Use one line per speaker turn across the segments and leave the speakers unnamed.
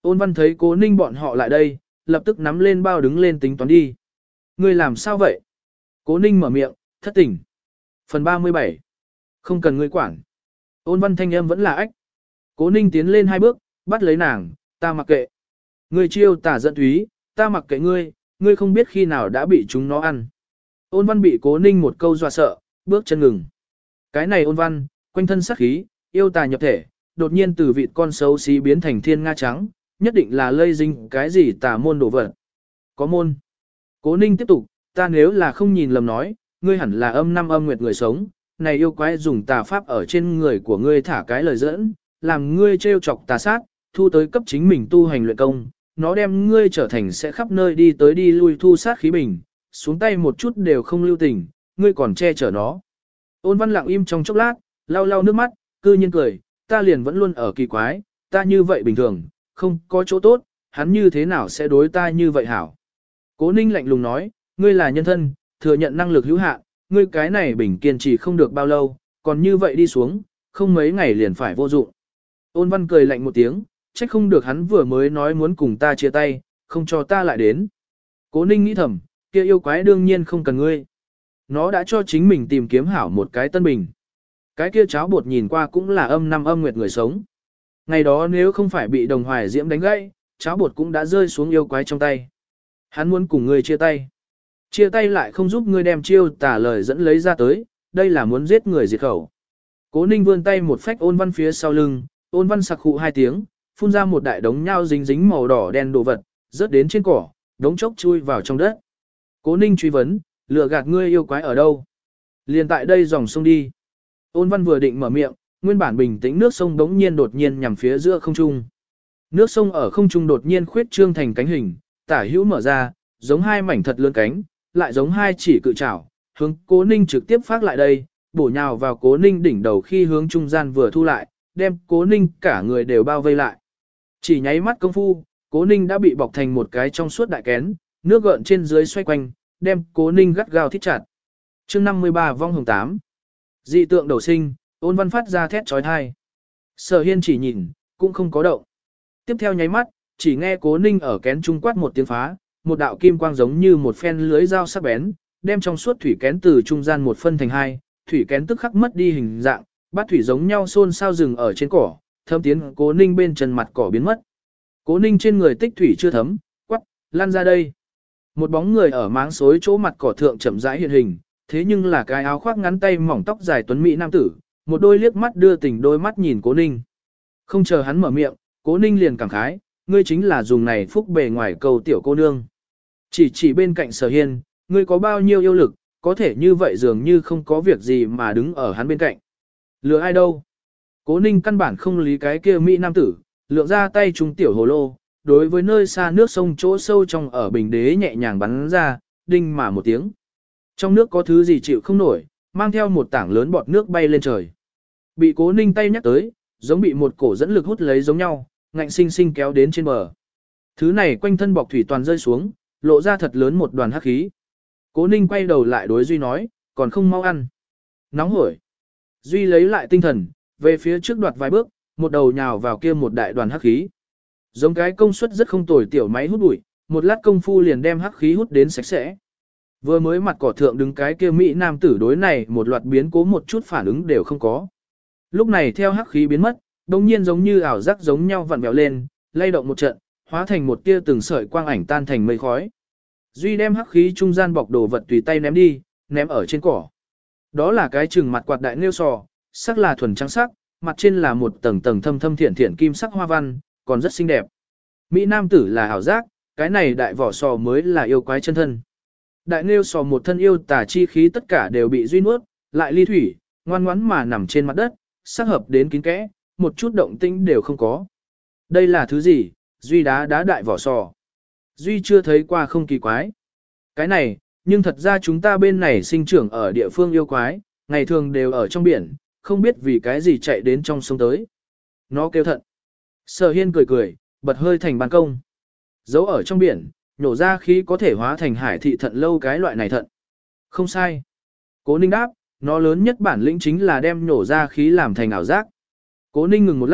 Ôn Văn thấy Cố Ninh bọn họ lại đây, lập tức nắm lên bao đứng lên tính toán đi. Ngươi làm sao vậy? Cố Ninh mở miệng, thất tỉnh. Phần 37. Không cần ngươi quản. Ôn Văn thanh âm vẫn là ách. Cố Ninh tiến lên 2 bước, bắt lấy nàng, ta mặc kệ. Ngươi chiêu tả giận thúy, ta mặc kệ ngươi, ngươi không biết khi nào đã bị chúng nó ăn. Ôn Văn bị Cố Ninh một câu dọa sợ, bước chân ngừng. Cái này Ôn Văn, quanh thân sát khí, yêu tà nhập thể, đột nhiên từ vịt con xấu xí biến thành thiên nga trắng, nhất định là lây dính cái gì tà môn đổ vật. Có môn. Cố Ninh tiếp tục, ta nếu là không nhìn lầm nói, ngươi hẳn là âm năm âm nguyệt người sống, này yêu quái dùng tà pháp ở trên người của ngươi thả cái lời dẫn, làm ngươi trêu chọc tà sát, thu tới cấp chính mình tu hành luyện công, nó đem ngươi trở thành sẽ khắp nơi đi tới đi lui thu sát khí bình, xuống tay một chút đều không lưu tình, ngươi còn che chở nó. Ôn Văn lặng im trong chốc lát, lau lau nước mắt, cư nhiên cười, ta liền vẫn luôn ở kỳ quái, ta như vậy bình thường, không có chỗ tốt, hắn như thế nào sẽ đối ta như vậy hảo. Cố Ninh lạnh lùng nói, ngươi là nhân thân, thừa nhận năng lực hữu hạn, ngươi cái này bình kiên trì không được bao lâu, còn như vậy đi xuống, không mấy ngày liền phải vô dụng. Ôn Văn cười lạnh một tiếng, trách không được hắn vừa mới nói muốn cùng ta chia tay, không cho ta lại đến. Cố Ninh nghĩ thầm, kia yêu quái đương nhiên không cần ngươi. Nó đã cho chính mình tìm kiếm hảo một cái tân bình. Cái kia cháo bột nhìn qua cũng là âm năm âm nguyệt người sống. Ngày đó nếu không phải bị Đồng Hoài Diễm đánh gãy, cháo bột cũng đã rơi xuống yêu quái trong tay. Hắn muốn cùng ngươi chia tay. Chia tay lại không giúp ngươi đem chiêu tả lời dẫn lấy ra tới, đây là muốn giết người diệt khẩu. Cố Ninh vươn tay một phách Ôn Văn phía sau lưng, Ôn Văn sặc khụ 2 tiếng, phun ra một đại đống nhau dính dính màu đỏ đen đồ vật, rớt đến trên cỏ, đống chốc chui vào trong đất. Cố Ninh truy vấn, lừa gạt ngươi yêu quái ở đâu? Liền tại đây dòng sông đi. Ôn Văn vừa định mở miệng, nguyên bản bình tĩnh nước sông đống nhiên đột nhiên nhằm phía giữa không trung. Nước sông ở không trung đột nhiên khuyết trương thành cánh hình, tả hữu mở ra, giống 2 mảnh thật lớn cánh, lại giống 2 chỉ cự trảo, hướng Cố Ninh trực tiếp phát lại đây, bổ nhào vào Cố Ninh đỉnh đầu khi hướng trung gian vừa thu lại, đem Cố Ninh cả người đều bao vây lại. Chỉ nháy mắt công phu, Cố Ninh đã bị bọc thành một cái trong suốt đại kén, nước gợn trên dưới xoay quanh, đem Cố Ninh gắt gao thít chặt. Chương 53 vong hồng 8. Dị tượng đầu sinh, Ôn Văn phát ra thét chói tai. Sở Hiên chỉ nhìn, cũng không có động. Tiếp theo nháy mắt, chỉ nghe Cố Ninh ở kén trung quát một tiếng phá, một đạo kim quang giống như một phen lưới dao sắc bén, đem trong suốt thủy kén từ trung gian một phân thành 2, thủy kén tức khắc mất đi hình dạng, bát thủy giống nhau xôn xao rừng ở trên cỏ, thấm tiến Cố Ninh bên chân mặt cỏ biến mất. Cố Ninh trên người tích thủy chưa thấm, quắc, lăn ra đây. Một bóng người ở máng xối chỗ mặt cỏ thượng chậm rãi hiện hình, thế nhưng là cái áo khoác ngắn tay mỏng tóc dài tuấn mỹ nam tử, một đôi liếc mắt đưa tình đôi mắt nhìn Cố Ninh. Không chờ hắn mở miệng, Cố Ninh liền cảm khái, ngươi chính là dùng này phúc bề ngoài cầu tiểu cô nương. Chỉ bên cạnh Sở Hiên, ngươi có bao nhiêu yêu lực, có thể như vậy dường như không có việc gì mà đứng ở hắn bên cạnh. Lừa ai đâu? Cố Ninh căn bản không lý cái kia mỹ nam tử, lượng ra tay trung tiểu hồ lô, đối với nơi xa nước sông chỗ sâu trong ở bình đế nhẹ nhàng bắn ra, đinh mà một tiếng. Trong nước có thứ gì chịu không nổi, mang theo một tảng lớn bọt nước bay lên trời. Bị Cố Ninh tay nhắc tới, giống bị một cổ dẫn lực hút lấy giống nhau, ngạnh sinh sinh kéo đến trên bờ. Thứ này quanh thân bọc thủy toàn rơi xuống, lộ ra thật lớn một đoàn hắc khí. Cố Ninh quay đầu lại đối Duy nói, còn không mau ăn. Nóng hổi. Duy lấy lại tinh thần, về phía trước đoạt vài bước, một đầu nhào vào kia một đại đoàn hắc khí. Giống cái công suất rất không tồi tiểu máy hút bụi, một lát công phu liền đem hắc khí hút đến sạch sẽ. Vừa mới mặt cỏ thượng đứng cái kia mỹ nam tử đối này một loạt biến cố một chút phản ứng đều không có. Lúc này theo hắc khí biến mất, đồng nhiên giống như ảo giác giống nhau vặn vẹo lên, lay động một trận, hóa thành một tia từng sợi quang ảnh tan thành mây khói. Duy đem hắc khí trung gian bọc đồ vật tùy tay ném đi, ném ở trên cỏ. Đó là cái chừng mặt quạt đại nêu sò, sắc là thuần trắng sắc, mặt trên là một tầng tầng thâm thâm thiển thiển kim sắc hoa văn, còn rất xinh đẹp. Mỹ nam tử là ảo giác, cái này đại vỏ sò mới là yêu quái chân thân. Đại nêu sò một thân yêu tà chi khí tất cả đều bị Duy nuốt, lại ly thủy, ngoan ngoãn mà nằm trên mặt đất, sắc hợp đến kín kẽ, một chút động tĩnh đều không có. Đây là thứ gì? Duy đá đại vỏ sò. Duy chưa thấy qua không kỳ quái. Cái này, nhưng thật ra chúng ta bên này sinh trưởng ở địa phương yêu quái, ngày thường đều ở trong biển, không biết vì cái gì chạy đến trong sông tới. Nó kêu thận. Sở Hiên cười cười, bật hơi thành ban công. Giấu ở trong biển, nhổ ra khí có thể hóa thành hải thị thận lâu cái loại này thận. Không sai. Cố Ninh đáp, nó lớn nhất bản lĩnh chính là đem nhổ ra khí làm thành ảo giác. Cố Ninh ngừng một lát,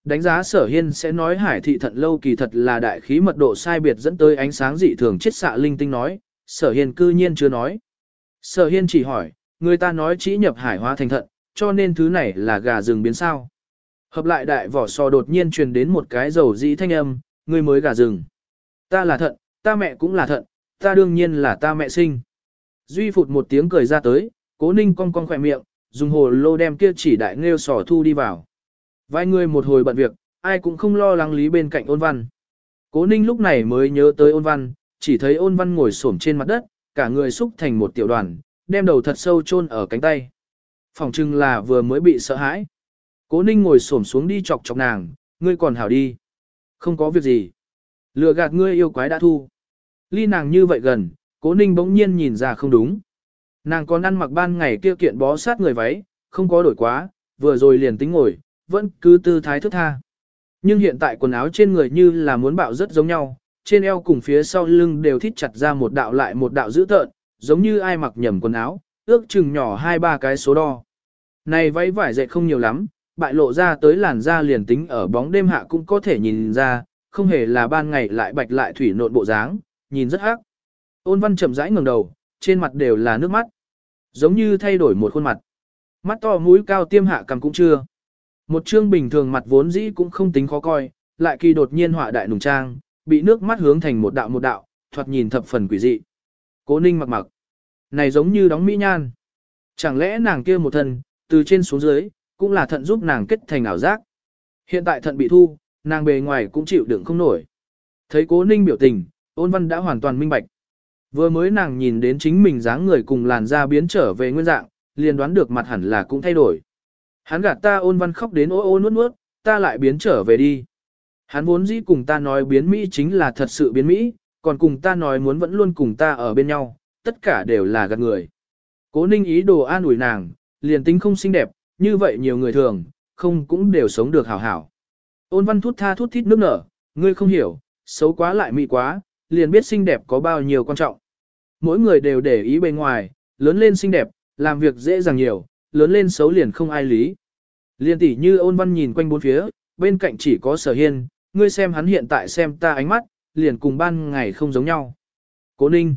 Đánh giá Sở Hiên sẽ nói Hải thị thận lâu kỳ thật là đại khí mật độ sai biệt dẫn tới ánh sáng dị thường chiết xạ linh tinh nói, Sở Hiên cư nhiên chưa nói. Sở Hiên chỉ hỏi, người ta nói chỉ nhập hải hóa thành thận, cho nên thứ này là gà rừng biến sao. Hợp lại đại vỏ sò đột nhiên truyền đến một cái dầu dĩ thanh âm, người mới gà rừng. Ta là thận, ta mẹ cũng là thận, ta đương nhiên là ta mẹ sinh. Duy phụt một tiếng cười ra tới, Cố Ninh cong cong khỏe miệng, dùng hồ lô đem kia chỉ đại nghêu sò thu đi vào. Vài người một hồi bận việc, ai cũng không lo lắng lý bên cạnh Ôn Văn. Cố Ninh lúc này mới nhớ tới Ôn Văn, chỉ thấy Ôn Văn ngồi xổm trên mặt đất, cả người xúc thành một tiểu đoàn, đem đầu thật sâu chôn ở cánh tay. Phòng trưng là vừa mới bị sợ hãi. Cố Ninh ngồi xổm xuống đi chọc chọc nàng, ngươi còn hảo đi. Không có việc gì. Lừa gạt ngươi yêu quái đã thu. Ly nàng như vậy gần, Cố Ninh bỗng nhiên nhìn ra không đúng. Nàng còn ăn mặc ban ngày kia kiện bó sát người váy, không có đổi quá, vừa rồi liền tính ngồi, vẫn cứ tư thái thức tha. Nhưng hiện tại quần áo trên người như là muốn bạo rất giống nhau, trên eo cùng phía sau lưng đều thít chặt ra một đạo lại một đạo dữ tợn, giống như ai mặc nhầm quần áo, ước chừng nhỏ 2-3 cái số đo. Này váy vải dệt không nhiều lắm, bại lộ ra tới làn da liền tính ở bóng đêm hạ cũng có thể nhìn ra, không hề là ban ngày lại bạch lại thủy nộn bộ dáng, nhìn rất hắc. Ôn Văn chậm rãi ngẩng đầu, trên mặt đều là nước mắt, giống như thay đổi một khuôn mặt. Mắt to mũi cao tiêm hạ cằm cũng chưa. Một trương bình thường mặt vốn dĩ cũng không tính khó coi, lại kỳ đột nhiên họa đại nùng trang, bị nước mắt hướng thành một đạo, thoạt nhìn thập phần quỷ dị. Cố Ninh mặc mặc, này giống như đóng mỹ nhan. Chẳng lẽ nàng kia một thân, từ trên xuống dưới, cũng là thận giúp nàng kết thành ảo giác. Hiện tại thận bị thu, nàng bề ngoài cũng chịu đựng không nổi. Thấy Cố Ninh biểu tình, Ôn Văn đã hoàn toàn minh bạch. Vừa mới nàng nhìn đến chính mình dáng người cùng làn da biến trở về nguyên dạng, liền đoán được mặt hẳn là cũng thay đổi. Hắn gạt ta. Ôn Văn khóc đến ô ô nuốt nuốt, ta lại biến trở về đi. Hắn vốn dĩ cùng ta nói biến Mỹ chính là thật sự biến Mỹ, còn cùng ta nói muốn vẫn luôn cùng ta ở bên nhau, tất cả đều là gạt người. Cố Ninh ý đồ an ủi nàng, liền tính không xinh đẹp, như vậy nhiều người thường, không cũng đều sống được hảo hảo. Ôn Văn thút tha thút thít nước nở, ngươi không hiểu, xấu quá lại mỹ quá, liền biết xinh đẹp có bao nhiêu quan trọng. Mỗi người đều để ý bề ngoài, lớn lên xinh đẹp, làm việc dễ dàng nhiều, lớn lên xấu liền không ai lý. Liên tỷ như Ôn Văn nhìn quanh bốn phía, bên cạnh chỉ có Sở Hiên, ngươi xem hắn hiện tại xem ta ánh mắt, liền cùng ban ngày không giống nhau. Cố Ninh.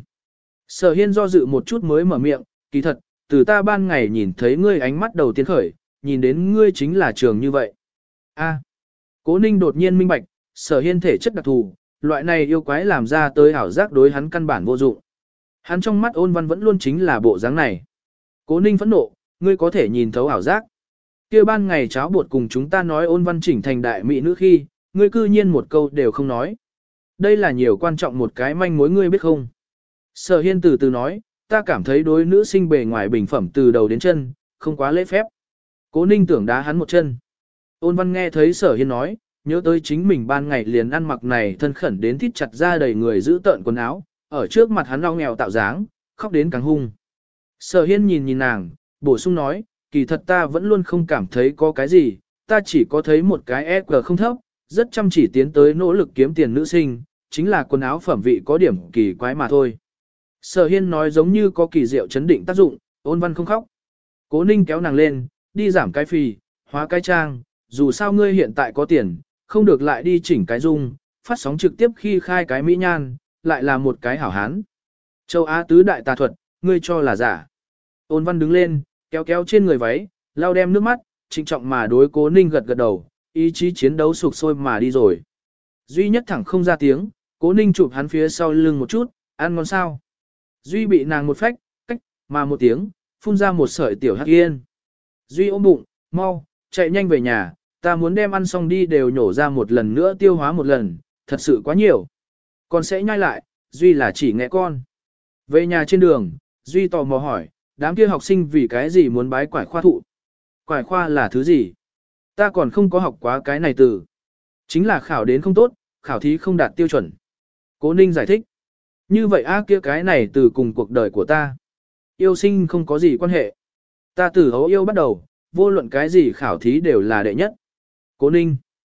Sở Hiên do dự một chút mới mở miệng, kỳ thật, từ ta ban ngày nhìn thấy ngươi ánh mắt đầu tiên khởi, nhìn đến ngươi chính là trường như vậy. A. Cố Ninh đột nhiên minh bạch, Sở Hiên thể chất đặc thù, loại này yêu quái làm ra tới ảo giác đối hắn căn bản vô dụng. Hắn trong mắt Ôn Văn vẫn luôn chính là bộ dáng này. Cố Ninh phẫn nộ, ngươi có thể nhìn thấu ảo giác. Kia ban ngày cháo bột cùng chúng ta nói Ôn Văn chỉnh thành đại mỹ nữ khi, ngươi cư nhiên một câu đều không nói. Đây là nhiều quan trọng một cái manh mối ngươi biết không? Sở Hiên từ từ nói, ta cảm thấy đối nữ sinh bề ngoài bình phẩm từ đầu đến chân, không quá lễ phép. Cố Ninh tưởng đá hắn một chân. Ôn Văn nghe thấy Sở Hiên nói, nhớ tới chính mình ban ngày liền ăn mặc này thân khẩn đến thít chặt ra đầy người giữ tợn quần áo, ở trước mặt hắn lau nghèo tạo dáng, khóc đến càng hung. Sở Hiên nhìn nhìn nàng, bổ sung nói, kỳ thật ta vẫn luôn không cảm thấy có cái gì, ta chỉ có thấy một cái EQ không thấp, rất chăm chỉ tiến tới nỗ lực kiếm tiền nữ sinh, chính là quần áo phẩm vị có điểm kỳ quái mà thôi. Sở Hiên nói giống như có kỳ diệu chấn định tác dụng, Ôn Văn không khóc. Cố Ninh kéo nàng lên, đi giảm cái phì, hóa cái trang, dù sao ngươi hiện tại có tiền, không được lại đi chỉnh cái dung, phát sóng trực tiếp khi khai cái mỹ nhan, lại là một cái hảo hán. Châu Á tứ đại tà thuật, ngươi cho là giả. Ôn Văn đứng lên, kéo kéo trên người váy, lau đem nước mắt, trịnh trọng mà đối Cố Ninh gật gật đầu, ý chí chiến đấu sục sôi mà đi rồi. Duy nhất thẳng không ra tiếng, Cố Ninh chụp hắn phía sau lưng một chút, ăn ngon sao. Duy bị nàng một phách, cách, mà một tiếng, phun ra một sợi tiểu hắc yên. Duy ôm bụng, mau, chạy nhanh về nhà, ta muốn đem ăn xong đi đều nhổ ra một lần nữa tiêu hóa một lần, thật sự quá nhiều. Con sẽ nhai lại, Duy là chỉ nghe con. Về nhà trên đường, Duy tò mò hỏi, đám kia học sinh vì cái gì muốn bái quải khoa thụ? Quải khoa là thứ gì? Ta còn không có học quá cái này từ. Chính là khảo đến không tốt, khảo thí không đạt tiêu chuẩn. Cố Ninh giải thích. Như vậy kia cái này từ cùng cuộc đời của ta. Yêu sinh không có gì quan hệ. Ta từ hấu yêu bắt đầu, vô luận cái gì khảo thí đều là đệ nhất. Cố Ninh.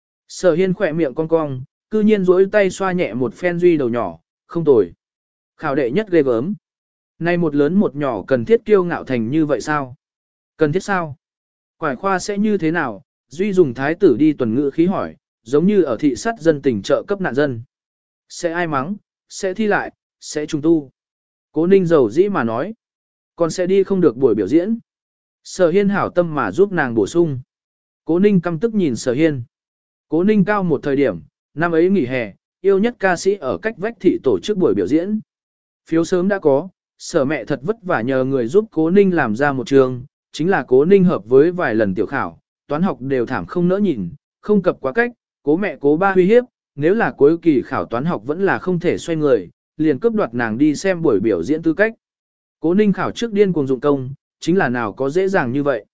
Sở Hiên khỏe miệng cong cong, cư nhiên duỗi tay xoa nhẹ một phen Duy đầu nhỏ, không tồi. Khảo đệ nhất ghê gớm. Nay một lớn một nhỏ cần thiết kiêu ngạo thành như vậy sao? Cần thiết sao? Quải khoa sẽ như thế nào? Duy dùng thái tử đi tuần ngữ khí hỏi, giống như ở thị sát dân tình trợ cấp nạn dân. Sẽ ai mắng, sẽ thi lại, sẽ trùng tu. Cố Ninh dầu dĩ mà nói, còn sẽ đi không được buổi biểu diễn. Sở Hiên hảo tâm mà giúp nàng bổ sung. Cố Ninh căm tức nhìn Sở Hiên. Cố Ninh cao một thời điểm, năm ấy nghỉ hè, yêu nhất ca sĩ ở cách vách thị tổ chức buổi biểu diễn. Phiếu sớm đã có, Sở mẹ thật vất vả nhờ người giúp Cố Ninh làm ra một trường, chính là Cố Ninh hợp với vài lần tiểu khảo, toán học đều thảm không nỡ nhìn, không cập quá cách, Cố mẹ Cố ba uy hiếp, nếu là cuối kỳ khảo toán học vẫn là không thể xoay người, liền cướp đoạt nàng đi xem buổi biểu diễn tư cách. Cố Ninh khảo trước điên cuồng dụng công, chính là nào có dễ dàng như vậy.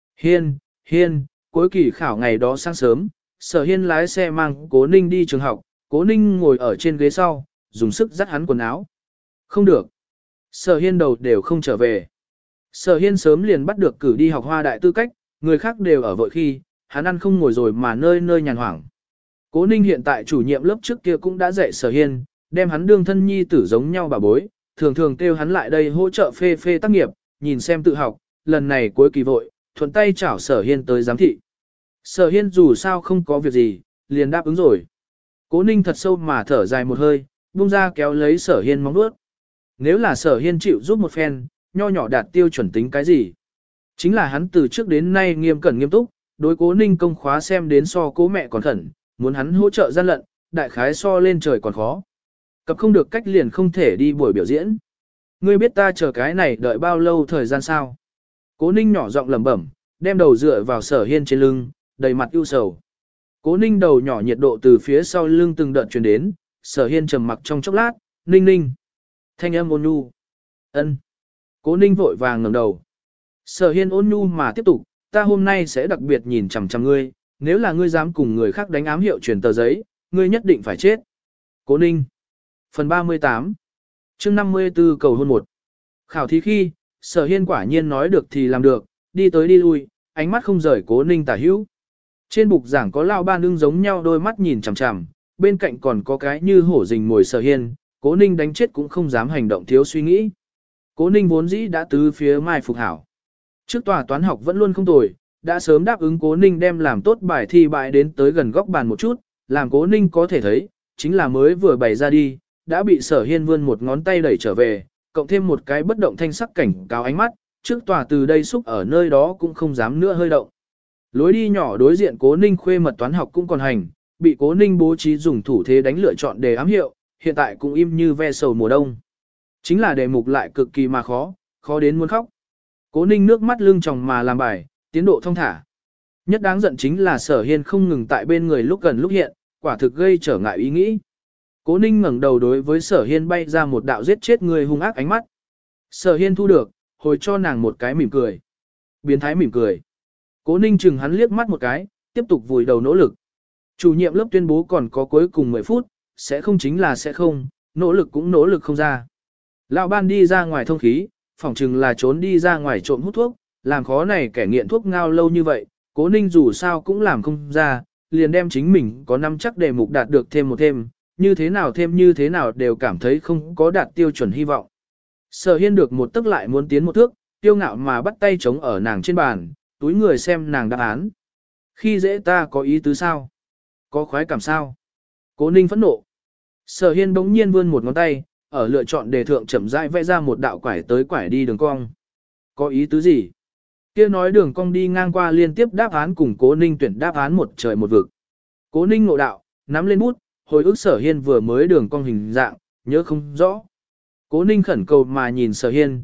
Hiên, cuối kỳ khảo ngày đó sáng sớm, Sở Hiên lái xe mang Cố Ninh đi trường học, Cố Ninh ngồi ở trên ghế sau, dùng sức dắt hắn quần áo. Không được. Sở Hiên đầu đều không trở về. Sở Hiên sớm liền bắt được cử đi học hoa đại tư cách, người khác đều ở vội khi, hắn ăn không ngồi rồi mà nơi nơi nhàn hoảng. Cố Ninh hiện tại chủ nhiệm lớp trước kia cũng đã dạy Sở Hiên, đem hắn đương thân nhi tử giống nhau bà bối, thường thường kêu hắn lại đây hỗ trợ phê tác nghiệp, nhìn xem tự học, lần này cuối kỳ vội, thuận tay chảo Sở Hiên tới giám thị. Sở Hiên dù sao không có việc gì, liền đáp ứng rồi. Cố Ninh thật sâu mà thở dài một hơi, buông ra kéo lấy Sở Hiên móng vuốt. Nếu là Sở Hiên chịu giúp một phen, nho nhỏ đạt tiêu chuẩn tính cái gì? Chính là hắn từ trước đến nay nghiêm cẩn nghiêm túc, đối Cố Ninh công khóa xem đến so Cố mẹ còn khẩn, muốn hắn hỗ trợ gian lận, đại khái so lên trời còn khó. Cập không được cách liền không thể đi buổi biểu diễn. Ngươi biết ta chờ cái này đợi bao lâu thời gian sao? Cố Ninh nhỏ giọng lẩm bẩm, đem đầu dựa vào Sở Hiên trên lưng, đầy mặt ưu sầu. Cố Ninh đầu nhỏ nhiệt độ từ phía sau lưng từng đợt truyền đến, Sở Hiên trầm mặc trong chốc lát, ninh. Thanh âm ôn nhu. Ân. Cố Ninh vội vàng ngẩng đầu. Sở Hiên ôn nhu mà tiếp tục, ta hôm nay sẽ đặc biệt nhìn chằm chằm ngươi, nếu là ngươi dám cùng người khác đánh ám hiệu truyền tờ giấy, ngươi nhất định phải chết. Cố Ninh. Phần 38. Chương 54 cầu hôn 1. Khảo thí khi, Sở Hiên quả nhiên nói được thì làm được, đi tới đi lui, ánh mắt không rời Cố Ninh tả hữu. Trên bục giảng có lao ban ưng giống nhau đôi mắt nhìn chằm chằm, bên cạnh còn có cái như hổ rình mồi Sở Hiên, Cố Ninh đánh chết cũng không dám hành động thiếu suy nghĩ. Cố Ninh vốn dĩ đã tứ phía mai phục hảo. Trước tòa toán học vẫn luôn không tồi, đã sớm đáp ứng Cố Ninh đem làm tốt bài thi bại đến tới gần góc bàn một chút, làm Cố Ninh có thể thấy, chính là mới vừa bày ra đi, đã bị Sở Hiên vươn một ngón tay đẩy trở về, cộng thêm một cái bất động thanh sắc cảnh cáo ánh mắt, trước tòa từ đây xúc ở nơi đó cũng không dám nữa hơi động. Lối đi nhỏ đối diện Cố Ninh khuê mật toán học cũng còn hành, bị Cố Ninh bố trí dùng thủ thế đánh lựa chọn đề ám hiệu, hiện tại cũng im như ve sầu mùa đông. Chính là đề mục lại cực kỳ mà khó đến muốn khóc. Cố Ninh nước mắt lưng tròng mà làm bài, tiến độ thông thả. Nhất đáng giận chính là Sở Hiên không ngừng tại bên người lúc gần lúc hiện, quả thực gây trở ngại ý nghĩ. Cố Ninh ngẩng đầu đối với Sở Hiên bay ra một đạo giết chết người hung ác ánh mắt. Sở Hiên thu được, hồi cho nàng một cái mỉm cười. Biến thái mỉm cười. Cố Ninh chừng hắn liếc mắt một cái, tiếp tục vùi đầu nỗ lực. Chủ nhiệm lớp tuyên bố còn có cuối cùng 10 phút, sẽ không chính là sẽ không, nỗ lực cũng nỗ lực không ra. Lão ban đi ra ngoài thông khí, phỏng chừng là trốn đi ra ngoài trộm hút thuốc, làm khó này kẻ nghiện thuốc ngao lâu như vậy, Cố Ninh dù sao cũng làm không ra, liền đem chính mình có năm chắc đề mục đạt được thêm một thêm, như thế nào đều cảm thấy không có đạt tiêu chuẩn hy vọng. Sở Hiên được một tức lại muốn tiến một thước, tiêu ngạo mà bắt tay chống ở nàng trên bàn, túi người xem nàng đáp án. Khi dễ ta có ý tứ sao? Có khoái cảm sao? Cố Ninh phẫn nộ. Sở Hiên bỗng nhiên vươn một ngón tay, ở lựa chọn đề thượng chậm rãi vẽ ra một đạo quải tới quải đi đường cong. Có ý tứ gì? Kia nói đường cong đi ngang qua liên tiếp đáp án cùng Cố Ninh tuyển đáp án một trời một vực. Cố Ninh ngộ đạo, nắm lên bút, hồi ức Sở Hiên vừa mới đường cong hình dạng, nhớ không rõ. Cố Ninh khẩn cầu mà nhìn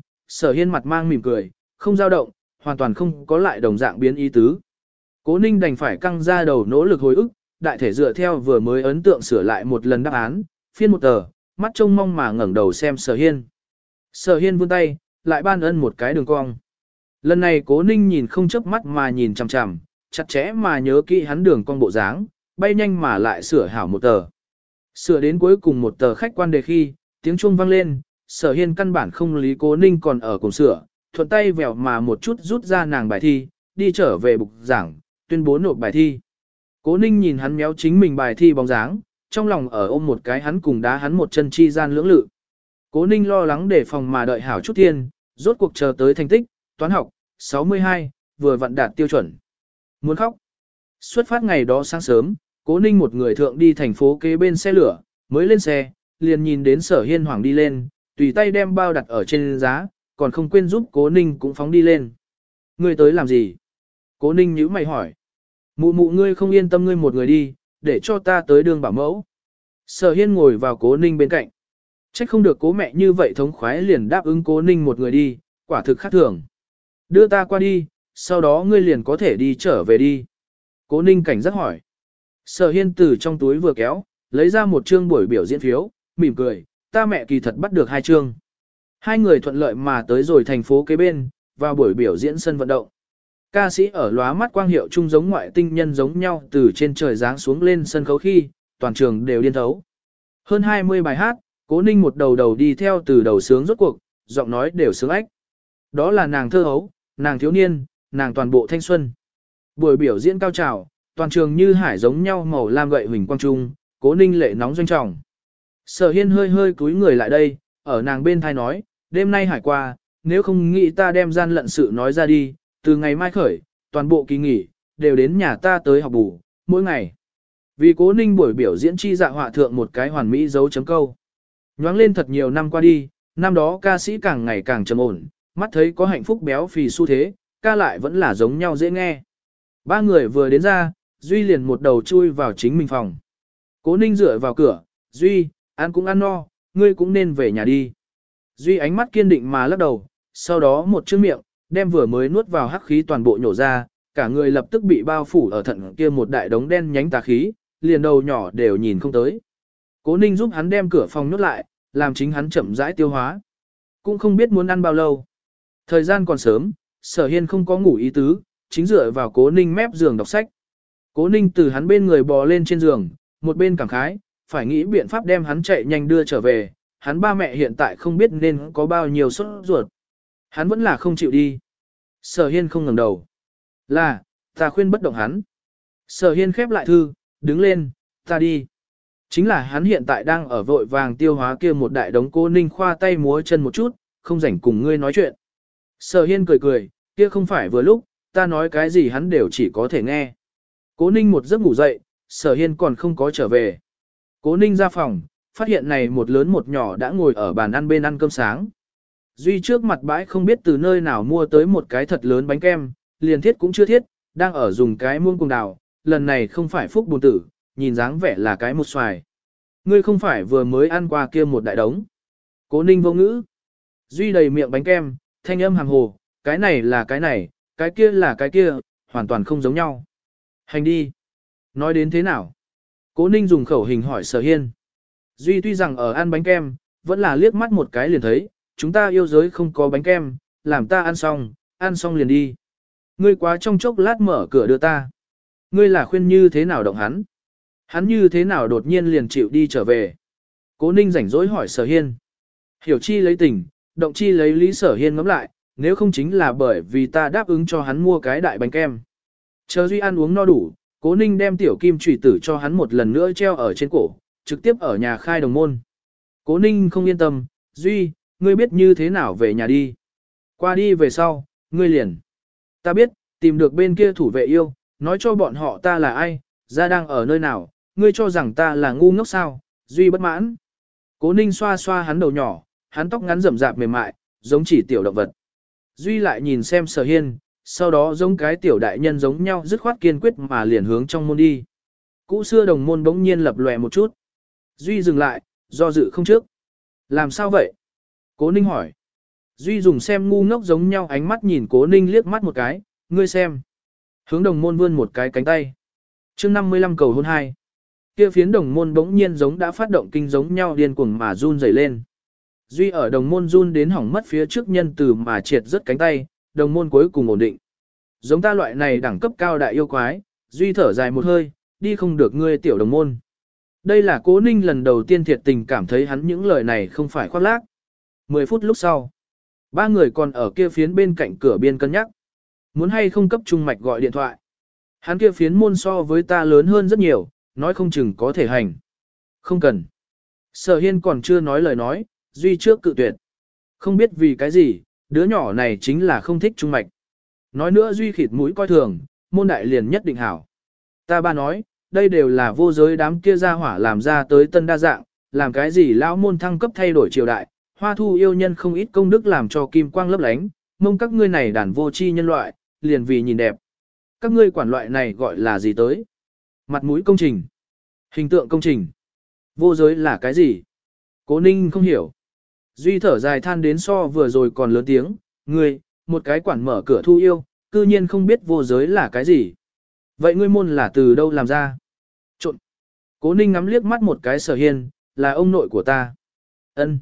Sở Hiên mặt mang mỉm cười, không dao động, hoàn toàn không có lại đồng dạng biến ý tứ. Cố Ninh đành phải căng ra đầu nỗ lực hồi ức, đại thể dựa theo vừa mới ấn tượng sửa lại một lần đáp án, phiên một tờ, mắt trông mong mà ngẩng đầu xem Sở Hiên. Sở Hiên vươn tay, lại ban ân một cái đường cong. Lần này Cố Ninh nhìn không chớp mắt mà nhìn chằm chằm, chặt chẽ mà nhớ kỹ hắn đường cong bộ dáng, bay nhanh mà lại sửa hảo một tờ. Sửa đến cuối cùng một tờ khách quan đề khi, tiếng chuông vang lên, Sở Hiên căn bản không lý Cố Ninh còn ở cùng sửa, thuận tay vèo mà một chút rút ra nàng bài thi, đi trở về bục giảng, tuyên bố nộp bài thi. Cố Ninh nhìn hắn méo chính mình bài thi bóng dáng, trong lòng ở ôm một cái hắn cùng đá hắn một chân chi gian lưỡng lự. Cố Ninh lo lắng để phòng mà đợi hảo chút thiên, rốt cuộc chờ tới thành tích, toán học, 62, vừa vặn đạt tiêu chuẩn. Muốn khóc. Xuất phát ngày đó sáng sớm, Cố Ninh một người thượng đi thành phố kế bên xe lửa, mới lên xe, liền nhìn đến Sở Hiên Hoàng đi lên, tùy tay đem bao đặt ở trên giá, còn không quên giúp Cố Ninh cũng phóng đi lên. Ngươi tới làm gì? Cố Ninh nhíu mày hỏi. Mụ mụ ngươi không yên tâm ngươi một người đi, để cho ta tới đường bảo mẫu. Sở Hiên ngồi vào Cố Ninh bên cạnh. Trách không được Cố mẹ như vậy thống khoái liền đáp ứng Cố Ninh một người đi, quả thực khác thường. Đưa ta qua đi, sau đó ngươi liền có thể đi trở về đi. Cố Ninh cảnh giác hỏi. Sở Hiên từ trong túi vừa kéo, lấy ra một chương buổi biểu diễn phiếu, mỉm cười, ta mẹ kỳ thật bắt được 2 chương. Hai người thuận lợi mà tới rồi thành phố kế bên, vào buổi biểu diễn sân vận động. Ca sĩ ở lóa mắt quang hiệu chung giống ngoại tinh nhân giống nhau từ trên trời giáng xuống lên sân khấu khi, toàn trường đều điên thấu. Hơn 20 bài hát, Cố Ninh một đầu đầu đi theo từ đầu sướng rốt cuộc, giọng nói đều sướng ách. Đó là nàng thơ hấu, nàng thiếu niên, nàng toàn bộ thanh xuân. Buổi biểu diễn cao trào, toàn trường như hải giống nhau màu lam gậy huỳnh quang trung, Cố Ninh lệ nóng doanh trọng. Sở Hiên hơi hơi cúi người lại đây, ở nàng bên thai nói, đêm nay hải qua, nếu không nghĩ ta đem gian lận sự nói ra đi, từ ngày mai khởi, toàn bộ kỳ nghỉ, đều đến nhà ta tới học bù, mỗi ngày. Vì Cố Ninh buổi biểu diễn chi dạ họa thượng một cái hoàn mỹ dấu chấm câu. Nhoáng lên thật nhiều năm qua đi, năm đó ca sĩ càng ngày càng trầm ổn, mắt thấy có hạnh phúc béo phì xu thế, ca lại vẫn là giống nhau dễ nghe. Ba người vừa đến ra, Duy liền một đầu chui vào chính mình phòng. Cố Ninh dựa vào cửa, Duy, ăn cũng ăn no, ngươi cũng nên về nhà đi. Duy ánh mắt kiên định mà lắc đầu, sau đó một chữ miệng, đem vừa mới nuốt vào hắc khí toàn bộ nhổ ra, cả người lập tức bị bao phủ ở thận kia một đại đống đen nhánh tà khí, liền đầu nhỏ đều nhìn không tới. Cố Ninh giúp hắn đem cửa phòng nhốt lại, làm chính hắn chậm rãi tiêu hóa. Cũng không biết muốn ăn bao lâu. Thời gian còn sớm, Sở Hiên không có ngủ ý tứ, chính dựa vào Cố Ninh mép giường đọc sách. Cố Ninh từ hắn bên người bò lên trên giường, một bên cảm khái, phải nghĩ biện pháp đem hắn chạy nhanh đưa trở về, hắn ba mẹ hiện tại không biết nên có bao nhiêu sốt ruột. Hắn vẫn là không chịu đi. Sở Hiên không ngẩng đầu. Là, ta khuyên bất động hắn. Sở Hiên khép lại thư, đứng lên, ta đi. Chính là hắn hiện tại đang ở vội vàng tiêu hóa kia một đại đống. Cố Ninh khoa tay múa chân một chút, không rảnh cùng ngươi nói chuyện. Sở Hiên cười cười, kia không phải vừa lúc, ta nói cái gì hắn đều chỉ có thể nghe. Cố Ninh một giấc ngủ dậy, Sở Hiên còn không có trở về. Cố Ninh ra phòng, phát hiện này một lớn một nhỏ đã ngồi ở bàn ăn bên ăn cơm sáng. Duy trước mặt bãi không biết từ nơi nào mua tới một cái thật lớn bánh kem, liền thiết cũng chưa thiết, đang ở dùng cái muông cùng đào, lần này không phải phúc buồn tử, nhìn dáng vẻ là cái một xoài. Ngươi không phải vừa mới ăn qua kia một đại đống. Cố Ninh vô ngữ. Duy đầy miệng bánh kem, thanh âm hàng hồ, cái này là cái này, cái kia là cái kia, hoàn toàn không giống nhau. Hành đi. Nói đến thế nào? Cố Ninh dùng khẩu hình hỏi Sở Hiên. Duy tuy rằng ở ăn bánh kem, vẫn là liếc mắt một cái liền thấy, chúng ta yêu giới không có bánh kem, làm ta ăn xong liền đi. Ngươi quá trong chốc lát mở cửa đưa ta. Ngươi là khuyên như thế nào động hắn? Hắn như thế nào đột nhiên liền chịu đi trở về? Cố Ninh rảnh rỗi hỏi Sở Hiên. Hiểu chi lấy tình, động chi lấy lý. Sở Hiên ngẫm lại, nếu không chính là bởi vì ta đáp ứng cho hắn mua cái đại bánh kem. Chờ Duy ăn uống no đủ, Cố Ninh đem tiểu kim chủy tử cho hắn một lần nữa treo ở trên cổ, trực tiếp ở nhà khai đồng môn. Cố Ninh không yên tâm, Duy, ngươi biết như thế nào về nhà đi. Qua đi về sau, ngươi liền. Ta biết, tìm được bên kia thủ vệ yêu, nói cho bọn họ ta là ai, ra đang ở nơi nào, ngươi cho rằng ta là ngu ngốc sao, Duy bất mãn. Cố Ninh xoa xoa hắn đầu nhỏ, hắn tóc ngắn rậm rạp mềm mại, giống chỉ tiểu động vật. Duy lại nhìn xem Sở Hiên, sau đó giống cái tiểu đại nhân giống nhau dứt khoát kiên quyết mà liền hướng trong môn đi. Cũ xưa đồng môn bỗng nhiên lập lòe một chút. Duy dừng lại, do dự không trước. Làm sao vậy? Cố Ninh hỏi. Duy dùng xem ngu ngốc giống nhau ánh mắt nhìn Cố Ninh liếc mắt một cái, ngươi xem. Hướng đồng môn vươn một cái cánh tay. Chương 55 cầu hôn 2. Kia phiến đồng môn bỗng nhiên giống đã phát động kinh giống nhau điên cuồng mà run rẩy lên. Duy ở đồng môn run đến hỏng mất phía trước nhân từ mà triệt rất cánh tay, đồng môn cuối cùng ổn định. Giống ta loại này đẳng cấp cao đại yêu quái, Duy thở dài một hơi, đi không được ngươi tiểu đồng môn. Đây là Cố Ninh lần đầu tiên thiệt tình cảm thấy hắn những lời này không phải khoác lác. 10 phút lúc sau, ba người còn ở kia phiến bên cạnh cửa biên cân nhắc. Muốn hay không cấp Trung Mạch gọi điện thoại. Hắn kia phiến môn so với ta lớn hơn rất nhiều, nói không chừng có thể hành. Không cần. Sở Hiên còn chưa nói lời nói, Duy trước cự tuyệt. Không biết vì cái gì, đứa nhỏ này chính là không thích Trung Mạch. Nói nữa Duy khịt mũi coi thường, môn đại liền nhất định hảo. Ta ba nói, đây đều là vô giới đám kia ra hỏa làm ra tới tân đa dạng, làm cái gì lão môn thăng cấp thay đổi triều đại, hoa thu yêu nhân không ít công đức làm cho kim quang lấp lánh, mong các ngươi này đàn vô tri nhân loại, liền vì nhìn đẹp. Các ngươi quản loại này gọi là gì tới? Mặt mũi công trình, hình tượng công trình, vô giới là cái gì? Cố Ninh không hiểu. Duy thở dài than đến so vừa rồi còn lớn tiếng, ngươi, một cái quản mở cửa thu yêu, cư nhiên không biết vô giới là cái gì. Vậy ngươi môn là từ đâu làm ra? Trộn. Cố Ninh ngắm liếc mắt một cái Sở Hiên, là ông nội của ta. Ân.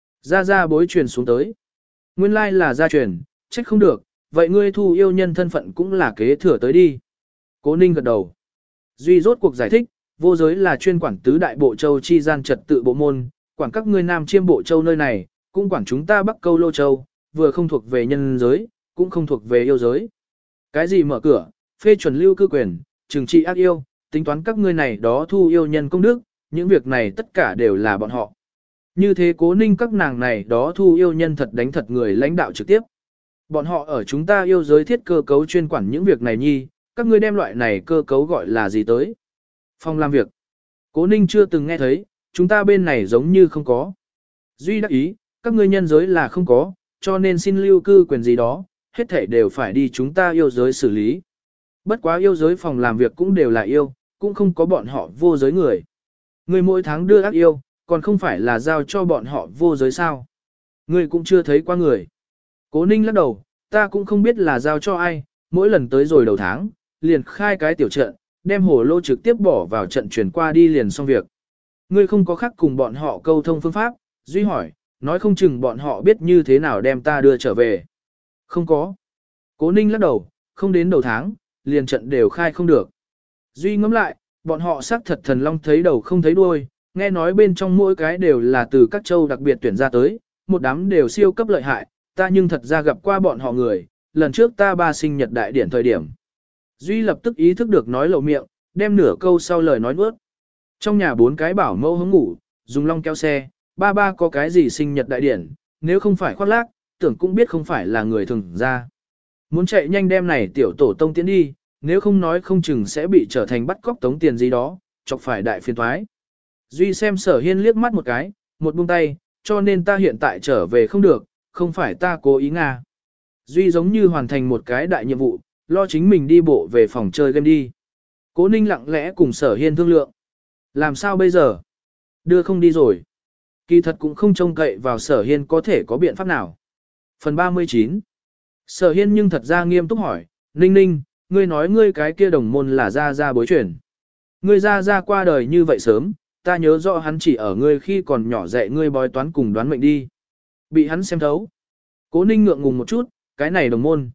Gia bối truyền xuống tới. Nguyên lai là gia truyền, trách không được, vậy ngươi thu yêu nhân thân phận cũng là kế thừa tới đi. Cố Ninh gật đầu. Duy rốt cuộc giải thích, vô giới là chuyên quản tứ đại bộ châu chi gian trật tự bộ môn, quản các ngươi nam chiêm bộ châu nơi này, cũng quản chúng ta bắc câu lô châu, vừa không thuộc về nhân giới, cũng không thuộc về yêu giới. Cái gì mở cửa, phê chuẩn lưu cư quyền, trừng trị ác yêu, tính toán các ngươi này đó thu yêu nhân công đức, những việc này tất cả đều là bọn họ. Như thế Cố Ninh các nàng này đó thu yêu nhân thật đánh thật người lãnh đạo trực tiếp. Bọn họ ở chúng ta yêu giới thiết cơ cấu chuyên quản những việc này nhi, các ngươi đem loại này cơ cấu gọi là gì tới? Phòng làm việc. Cố Ninh chưa từng nghe thấy, chúng ta bên này giống như không có. Duy đắc ý, các ngươi nhân giới là không có, cho nên xin lưu cư quyền gì đó, hết thể đều phải đi chúng ta yêu giới xử lý. Bất quá yêu giới phòng làm việc cũng đều là yêu, cũng không có bọn họ vô giới người. Người mỗi tháng đưa ác yêu, còn không phải là giao cho bọn họ vô giới sao. Người cũng chưa thấy qua người. Cố Ninh lắc đầu, ta cũng không biết là giao cho ai, mỗi lần tới rồi đầu tháng, liền khai cái tiểu trận, đem hồ lô trực tiếp bỏ vào trận chuyển qua đi liền xong việc. Ngươi không có khác cùng bọn họ câu thông phương pháp, Duy hỏi, nói không chừng bọn họ biết như thế nào đem ta đưa trở về. Không có. Cố Ninh lắc đầu, không đến đầu tháng, liền trận đều khai không được. Duy ngẫm lại, bọn họ xác thật thần long thấy đầu không thấy đuôi, nghe nói bên trong mỗi cái đều là từ các châu đặc biệt tuyển ra tới, một đám đều siêu cấp lợi hại, ta nhưng thật ra gặp qua bọn họ người, lần trước ta ba sinh nhật đại điển thời điểm. Duy lập tức ý thức được nói lậu miệng, đem nửa câu sau lời nói nuốt. Trong nhà 4 cái bảo mẫu hướng ngủ, dùng long kéo xe, ba có cái gì sinh nhật đại điển, nếu không phải khoác lác, tưởng cũng biết không phải là người thường ra. Muốn chạy nhanh đem này tiểu tổ tông tiến đi, nếu không nói không chừng sẽ bị trở thành bắt cóc tống tiền gì đó, chọc phải đại phiền thoái. Duy xem Sở Hiên liếc mắt một cái, một buông tay, cho nên ta hiện tại trở về không được, không phải ta cố ý Nga. Duy giống như hoàn thành một cái đại nhiệm vụ, lo chính mình đi bộ về phòng chơi game đi. Cố Ninh lặng lẽ cùng Sở Hiên thương lượng. Làm sao bây giờ? Đưa không đi rồi. Kỳ thật cũng không trông cậy vào Sở Hiên có thể có biện pháp nào. Phần 39. Sở Hiên nhưng thật ra nghiêm túc hỏi, Ninh Ninh, ngươi nói ngươi cái kia đồng môn là Gia bối chuyển. Ngươi Gia qua đời như vậy sớm, ta nhớ rõ hắn chỉ ở ngươi khi còn nhỏ dạy ngươi bói toán cùng đoán mệnh đi. Bị hắn xem thấu. Cố Ninh ngượng ngùng một chút, cái này đồng môn,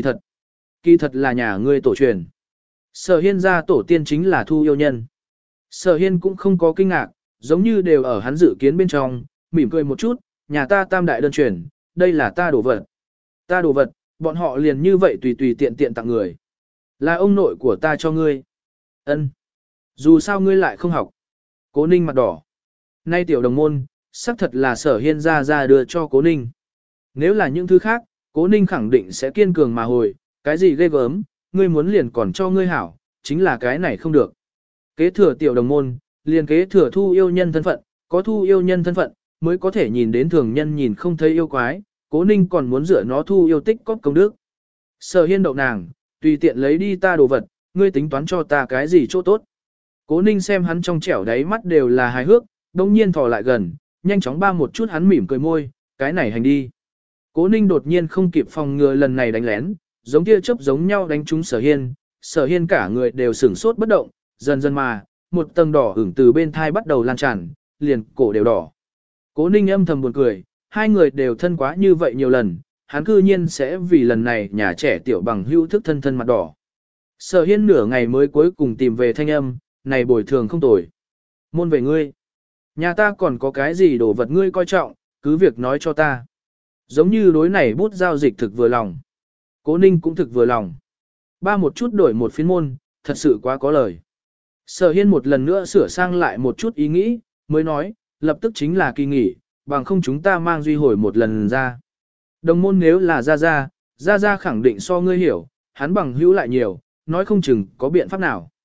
kỳ thật là nhà ngươi tổ truyền. Sở Hiên gia tổ tiên chính là thu yêu nhân. Sở Hiên cũng không có kinh ngạc, giống như đều ở hắn dự kiến bên trong, mỉm cười một chút, nhà ta tam đại đơn truyền, đây là ta đồ vật. Ta đồ vật, bọn họ liền như vậy tùy tùy tiện tiện tặng người. Là ông nội của ta cho ngươi. Ân. Dù sao ngươi lại không học. Cố Ninh mặt đỏ. Nay tiểu đồng môn, xác thật là Sở Hiên ra đưa cho Cố Ninh. Nếu là những thứ khác, Cố Ninh khẳng định sẽ kiên cường mà hồi, cái gì ghê gớm, ngươi muốn liền còn cho ngươi hảo, chính là cái này không được. Kế thừa tiểu đồng môn, liền kế thừa thu yêu nhân thân phận, có thu yêu nhân thân phận, mới có thể nhìn đến thường nhân nhìn không thấy yêu quái, Cố Ninh còn muốn dựa nó thu yêu tích cóp công đức. Sở Hiên đậu nàng, tùy tiện lấy đi ta đồ vật, ngươi tính toán cho ta cái gì chỗ tốt. Cố Ninh xem hắn trong trẻo đáy mắt đều là hài hước, đông nhiên thò lại gần, nhanh chóng ba một chút hắn mỉm cười môi, cái này hành đi. Cố Ninh đột nhiên không kịp phòng ngừa lần này đánh lén, giống tia chớp giống nhau đánh trúng Sở Hiên cả người đều sửng sốt bất động, dần dần mà, một tầng đỏ ửng từ bên thai bắt đầu lan tràn, liền cổ đều đỏ. Cố Ninh âm thầm buồn cười, hai người đều thân quá như vậy nhiều lần, hắn cư nhiên sẽ vì lần này nhà trẻ tiểu bằng hữu thức thân thân mặt đỏ. Sở Hiên nửa ngày mới cuối cùng tìm về thanh âm, này bồi thường không tồi. Môn về ngươi. Nhà ta còn có cái gì đồ vật ngươi coi trọng, cứ việc nói cho ta. Giống như đối này bút giao dịch thực vừa lòng. Cố Ninh cũng thực vừa lòng. Ba một chút đổi một phiên môn, thật sự quá có lời. Sở Hiên một lần nữa sửa sang lại một chút ý nghĩ, mới nói, lập tức chính là kỳ nghỉ, bằng không chúng ta mang Duy hồi một lần ra. Đồng môn nếu là Gia khẳng định so ngươi hiểu, hắn bằng hữu lại nhiều, nói không chừng có biện pháp nào.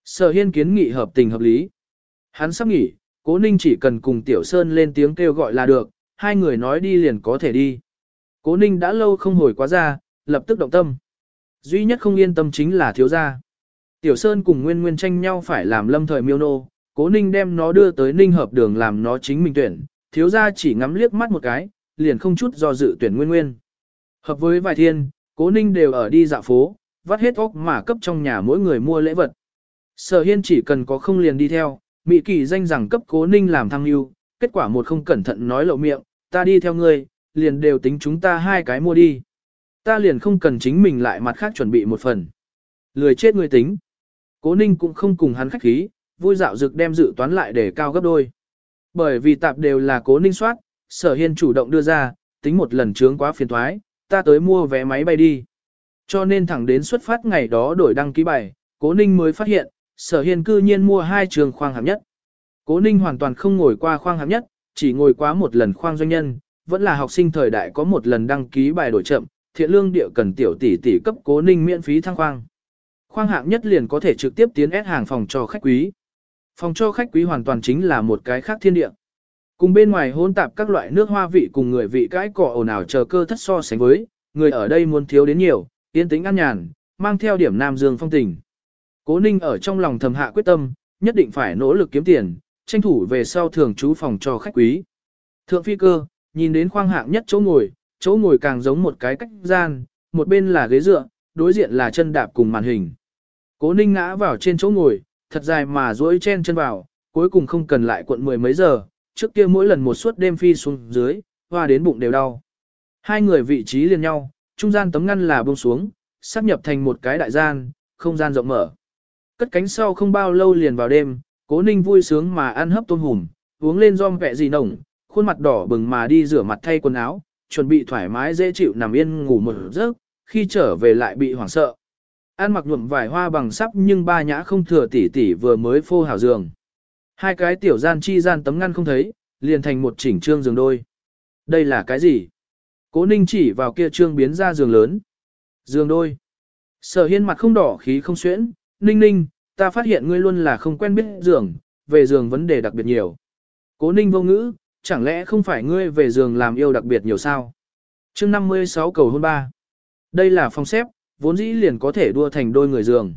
Sở Hiên kiến nghị hợp tình hợp lý. Hắn sắp nghỉ, Cố Ninh chỉ cần cùng Tiểu Sơn lên tiếng kêu gọi là được, hai người nói đi liền có thể đi. Cố Ninh đã lâu không hồi quá ra, lập tức động tâm. Duy nhất không yên tâm chính là thiếu gia. Tiểu Sơn cùng Nguyên Nguyên tranh nhau phải làm lâm thời miêu nô, Cố Ninh đem nó đưa tới Ninh Hợp Đường làm nó chính mình tuyển, thiếu gia chỉ ngắm liếc mắt một cái, liền không chút do dự tuyển Nguyên Nguyên. Hợp với vài thiên, Cố Ninh đều ở đi dạo phố, vắt hết óc mà cấp trong nhà mỗi người mua lễ vật. Sở Hiên chỉ cần có không liền đi theo, Mị Kỳ danh rằng cấp Cố Ninh làm thăng lưu, kết quả một không cẩn thận nói lộ miệng, ta đi theo ngươi, liền đều tính chúng ta hai cái mua đi. Ta liền không cần chính mình lại mặt khác chuẩn bị một phần. Lười chết ngươi tính. Cố Ninh cũng không cùng hắn khách khí, vui dạo dực đem dự toán lại để cao gấp đôi. Bởi vì tạp đều là Cố Ninh soát, Sở Hiên chủ động đưa ra, tính một lần chướng quá phiền thoái, ta tới mua vé máy bay đi. Cho nên thẳng đến xuất phát ngày đó đổi đăng ký bài, Cố Ninh mới phát hiện, Sở Hiên cư nhiên mua 2 trường khoang hạng nhất. Cố Ninh hoàn toàn không ngồi qua khoang hạng nhất, chỉ ngồi quá một lần khoang doanh nhân, vẫn là học sinh thời đại có một lần đăng ký bài đổi chậm, thiện lương địa cần tiểu tỷ tỷ cấp Cố Ninh miễn phí thăng khoang. Khoang hạng nhất liền có thể trực tiếp tiến ép hàng phòng cho khách quý. Phòng cho khách quý hoàn toàn chính là một cái khác thiên địa. Cùng bên ngoài hỗn tạp các loại nước hoa vị cùng người vị cãi cọ ồn ào chờ cơ thất so sánh với, người ở đây muốn thiếu đến nhiều, yên tĩnh an nhàn, mang theo điểm nam dương phong tình. Cố Ninh ở trong lòng thầm hạ quyết tâm, nhất định phải nỗ lực kiếm tiền, tranh thủ về sau thường trú phòng cho khách quý. Thượng phi cơ, nhìn đến khoang hạng nhất chỗ ngồi càng giống một cái cách gian, một bên là ghế dựa, đối diện là chân đạp cùng màn hình. Cố Ninh ngã vào trên chỗ ngồi, thật dài mà duỗi chen chân vào, cuối cùng không cần lại cuộn mười mấy giờ, trước kia mỗi lần một suốt đêm phi xuống dưới, hoa đến bụng đều đau. Hai người vị trí liền nhau, trung gian tấm ngăn là buông xuống, sáp nhập thành một cái đại gian, không gian rộng mở. Cất cánh sau không bao lâu liền vào đêm, Cố Ninh vui sướng mà ăn hấp tôm hùm, uống lên rom vẹ gì nồng, khuôn mặt đỏ bừng mà đi rửa mặt thay quần áo, chuẩn bị thoải mái dễ chịu nằm yên ngủ một giấc, khi trở về lại bị hoảng sợ. Ăn mặc nhuộm vải hoa bằng sắp nhưng ba nhã không thừa tỉ tỉ vừa mới phô hảo giường. Hai cái tiểu gian chi gian tấm ngăn không thấy, liền thành một chỉnh trương giường đôi. Đây là cái gì? Cố Ninh chỉ vào kia trương biến ra giường lớn. Giường đôi. Sở Hiên mặt không đỏ khí không xuyễn, Ninh Ninh, ta phát hiện ngươi luôn là không quen biết giường, về giường vấn đề đặc biệt nhiều. Cố Ninh vô ngữ, chẳng lẽ không phải ngươi về giường làm yêu đặc biệt nhiều sao? Chương 56 cầu hôn 3. Đây là phòng xếp, vốn dĩ liền có thể đua thành đôi người giường.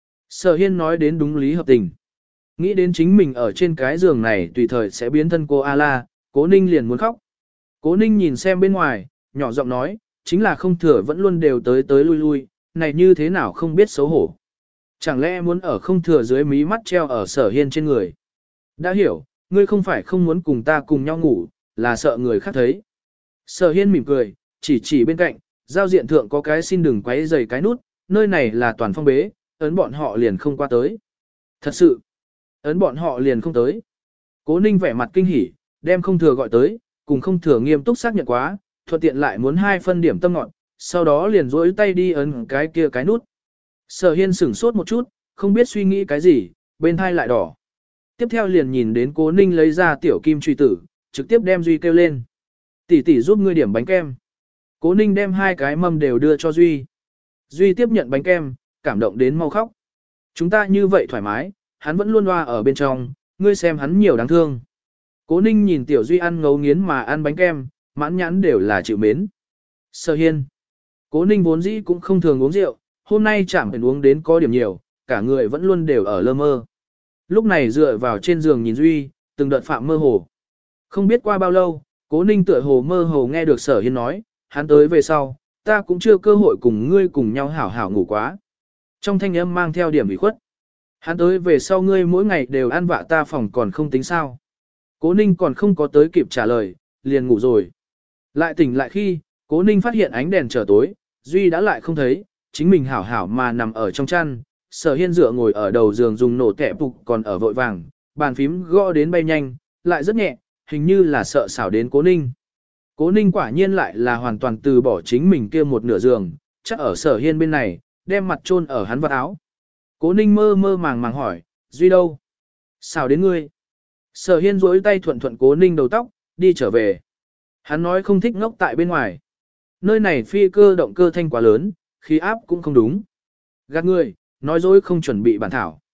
Sở Hiên nói đến đúng lý hợp tình. Nghĩ đến chính mình ở trên cái giường này tùy thời sẽ biến thân cô A-la, Cố Ninh liền muốn khóc. Cố Ninh nhìn xem bên ngoài, nhỏ giọng nói, chính là không thừa vẫn luôn đều tới tới lui lui, này như thế nào không biết xấu hổ. Chẳng lẽ muốn ở không thừa dưới mí mắt treo ở Sở Hiên trên người. Đã hiểu, ngươi không phải không muốn cùng ta cùng nhau ngủ, là sợ người khác thấy. Sở Hiên mỉm cười, chỉ bên cạnh, giao diện thượng có cái xin đừng quấy rầy cái nút, nơi này là toàn phong bế, ấn bọn họ liền không qua tới. Thật sự, ấn bọn họ liền không tới. Cố Ninh vẻ mặt kinh hỉ, đem không thừa gọi tới, cùng không thừa nghiêm túc xác nhận quá, thuận tiện lại muốn 2 phân điểm tâm ngọn, sau đó liền rỗi tay đi ấn cái kia cái nút. Sở Hiên sửng sốt một chút, không biết suy nghĩ cái gì, bên thai lại đỏ. Tiếp theo liền nhìn đến Cố Ninh lấy ra tiểu kim truy tử, trực tiếp đem Duy kêu lên. Tỷ tỷ giúp ngươi điểm bánh kem. Cố Ninh đem 2 cái mâm đều đưa cho Duy. Duy tiếp nhận bánh kem, cảm động đến mau khóc. Chúng ta như vậy thoải mái, hắn vẫn luôn loa ở bên trong, ngươi xem hắn nhiều đáng thương. Cố Ninh nhìn tiểu Duy ăn ngấu nghiến mà ăn bánh kem, mãn nhãn đều là chịu mến. Sở Hiên. Cố Ninh vốn dĩ cũng không thường uống rượu, hôm nay chẳng phải uống đến có điểm nhiều, cả người vẫn luôn đều ở lơ mơ. Lúc này dựa vào trên giường nhìn Duy, từng đợt phạm mơ hồ. Không biết qua bao lâu, Cố Ninh tựa hồ mơ hồ nghe được Sở Hiên nói, hắn tới về sau, ta cũng chưa cơ hội cùng ngươi cùng nhau hảo hảo ngủ quá. Trong thanh âm mang theo điểm ủy khuất. Hắn tới về sau ngươi mỗi ngày đều ăn vạ ta phòng còn không tính sao. Cố Ninh còn không có tới kịp trả lời, liền ngủ rồi. Lại tỉnh lại khi, Cố Ninh phát hiện ánh đèn trở tối, Duy đã lại không thấy, chính mình hảo hảo mà nằm ở trong chăn. Sở Hiên dựa ngồi ở đầu giường dùng nổ tẻ phục còn ở vội vàng, bàn phím gõ đến bay nhanh, lại rất nhẹ, hình như là sợ xảo đến Cố Ninh. Cố Ninh quả nhiên lại là hoàn toàn từ bỏ chính mình kia một nửa giường, chắc ở Sở Hiên bên này, đem mặt chôn ở hắn vật áo. Cố Ninh mơ mơ màng màng hỏi, Duy đâu? Xảo đến ngươi? Sở Hiên duỗi tay thuận thuận Cố Ninh đầu tóc, đi trở về. Hắn nói không thích ngốc tại bên ngoài. Nơi này phi cơ động cơ thanh quá lớn, khí áp cũng không đúng. Gạt ngươi, nói dối không chuẩn bị bản thảo.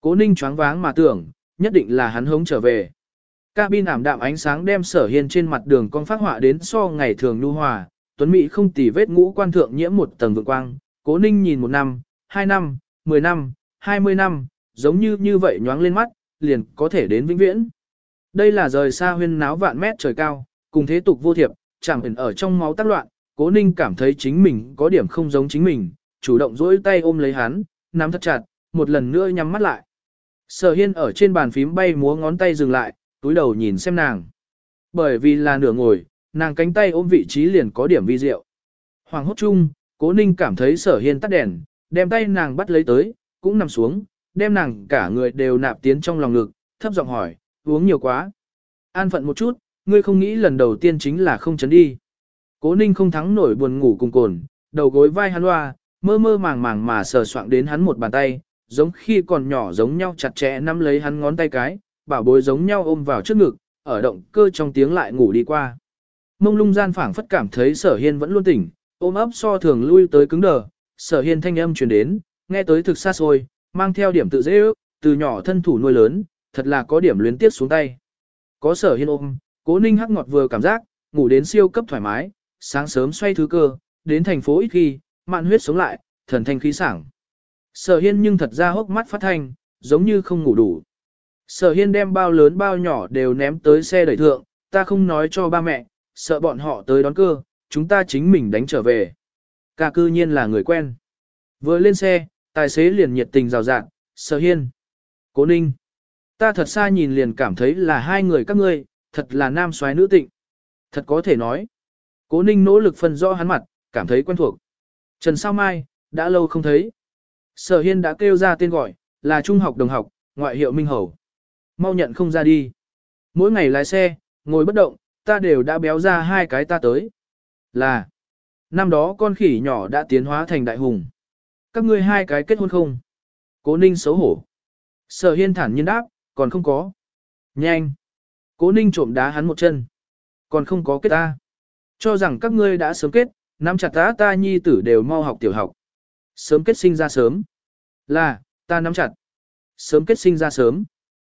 Cố Ninh choáng váng mà tưởng, nhất định là hắn hống trở về. Cabin ảm đạm ánh sáng đem Sở Hiên trên mặt đường con phát họa đến so ngày thường nhu hòa, tuấn mỹ không tì vết ngũ quan thượng nhiễm một tầng vượng quang. Cố Ninh nhìn 1 năm, 2 năm, 10 năm, 20 năm, giống như vậy nhoáng lên mắt, liền có thể đến vĩnh viễn. Đây là rời xa huyên náo vạn mét trời cao, cùng thế tục vô thiệp, chẳng ẩn ở trong máu tác loạn. Cố Ninh cảm thấy chính mình có điểm không giống chính mình, chủ động dỗi tay ôm lấy hắn, nắm thật chặt, một lần nữa nhắm mắt lại. Sở Hiên ở trên bàn phím bay múa ngón tay dừng lại, túi đầu nhìn xem nàng. Bởi vì là nửa ngồi, nàng cánh tay ôm vị trí liền có điểm vi diệu. Hoàng hốt chung, Cố Ninh cảm thấy Sở Hiên tắt đèn, đem tay nàng bắt lấy tới, cũng nằm xuống, đem nàng cả người đều nạp tiến trong lòng ngực, thấp giọng hỏi, uống nhiều quá. An phận một chút, ngươi không nghĩ lần đầu tiên chính là không chấn đi. Cố Ninh không thắng nổi buồn ngủ cùng cồn, đầu gối vai hắn loa, mơ mơ màng màng mà sờ soạng đến hắn một bàn tay, giống khi còn nhỏ giống nhau chặt chẽ nắm lấy hắn ngón tay cái, bảo bối giống nhau ôm vào trước ngực, ở động cơ trong tiếng lại ngủ đi qua. Mông lung gian phảng phất cảm thấy Sở Hiên vẫn luôn tỉnh, ôm ấp so thường lui tới cứng đờ, Sở Hiên thanh âm truyền đến, nghe tới thực xa xôi, mang theo điểm tự dễ ước, từ nhỏ thân thủ nuôi lớn, thật là có điểm luyến tiếc xuống tay. Có Sở Hiên ôm, Cố Ninh hắc ngọt vừa cảm giác, ngủ đến siêu cấp thoải mái, sáng sớm xoay thứ cơ, đến thành phố ít khi, mạn huyết sống lại, thần thanh khí sảng. Sở Hiên nhưng thật ra hốc mắt phát thanh, giống như không ngủ đủ. Sở Hiên đem bao lớn bao nhỏ đều ném tới xe đẩy thượng, ta không nói cho ba mẹ, sợ bọn họ tới đón cơ, chúng ta chính mình đánh trở về. Ca cư nhiên là người quen. Vừa lên xe, tài xế liền nhiệt tình rào rạng, Sở Hiên, Cố Ninh. Ta thật xa nhìn liền cảm thấy là hai người các ngươi, thật là nam soái nữ tịnh. Thật có thể nói. Cố Ninh nỗ lực phân rõ hắn mặt, cảm thấy quen thuộc. Trần Sao Mai, đã lâu không thấy. Sở Hiên đã kêu ra tên gọi, là trung học đồng học, ngoại hiệu Minh Hầu. Mau nhận không ra đi. Mỗi ngày lái xe, ngồi bất động, ta đều đã béo ra 2 cái ta tới. Là, năm đó con khỉ nhỏ đã tiến hóa thành đại hùng. Các ngươi 2 cái kết hôn không? Cố Ninh xấu hổ. Sở Hiên thản nhiên đáp, còn không có. Nhanh. Cố Ninh trộm đá hắn một chân. Còn không có kết ta. Cho rằng các ngươi đã sớm kết, nắm chặt ta nhi tử đều mau học tiểu học. Sớm kết sinh ra sớm. Là, ta nắm chặt. Sớm kết sinh ra sớm.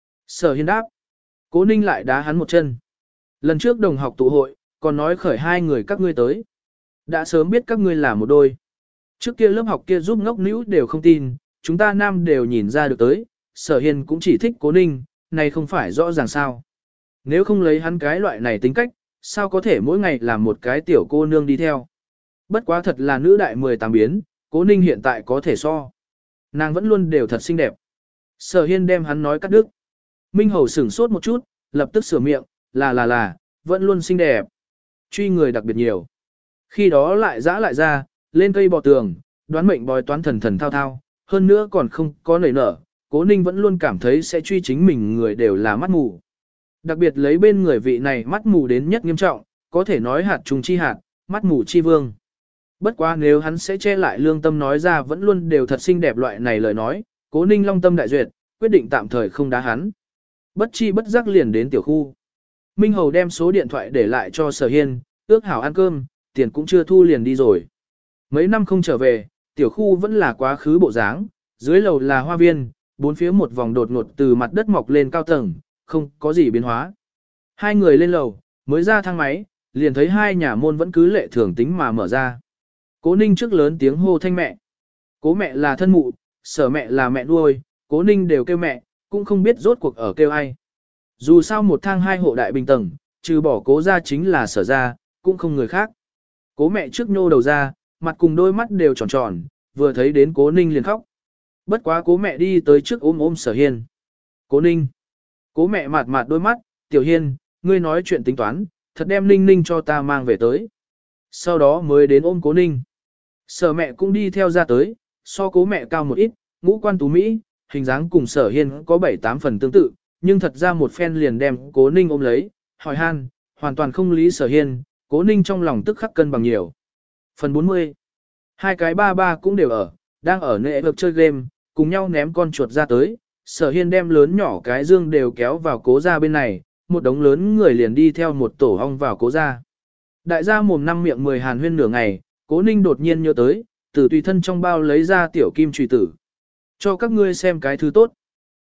Sở Hiên đáp. Cố Ninh lại đá hắn một chân. Lần trước đồng học tụ hội, còn nói khởi 2 người các ngươi tới. Đã sớm biết các ngươi là một đôi. Trước kia lớp học kia giúp ngốc nữ đều không tin, chúng ta nam đều nhìn ra được tới. Sở Hiên cũng chỉ thích Cố Ninh, này không phải rõ ràng sao. Nếu không lấy hắn cái loại này tính cách, sao có thể mỗi ngày làm một cái tiểu cô nương đi theo. Bất quá thật là nữ đại 18 biến, Cố Ninh hiện tại có thể so. Nàng vẫn luôn đều thật xinh đẹp. Sở Hiên đem hắn nói cắt đứt. Minh Hầu sửng sốt một chút, lập tức sửa miệng, là, vẫn luôn xinh đẹp. Truy người đặc biệt nhiều. Khi đó lại dã lại ra, lên cây bò tường, đoán mệnh bói toán thần thần thao thao, hơn nữa còn không có nảy nở. Cố Ninh vẫn luôn cảm thấy sẽ truy chính mình người đều là mắt mù. Đặc biệt lấy bên người vị này mắt mù đến nhất nghiêm trọng, có thể nói hạt trùng chi hạt, mắt mù chi vương. Bất quá nếu hắn sẽ che lại lương tâm nói ra vẫn luôn đều thật xinh đẹp loại này lời nói, Cố Ninh long tâm đại duyệt, quyết định tạm thời không đá hắn. Bất chi bất giác liền đến tiểu khu. Minh Hầu đem số điện thoại để lại cho Sở Hiên, ước hảo ăn cơm, tiền cũng chưa thu liền đi rồi. Mấy năm không trở về, tiểu khu vẫn là quá khứ bộ dáng, dưới lầu là hoa viên, bốn phía một vòng đột ngột từ mặt đất mọc lên cao tầng, không có gì biến hóa. 2 người lên lầu, mới ra thang máy, liền thấy 2 nhà môn vẫn cứ lệ thường tính mà mở ra. Cố Ninh trước lớn tiếng hô thanh mẹ. Cố mẹ là thân mụ, Sở mẹ là mẹ nuôi, Cố Ninh đều kêu mẹ, cũng không biết rốt cuộc ở kêu ai. Dù sao một thang 2 hộ đại bình tầng, trừ bỏ Cố ra chính là Sở ra, cũng không người khác. Cố mẹ trước nhô đầu ra, mặt cùng đôi mắt đều tròn tròn, vừa thấy đến Cố Ninh liền khóc. Bất quá Cố mẹ đi tới trước ôm Sở Hiên. Cố Ninh. Cố mẹ mạt mạt đôi mắt, Tiểu Hiên, ngươi nói chuyện tính toán, thật đem Ninh Ninh cho ta mang về tới. Sau đó mới đến ôm Cố Ninh. Sở mẹ cũng đi theo ra tới, so Cố mẹ cao một ít, ngũ quan tú Mỹ, hình dáng cùng Sở Hiên có 7-8 phần tương tự, nhưng thật ra một phen liền đem Cố Ninh ôm lấy, hỏi han, hoàn toàn không lý Sở Hiên, Cố Ninh trong lòng tức khắc cân bằng nhiều. Phần 40. 2 cái ba cũng đều ở, đang ở nệ vực chơi game, cùng nhau ném con chuột ra tới. Sở Hiên đem lớn nhỏ cái dương đều kéo vào Cố ra bên này, một đống lớn người liền đi theo một tổ ong vào Cố ra. Đại gia mồm năm miệng 10 hàn huyên nửa ngày, Cố Ninh đột nhiên nhớ tới, từ tùy thân trong bao lấy ra tiểu kim trùy tử. Cho các ngươi xem cái thứ tốt.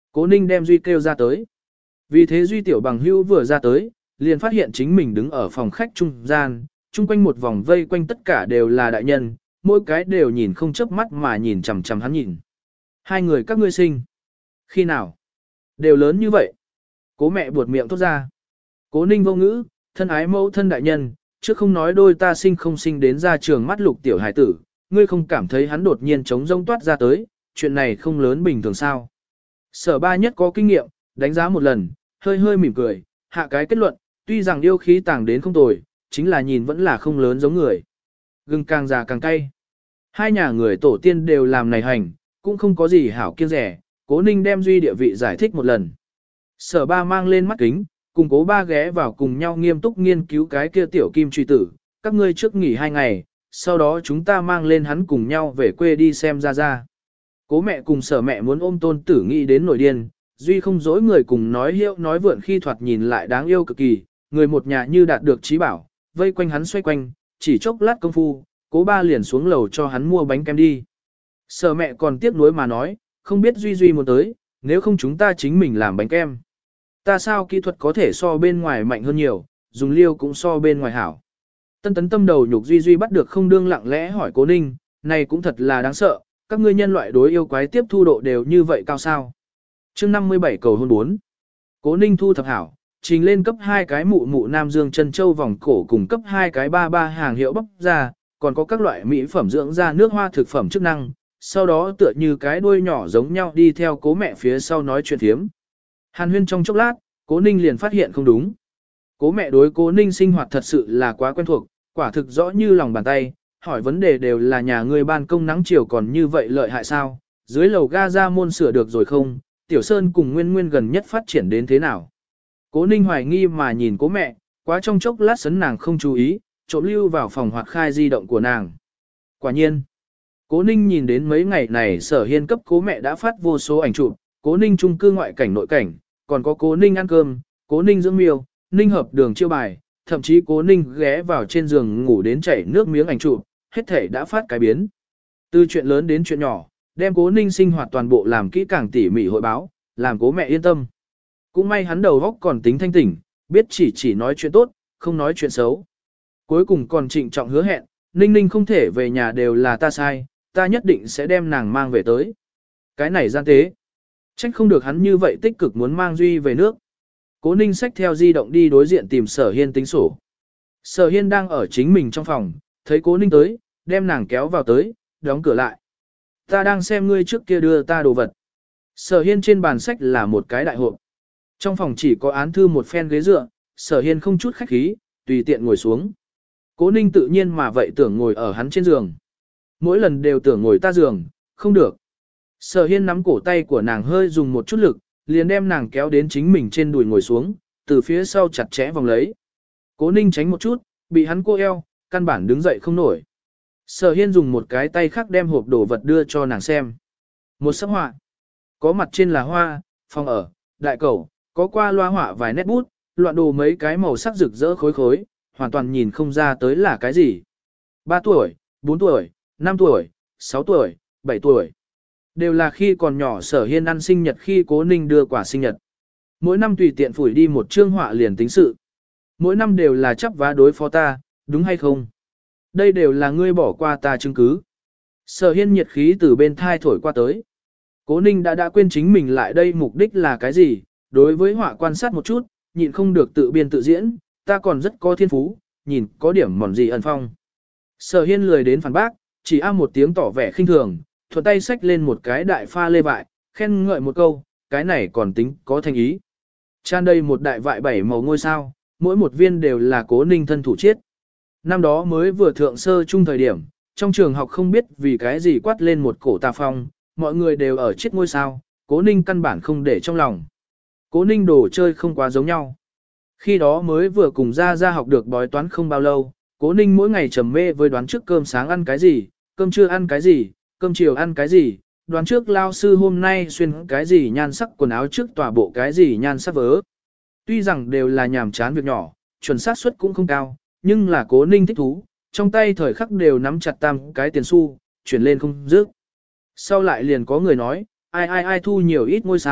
Cố Ninh đem Duy kêu ra tới. Vì thế Duy tiểu bằng hữu vừa ra tới, liền phát hiện chính mình đứng ở phòng khách trung gian, chung quanh một vòng vây quanh tất cả đều là đại nhân, mỗi cái đều nhìn không chớp mắt mà nhìn chằm chằm hắn nhìn. Hai người các ngươi sinh. Khi nào? Đều lớn như vậy. Cố mẹ buột miệng thốt ra. Cố Ninh vô ngữ, thân ái mẫu thân đại nhân, trước không nói đôi ta sinh không sinh đến ra trường mắt lục tiểu hải tử, ngươi không cảm thấy hắn đột nhiên trống rông toát ra tới, chuyện này không lớn bình thường sao. Sở ba nhất có kinh nghiệm, đánh giá một lần, hơi hơi mỉm cười, hạ cái kết luận, tuy rằng yêu khí tàng đến không tồi, chính là nhìn vẫn là không lớn giống người. Gừng càng già càng cay. Hai nhà người tổ tiên đều làm này hành, cũng không có gì hảo kiêng rẻ, Cố Ninh đem Duy địa vị giải thích một lần. Sở ba mang lên mắt kính, cùng Cố ba ghé vào cùng nhau nghiêm túc nghiên cứu cái kia tiểu kim truy tử, các ngươi trước nghỉ 2 ngày, sau đó chúng ta mang lên hắn cùng nhau về quê đi xem ra ra. Cố mẹ cùng Sở mẹ muốn ôm tôn tử nghĩ đến nổi điên, Duy không dối người cùng nói hiệu nói vượn khi thoạt nhìn lại đáng yêu cực kỳ, người một nhà như đạt được trí bảo, vây quanh hắn xoay quanh, chỉ chốc lát công phu, Cố ba liền xuống lầu cho hắn mua bánh kem đi. Sở mẹ còn tiếc nuối mà nói, không biết Duy muốn tới, nếu không chúng ta chính mình làm bánh kem. Ta sao kỹ thuật có thể so bên ngoài mạnh hơn nhiều, dùng liêu cũng so bên ngoài hảo. Tân tấn tâm đầu nhục Duy bắt được không đương lặng lẽ hỏi Cố Ninh, này cũng thật là đáng sợ, các ngươi nhân loại đối yêu quái tiếp thu độ đều như vậy cao sao. Chương 57 cầu hôn 4. Cố Ninh thu thập hảo, trình lên cấp 2 cái mụ mụ Nam Dương chân châu vòng cổ cùng cấp 2 cái ba ba hàng hiệu bắp ra, còn có các loại mỹ phẩm dưỡng da nước hoa thực phẩm chức năng, sau đó tựa như cái đuôi nhỏ giống nhau đi theo Cố mẹ phía sau nói chuyện thiếm. Hàn huyên trong chốc lát, Cố Ninh liền phát hiện không đúng. Cố mẹ đối Cố Ninh sinh hoạt thật sự là quá quen thuộc, quả thực rõ như lòng bàn tay, hỏi vấn đề đều là nhà ngươi ban công nắng chiều còn như vậy lợi hại sao, dưới lầu ga ra môn sửa được rồi không, Tiểu Sơn cùng Nguyên Nguyên gần nhất phát triển đến thế nào. Cố Ninh hoài nghi mà nhìn Cố mẹ, quá trong chốc lát sấn nàng không chú ý, trộm lưu vào phòng hoạt khai di động của nàng. Quả nhiên, Cố Ninh nhìn đến mấy ngày này Sở Hiên cấp Cố mẹ đã phát vô số ảnh chụp, Cố Ninh chung cư ngoại cảnh nội cảnh, còn có Cố Ninh ăn cơm, Cố Ninh dưỡng miêu, Ninh hợp đường chiêu bài, thậm chí Cố Ninh ghé vào trên giường ngủ đến chảy nước miếng ảnh chụp, hết thể đã phát cái biến. Từ chuyện lớn đến chuyện nhỏ, đem Cố Ninh sinh hoạt toàn bộ làm kỹ càng tỉ mỉ hội báo, làm Cố mẹ yên tâm. Cũng may hắn đầu óc còn tính thanh tỉnh, biết chỉ nói chuyện tốt, không nói chuyện xấu. Cuối cùng còn trịnh trọng hứa hẹn, Ninh Ninh không thể về nhà đều là ta sai, ta nhất định sẽ đem nàng mang về tới. Cái này gian tế. Trách không được hắn như vậy tích cực muốn mang Duy về nước. Cố Ninh xách theo di động đi đối diện tìm Sở Hiên tính sổ. Sở Hiên đang ở chính mình trong phòng, thấy Cố Ninh tới, đem nàng kéo vào tới, đóng cửa lại. Ta đang xem ngươi trước kia đưa ta đồ vật. Sở Hiên trên bàn sách là một cái đại hộp. Trong phòng chỉ có án thư một phen ghế dựa, Sở Hiên không chút khách khí, tùy tiện ngồi xuống. Cố Ninh tự nhiên mà vậy tưởng ngồi ở hắn trên giường. Mỗi lần đều tưởng ngồi ta giường, không được. Sở Hiên nắm cổ tay của nàng hơi dùng một chút lực, liền đem nàng kéo đến chính mình trên đùi ngồi xuống, từ phía sau chặt chẽ vòng lấy. Cố Ninh tránh một chút, bị hắn cô eo, căn bản đứng dậy không nổi. Sở Hiên dùng một cái tay khác đem hộp đồ vật đưa cho nàng xem. Một sắc họa. Có mặt trên là hoa, phòng ở, đại cầu, có qua loa họa vài nét bút, loạn đồ mấy cái màu sắc rực rỡ khối khối, hoàn toàn nhìn không ra tới là cái gì. 3 tuổi, 4 tuổi, 5 tuổi, 6 tuổi, 7 tuổi. Đều là khi còn nhỏ Sở Hiên ăn sinh nhật khi Cố Ninh đưa quả sinh nhật. Mỗi năm tùy tiện phủi đi một chương họa liền tính sự. Mỗi năm đều là chấp vá đối phó ta, đúng hay không? Đây đều là ngươi bỏ qua ta chứng cứ. Sở Hiên nhiệt khí từ bên thai thổi qua tới. Cố Ninh đã quên chính mình lại đây mục đích là cái gì, đối với họa quan sát một chút, nhịn không được tự biên tự diễn, ta còn rất có thiên phú, nhìn có điểm mòn gì ẩn phong. Sở Hiên lười đến phản bác, chỉ một tiếng tỏ vẻ khinh thường, thuận tay xách lên một cái đại pha lê vại, khen ngợi một câu, cái này còn tính có thành ý. Tràn đầy một đại vại 7 màu ngôi sao, mỗi một viên đều là Cố Ninh thân thủ chiết. Năm đó mới vừa thượng sơ chung thời điểm, trong trường học không biết vì cái gì quát lên một cổ tà phong, mọi người đều ở chiết ngôi sao, Cố Ninh căn bản không để trong lòng. Cố Ninh đồ chơi không quá giống nhau. Khi đó mới vừa cùng ra học được bói toán không bao lâu, Cố Ninh mỗi ngày trầm mê với đoán trước cơm sáng ăn cái gì, cơm trưa ăn cái gì, cơm chiều ăn cái gì, đoán trước lao sư hôm nay xuyên cái gì nhan sắc quần áo trước tòa bộ cái gì nhan sắc vớ. Tuy rằng đều là nhàm chán việc nhỏ, chuẩn xác suất cũng không cao, nhưng là Cố Ninh thích thú, trong tay thời khắc đều nắm chặt tam cái tiền xu, chuyển lên không dứt. Sau lại liền có người nói, ai thu nhiều ít ngôi sao,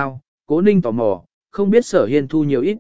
Cố Ninh tò mò, không biết Sở Hiên thu nhiều ít.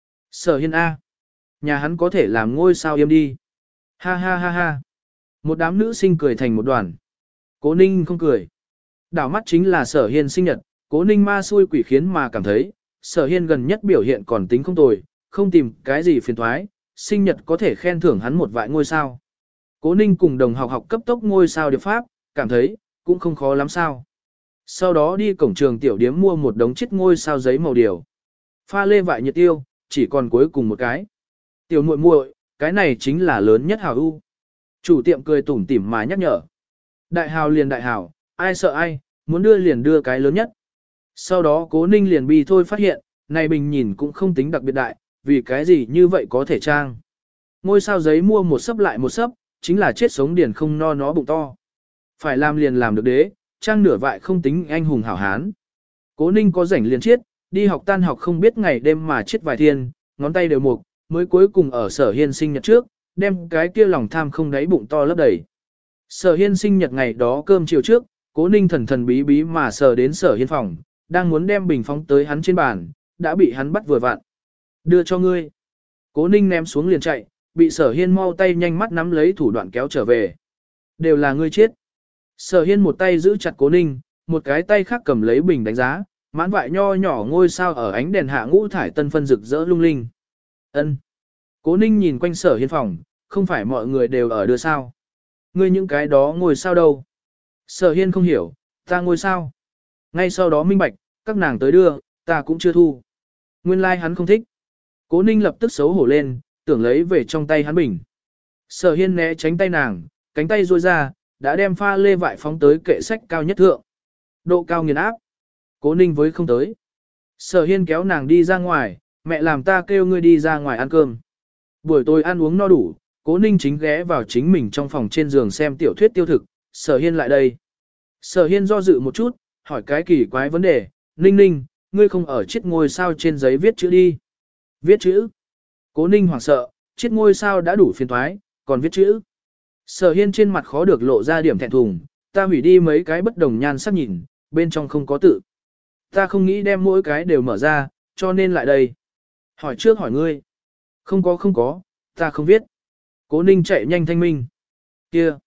Sở Hiên A. Nhà hắn có thể làm ngôi sao yếm đi. Ha ha ha ha. Một đám nữ sinh cười thành một đoàn. Cố Ninh không cười. Đảo mắt chính là Sở Hiên sinh nhật, Cố Ninh ma xui quỷ khiến mà cảm thấy, Sở Hiên gần nhất biểu hiện còn tính không tồi, không tìm cái gì phiền thoái, sinh nhật có thể khen thưởng hắn một vài ngôi sao. Cố Ninh cùng đồng học học cấp tốc ngôi sao điệp pháp, cảm thấy, cũng không khó lắm sao. Sau đó đi cổng trường tiểu điếm mua một đống chiếc ngôi sao giấy màu điều. Pha lê vại nhiệt tiêu, chỉ còn cuối cùng một cái. Tiểu muội muội, cái này chính là lớn nhất hào ưu. Chủ tiệm cười tủm tỉm mà nhắc nhở. Đại hào liền đại hào, ai sợ ai, muốn đưa liền đưa cái lớn nhất. Sau đó Cố Ninh liền bi thôi phát hiện, này bình nhìn cũng không tính đặc biệt đại, vì cái gì như vậy có thể trang. Ngôi sao giấy mua một sấp lại một sấp, chính là chết sống điền không no nó bụng to. Phải làm liền làm được đế, trang nửa vại không tính anh hùng hảo hán. Cố Ninh có rảnh liền chiết, đi học tan học không biết ngày đêm mà chiết vài thiên, ngón tay đều mục, mới cuối cùng ở Sở Hiên sinh nhật trước, đem cái kia lòng tham không đáy bụng to lấp đầy. Sở Hiên sinh nhật ngày đó cơm chiều trước, Cố Ninh thần thần bí bí mà sờ đến Sở Hiên phòng, đang muốn đem bình phóng tới hắn trên bàn, đã bị hắn bắt vừa vặn. Đưa cho ngươi. Cố Ninh ném xuống liền chạy, bị Sở Hiên mau tay nhanh mắt nắm lấy thủ đoạn kéo trở về. Đều là ngươi chết. Sở Hiên một tay giữ chặt Cố Ninh, một cái tay khác cầm lấy bình đánh giá, mãn vại nho nhỏ ngôi sao ở ánh đèn hạ ngũ thải tân phân rực rỡ lung linh. Ân. Cố Ninh nhìn quanh Sở Hiên phòng, không phải mọi người đều ở đưa sao. Ngươi những cái đó ngôi sao đâu? Sở Hiên không hiểu, ta ngôi sao. Ngay sau đó minh bạch, các nàng tới đưa, ta cũng chưa thu. Nguyên lai like hắn không thích. Cố Ninh lập tức xấu hổ lên, tưởng lấy về trong tay hắn bình. Sở Hiên né tránh tay nàng, cánh tay duỗi ra, đã đem pha lê vại phóng tới kệ sách cao nhất thượng. Độ cao nghiền áp. Cố Ninh với không tới. Sở Hiên kéo nàng đi ra ngoài, mẹ làm ta kêu ngươi đi ra ngoài ăn cơm. Buổi tối ăn uống no đủ, Cố Ninh chính ghé vào chính mình trong phòng trên giường xem tiểu thuyết tiêu thực, Sở Hiên lại đây. Sở Hiên do dự một chút, hỏi cái kỳ quái vấn đề, Ninh Ninh, ngươi không ở chiếc ngôi sao trên giấy viết chữ đi. Viết chữ. Cố Ninh hoảng sợ, chiếc ngôi sao đã đủ phiền toái, còn viết chữ. Sở Hiên trên mặt khó được lộ ra điểm thẹn thùng, ta hủy đi mấy cái bất đồng nhan sắc nhìn, bên trong không có tự. Ta không nghĩ đem mỗi cái đều mở ra, cho nên lại đây. Hỏi trước hỏi ngươi. Không có, ta không viết. Cố Ninh chạy nhanh thanh minh. Kia.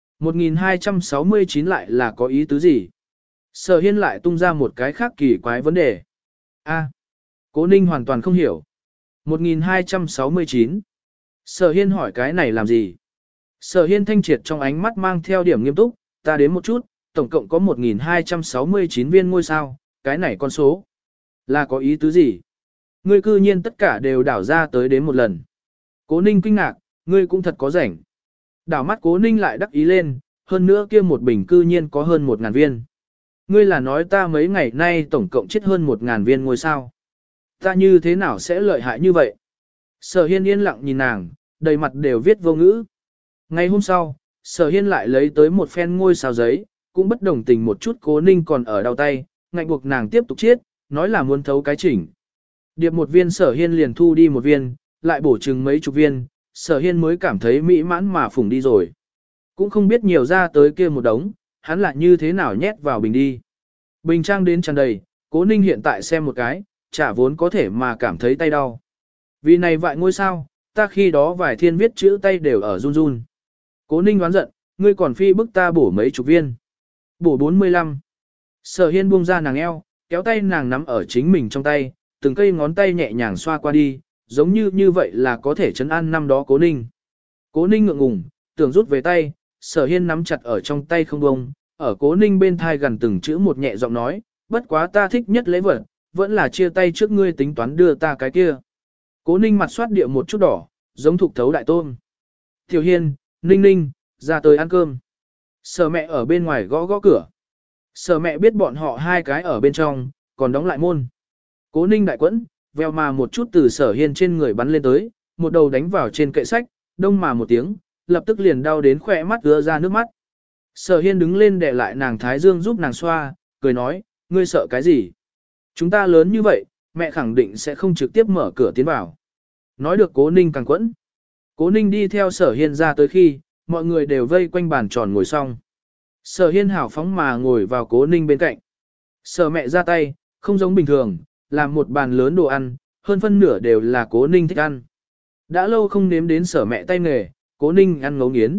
1269 lại là có ý tứ gì? Sở Hiên lại tung ra một cái khác kỳ quái vấn đề. A. Cố Ninh hoàn toàn không hiểu. 1269. Sở Hiên hỏi cái này làm gì? Sở Hiên thanh triệt trong ánh mắt mang theo điểm nghiêm túc, ta đến một chút, tổng cộng có 1269 viên ngôi sao, cái này con số. Là có ý tứ gì? Ngươi cư nhiên tất cả đều đảo ra tới đến một lần. Cố Ninh kinh ngạc, ngươi cũng thật có rảnh. Đảo mắt Cố Ninh lại đắc ý lên, hơn nữa kia một bình cư nhiên có hơn 1.000 viên. Ngươi là nói ta mấy ngày nay tổng cộng chết hơn 1.000 viên ngôi sao. Ta như thế nào sẽ lợi hại như vậy? Sở Hiên yên lặng nhìn nàng, đầy mặt đều viết vô ngữ. Ngày hôm sau, Sở Hiên lại lấy tới một phen ngôi sao giấy, cũng bất đồng tình một chút Cố Ninh còn ở đau tay, ngạnh buộc nàng tiếp tục chiết, nói là muốn thấu cái chỉnh. Điệp một viên Sở Hiên liền thu đi một viên, lại bổ chừng mấy chục viên, Sở Hiên mới cảm thấy mỹ mãn mà phủng đi rồi. Cũng không biết nhiều ra tới kia một đống, hắn lại như thế nào nhét vào bình đi. Bình trang đến tràn đầy, Cố Ninh hiện tại xem một cái, chả vốn có thể mà cảm thấy tay đau. Vì này vại ngôi sao, ta khi đó vài thiên viết chữ tay đều ở run run. Cố Ninh đoán giận, ngươi còn phi bức ta bổ mấy chục viên. Bổ 45. Sở Hiên buông ra nàng eo, kéo tay nàng nắm ở chính mình trong tay, từng cây ngón tay nhẹ nhàng xoa qua đi, giống như vậy là có thể trấn an năm đó Cố Ninh. Cố Ninh ngượng ngùng, tưởng rút về tay, Sở Hiên nắm chặt ở trong tay không bông, ở Cố Ninh bên thai gần từng chữ một nhẹ giọng nói, bất quá ta thích nhất lễ vật, vẫn là chia tay trước ngươi tính toán đưa ta cái kia. Cố Ninh mặt soát địa một chút đỏ, giống thục thấu đại tôm. Tiểu Hiên, Ninh Ninh, ra tới ăn cơm. Sở mẹ ở bên ngoài gõ gõ cửa. Sở mẹ biết bọn họ hai cái ở bên trong, còn đóng lại môn. Cố Ninh đại quẫn, veo mà một chút từ Sở Hiên trên người bắn lên tới, một đầu đánh vào trên kệ sách, đông mà một tiếng, lập tức liền đau đến khỏe mắt ứa ra nước mắt. Sở Hiên đứng lên để lại nàng thái dương giúp nàng xoa, cười nói, ngươi sợ cái gì? Chúng ta lớn như vậy, mẹ khẳng định sẽ không trực tiếp mở cửa tiến vào. Nói được Cố Ninh càng quẫn. Cố Ninh đi theo Sở Hiên ra tới khi, mọi người đều vây quanh bàn tròn ngồi xong. Sở Hiên hảo phóng mà ngồi vào Cố Ninh bên cạnh. Sở mẹ ra tay, không giống bình thường, làm một bàn lớn đồ ăn, hơn phân nửa đều là Cố Ninh thích ăn. Đã lâu không nếm đến Sở mẹ tay nghề, Cố Ninh ăn ngấu nghiến.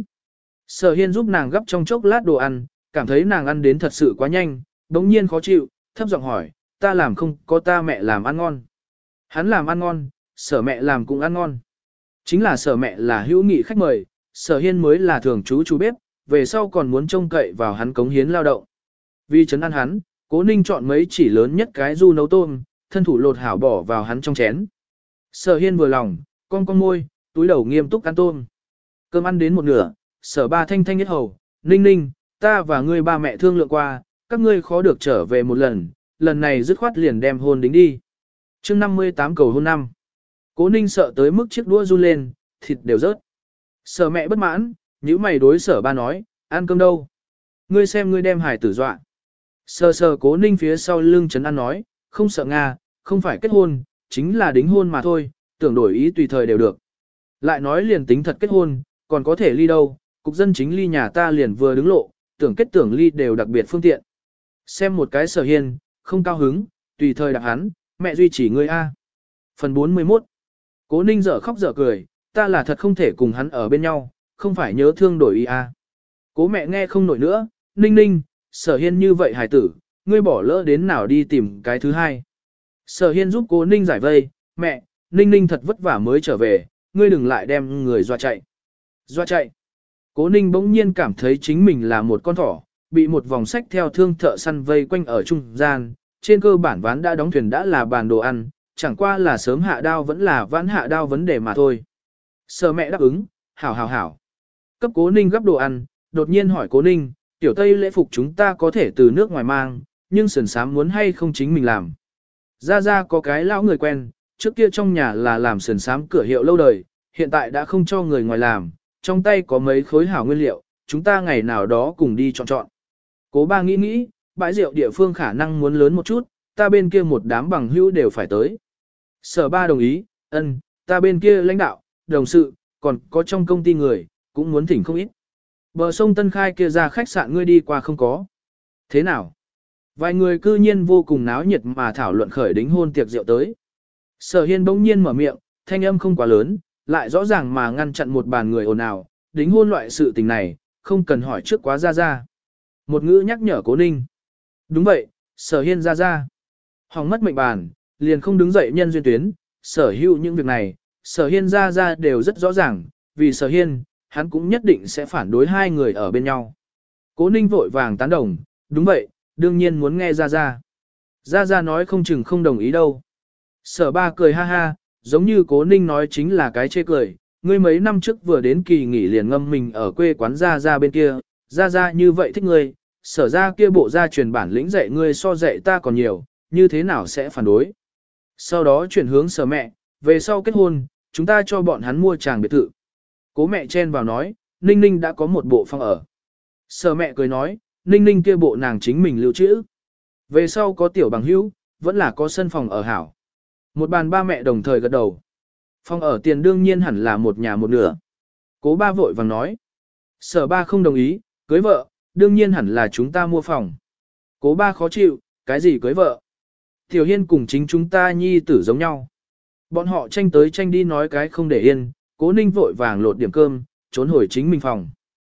Sở Hiên giúp nàng gấp trong chốc lát đồ ăn, cảm thấy nàng ăn đến thật sự quá nhanh, đống nhiên khó chịu, thấp giọng hỏi, ta làm không có ta mẹ làm ăn ngon. Hắn làm ăn ngon, Sở mẹ làm cũng ăn ngon. Chính là Sở mẹ là hữu nghị khách mời, Sở Hiên mới là thường chú bếp, về sau còn muốn trông cậy vào hắn cống hiến lao động. Vì chấn ăn hắn, Cố Ninh chọn mấy chỉ lớn nhất cái du nấu tôm, thân thủ lột hảo bỏ vào hắn trong chén. Sở Hiên vừa lòng, con môi, túi đầu nghiêm túc ăn tôm. Cơm ăn đến một nửa, Sở Ba thanh thanh nhất hầu, Ninh Ninh, ta và ngươi ba mẹ thương lượng qua, các ngươi khó được trở về một lần, lần này dứt khoát liền đem hôn đính đi. Chương 58 cầu hôn năm. Cố Ninh sợ tới mức chiếc đũa run lên, thịt đều rớt. Sở mẹ bất mãn, nhíu mày đối Sở Ba nói, ăn cơm đâu? Ngươi xem ngươi đem hải tử dọa. Sờ Cố Ninh phía sau lưng chấn an nói, không sợ Nga, không phải kết hôn, chính là đính hôn mà thôi, tưởng đổi ý tùy thời đều được. Lại nói liền tính thật kết hôn, còn có thể ly đâu, cục dân chính ly nhà ta liền vừa đứng lộ, tưởng kết tưởng ly đều đặc biệt phương tiện. Xem một cái Sở Hiên, không cao hứng, tùy thời đặt hắn, mẹ duy trì ngươi A. Phần 41. Cố Ninh dở khóc dở cười, ta là thật không thể cùng hắn ở bên nhau, không phải nhớ thương đổi ý A. Cố mẹ nghe không nổi nữa, Ninh Ninh, Sở Hiên như vậy hài tử, ngươi bỏ lỡ đến nào đi tìm cái thứ hai. Sở Hiên giúp Cố Ninh giải vây, mẹ, Ninh Ninh thật vất vả mới trở về, ngươi đừng lại đem người dọa chạy. Dọa chạy. Cố Ninh bỗng nhiên cảm thấy chính mình là một con thỏ, bị một vòng sách theo thương thợ săn vây quanh ở trung gian, trên cơ bản ván đã đóng thuyền đã là bàn đồ ăn, chẳng qua là sớm hạ đao vẫn là vãn hạ đao vấn đề mà thôi. Sở mẹ đáp ứng, hảo. Cấp Cố Ninh gấp đồ ăn, đột nhiên hỏi Cố Ninh, tiểu Tây lễ phục chúng ta có thể từ nước ngoài mang, nhưng sườn sám muốn hay không chính mình làm. Ra có cái lão người quen, trước kia trong nhà là làm sườn sám cửa hiệu lâu đời, hiện tại đã không cho người ngoài làm, trong tay có mấy khối hảo nguyên liệu, chúng ta ngày nào đó cùng đi chọn. Cố Ba nghĩ, bãi rượu địa phương khả năng muốn lớn một chút, ta bên kia một đám bằng hữu đều phải tới. Sở Ba đồng ý, ta bên kia lãnh đạo, đồng sự, còn có trong công ty người, cũng muốn thỉnh không ít. Bờ sông Tân Khai kia ra khách sạn ngươi đi qua không có. Thế nào? Vài người cư nhiên vô cùng náo nhiệt mà thảo luận khởi đính hôn tiệc rượu tới. Sở Hiên bỗng nhiên mở miệng, thanh âm không quá lớn, lại rõ ràng mà ngăn chặn một bàn người ồn ào, đính hôn loại sự tình này, không cần hỏi trước quá ra. Một ngữ nhắc nhở Cố Ninh. Đúng vậy, Sở Hiên ra. Hỏng mất mệnh bàn, liền không đứng dậy nhân duyên tuyến, sở hữu những việc này, Sở Hiên ra đều rất rõ ràng, vì Sở Hiên, hắn cũng nhất định sẽ phản đối hai người ở bên nhau. Cố Ninh vội vàng tán đồng, đúng vậy, đương nhiên muốn nghe ra. Ra nói không chừng không đồng ý đâu. Sở Ba cười ha ha, giống như Cố Ninh nói chính là cái chê cười, ngươi mấy năm trước vừa đến kỳ nghỉ liền ngâm mình ở quê quán ra bên kia, ra như vậy thích ngươi, Sở ra kia bộ ra truyền bản lĩnh dạy ngươi so dạy ta còn nhiều, như thế nào sẽ phản đối. Sau đó chuyển hướng Sở mẹ, về sau kết hôn, chúng ta cho bọn hắn mua tràng biệt thự. Cố mẹ chen vào nói, Ninh Ninh đã có một bộ phòng ở. Sở mẹ cười nói, Ninh Ninh kia bộ nàng chính mình lưu trữ. Về sau có tiểu bằng hữu, vẫn là có sân phòng ở hảo. Một bàn ba mẹ đồng thời gật đầu. Phòng ở tiền đương nhiên hẳn là một nhà một nửa. Cố Ba vội vàng nói. Sở Ba không đồng ý, cưới vợ, đương nhiên hẳn là chúng ta mua phòng. Cố Ba khó chịu, cái gì cưới vợ? Tiểu Hiên cùng chính chúng ta nhi tử giống nhau. Bọn họ tranh tới tranh đi nói cái không để yên, Cố Ninh vội vàng lột điểm cơm, trốn hồi chính mình phòng.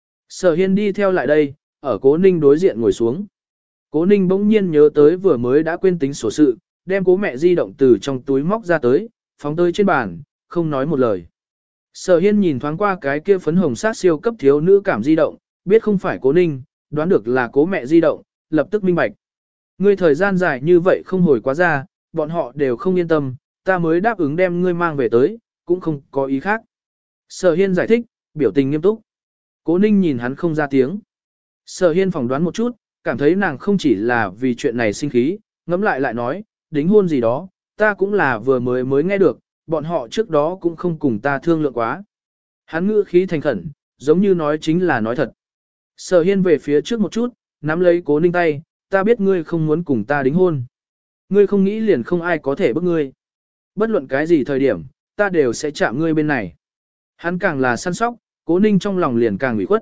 Sở Hiên đi theo lại đây, ở Cố Ninh đối diện ngồi xuống. Cố Ninh bỗng nhiên nhớ tới vừa mới đã quên tính sổ sự, đem Cố mẹ di động từ trong túi móc ra tới, phóng tới trên bàn, không nói một lời. Sở Hiên nhìn thoáng qua cái kia phấn hồng sát siêu cấp thiếu nữ cảm di động, biết không phải Cố Ninh, đoán được là Cố mẹ di động, lập tức minh bạch. Ngươi thời gian dài như vậy không hồi quá ra, bọn họ đều không yên tâm, ta mới đáp ứng đem ngươi mang về tới, cũng không có ý khác. Sở Hiên giải thích, biểu tình nghiêm túc. Cố Ninh nhìn hắn không ra tiếng. Sở Hiên phỏng đoán một chút, cảm thấy nàng không chỉ là vì chuyện này sinh khí, ngẫm lại nói, đính hôn gì đó, ta cũng là vừa mới nghe được, bọn họ trước đó cũng không cùng ta thương lượng quá. Hắn ngữ khí thành khẩn, giống như nói chính là nói thật. Sở Hiên về phía trước một chút, nắm lấy Cố Ninh tay, ta biết ngươi không muốn cùng ta đính hôn. Ngươi không nghĩ liền không ai có thể bức ngươi. Bất luận cái gì thời điểm, ta đều sẽ chạm ngươi bên này. Hắn càng là săn sóc, Cố Ninh trong lòng liền càng ủy khuất.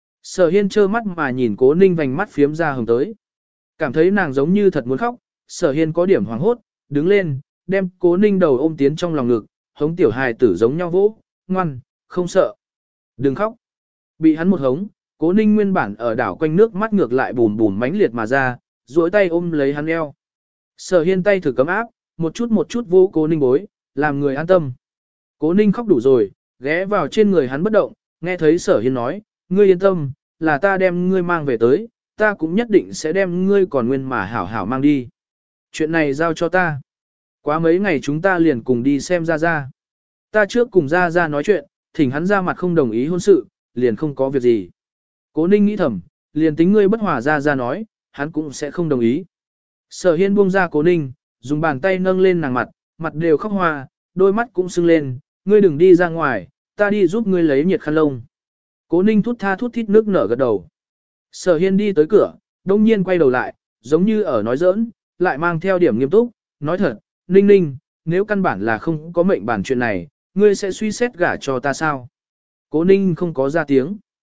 Sở Hiên trơ mắt mà nhìn Cố Ninh vành mắt phiếm ra hồng tới. Cảm thấy nàng giống như thật muốn khóc, Sở Hiên có điểm hoảng hốt, đứng lên, đem Cố Ninh đầu ôm tiến trong lòng ngực, hống tiểu hài tử giống nhau vỗ, ngoan, không sợ. Đừng khóc. Bị hắn một hống, Cố Ninh nguyên bản ở đảo quanh nước mắt ngược lại bùm bùm mãnh liệt mà ra, duỗi tay ôm lấy hắn eo. Sở Hiên tay thử cấm áp, một chút vô Cố Ninh bối, làm người an tâm. Cố Ninh khóc đủ rồi, ghé vào trên người hắn bất động, nghe thấy Sở Hiên nói, ngươi yên tâm, là ta đem ngươi mang về tới, ta cũng nhất định sẽ đem ngươi còn nguyên mà hảo hảo mang đi. Chuyện này giao cho ta. Quá mấy ngày chúng ta liền cùng đi xem Gia Gia. Ta trước cùng Gia Gia nói chuyện, thỉnh hắn ra mặt không đồng ý hôn sự, liền không có việc gì. Cố Ninh nghĩ thầm, liền tính ngươi bất hòa Gia Gia nói, hắn cũng sẽ không đồng ý. Sở Hiên buông ra Cố Ninh, dùng bàn tay nâng lên nàng mặt, mặt đều khóc hoa, đôi mắt cũng sưng lên, ngươi đừng đi ra ngoài, ta đi giúp ngươi lấy nhiệt khăn lông. Cố Ninh thút tha thút thít nước nở gật đầu. Sở Hiên đi tới cửa, đông nhiên quay đầu lại, giống như ở nói giỡn, lại mang theo điểm nghiêm túc, nói thật, Ninh Ninh, nếu căn bản là không có mệnh bản chuyện này, ngươi sẽ suy xét gả cho ta sao? Cố Ninh không có ra tiếng.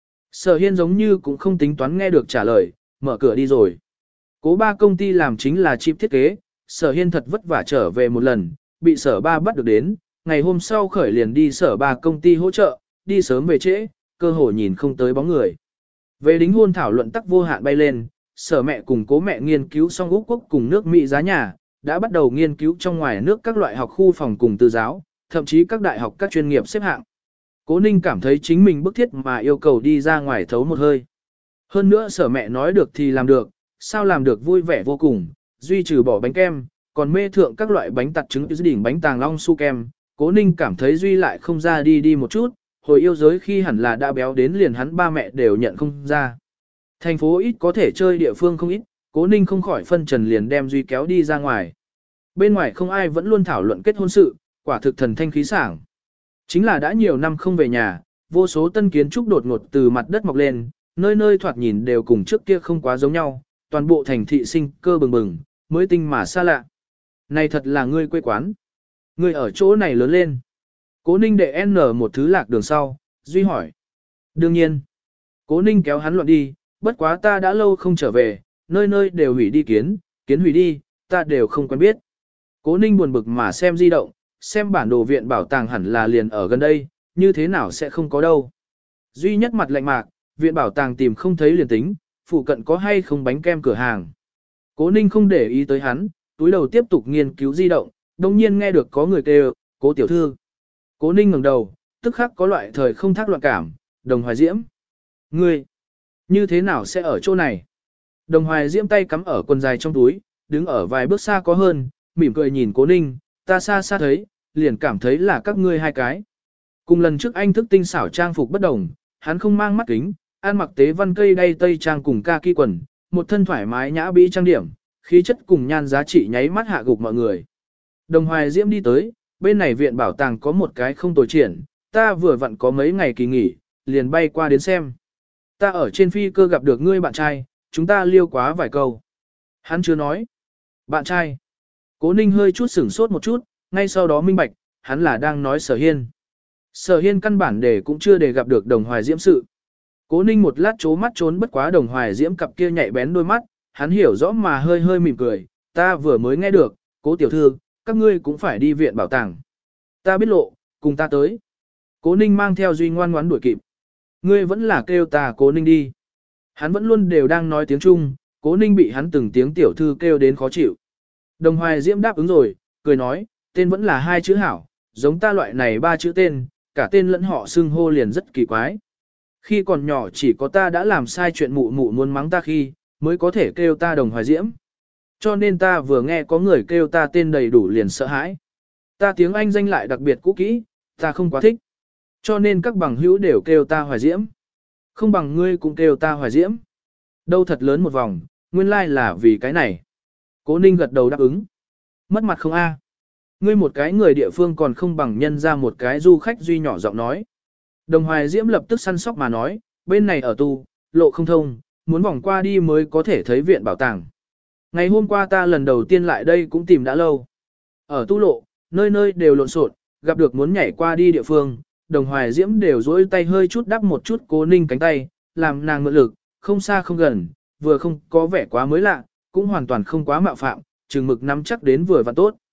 Sở Hiên giống như cũng không tính toán nghe được trả lời, mở cửa đi rồi. Cố ba công ty làm chính là chip thiết kế, Sở Hiên thật vất vả trở về một lần, bị Sở ba bắt được đến, ngày hôm sau khởi liền đi Sở ba công ty hỗ trợ, đi sớm về trễ, cơ hội nhìn không tới bóng người. Về đính hôn thảo luận tắc vô hạn bay lên, Sở mẹ cùng Cố mẹ nghiên cứu xong Úc Quốc cùng nước Mỹ giá nhà, đã bắt đầu nghiên cứu trong ngoài nước các loại học khu phòng cùng tư giáo, thậm chí các đại học các chuyên nghiệp xếp hạng. Cố Ninh cảm thấy chính mình bức thiết mà yêu cầu đi ra ngoài thấu một hơi. Hơn nữa Sở mẹ nói được thì làm được, sao làm được vui vẻ vô cùng, duy trừ bỏ bánh kem, còn mê thượng các loại bánh tạt trứng đỉnh bánh tàng long su kem. Cố Ninh cảm thấy duy lại không ra đi một chút, hồi yêu giới khi hẳn là đã béo đến liền hắn ba mẹ đều nhận không ra. Thành phố ít có thể chơi địa phương không ít, Cố Ninh không khỏi phân trần liền đem duy kéo đi ra ngoài. Bên ngoài không ai vẫn luôn thảo luận kết hôn sự, quả thực thần thanh khí sảng. Chính là đã nhiều năm không về nhà, vô số tân kiến trúc đột ngột từ mặt đất mọc lên, nơi nơi thoạt nhìn đều cùng trước kia không quá giống nhau, toàn bộ thành thị sinh cơ bừng bừng, mới tinh mà xa lạ. Này thật là ngươi quê quán. Ngươi ở chỗ này lớn lên. Cố Ninh để N một thứ lạc đường sau, Duy hỏi. Đương nhiên. Cố Ninh kéo hắn loạn đi, bất quá ta đã lâu không trở về, nơi nơi đều hủy đi kiến hủy đi, ta đều không quen biết. Cố Ninh buồn bực mà xem di động, xem bản đồ viện bảo tàng hẳn là liền ở gần đây, như thế nào sẽ không có đâu. Duy nhất mặt lạnh mạc, viện bảo tàng tìm không thấy liền tính, phụ cận có hay không bánh kem cửa hàng. Cố Ninh không để ý tới hắn, túi đầu tiếp tục nghiên cứu di động, đồng nhiên nghe được có người kêu, Cố tiểu thư. Cố Ninh ngẩng đầu, tức khắc có loại thời không thác loạn cảm, Đồng Hoài Diễm. Ngươi, như thế nào sẽ ở chỗ này? Đồng Hoài Diễm tay cắm ở quần dài trong túi, đứng ở vài bước xa có hơn, mỉm cười nhìn Cố Ninh, ta xa xa thấy, liền cảm thấy là các ngươi hai cái. Cùng lần trước anh thức tinh xảo trang phục bất đồng, hắn không mang mắt kính, ăn mặc tế văn cây đay tây trang cùng kaki quần, một thân thoải mái nhã bĩ trang điểm, khí chất cùng nhan giá trị nháy mắt hạ gục mọi người. Đồng Hoài Diễm đi tới, bên này viện bảo tàng có một cái không tồi triển, ta vừa vặn có mấy ngày kỳ nghỉ, liền bay qua đến xem. Ta ở trên phi cơ gặp được ngươi bạn trai, chúng ta liêu quá vài câu. Hắn chưa nói. Bạn trai. Cố Ninh hơi chút sửng sốt một chút, ngay sau đó minh bạch, hắn là đang nói Sở Hiên. Sở Hiên căn bản để cũng chưa để gặp được Đồng Hoài Diễm sự. Cố Ninh một lát trố mắt trốn bất quá Đồng Hoài Diễm cặp kia nhạy bén đôi mắt, hắn hiểu rõ mà hơi hơi mỉm cười, ta vừa mới nghe được, Cố tiểu thư, các ngươi cũng phải đi viện bảo tàng. Ta biết lộ, cùng ta tới. Cố Ninh mang theo Duy ngoan ngoãn đuổi kịp. Ngươi vẫn là kêu ta Cố Ninh đi. Hắn vẫn luôn đều đang nói tiếng Trung, Cố Ninh bị hắn từng tiếng tiểu thư kêu đến khó chịu. Đồng Hoài Diễm đáp ứng rồi, cười nói, tên vẫn là hai chữ hảo, giống ta loại này ba chữ tên, cả tên lẫn họ xưng hô liền rất kỳ quái. Khi còn nhỏ chỉ có ta đã làm sai chuyện mụ mụ muốn mắng ta khi, mới có thể kêu ta Đồng Hoài Diễm. Cho nên ta vừa nghe có người kêu ta tên đầy đủ liền sợ hãi. Ta tiếng Anh danh lại đặc biệt cũ kỹ, ta không quá thích. Cho nên các bằng hữu đều kêu ta Hoài Diễm. Không bằng ngươi cũng kêu ta Hoài Diễm. Đâu thật lớn một vòng, nguyên lai là vì cái này. Cố Ninh gật đầu đáp ứng. Mất mặt không a? Ngươi một cái người địa phương còn không bằng nhân ra một cái du khách Duy nhỏ giọng nói. Đồng Hoài Diễm lập tức săn sóc mà nói, bên này ở tu, lộ không thông, muốn vòng qua đi mới có thể thấy viện bảo tàng. Ngày hôm qua ta lần đầu tiên lại đây cũng tìm đã lâu. Ở tu lộ, nơi nơi đều lộn xộn, gặp được muốn nhảy qua đi địa phương, Đồng Hoài Diễm đều dỗi tay hơi chút đắp một chút Cố Ninh cánh tay, làm nàng mượn lực, không xa không gần, vừa không có vẻ quá mới lạ, cũng hoàn toàn không quá mạo phạm, chừng mực nắm chắc đến vừa và tốt.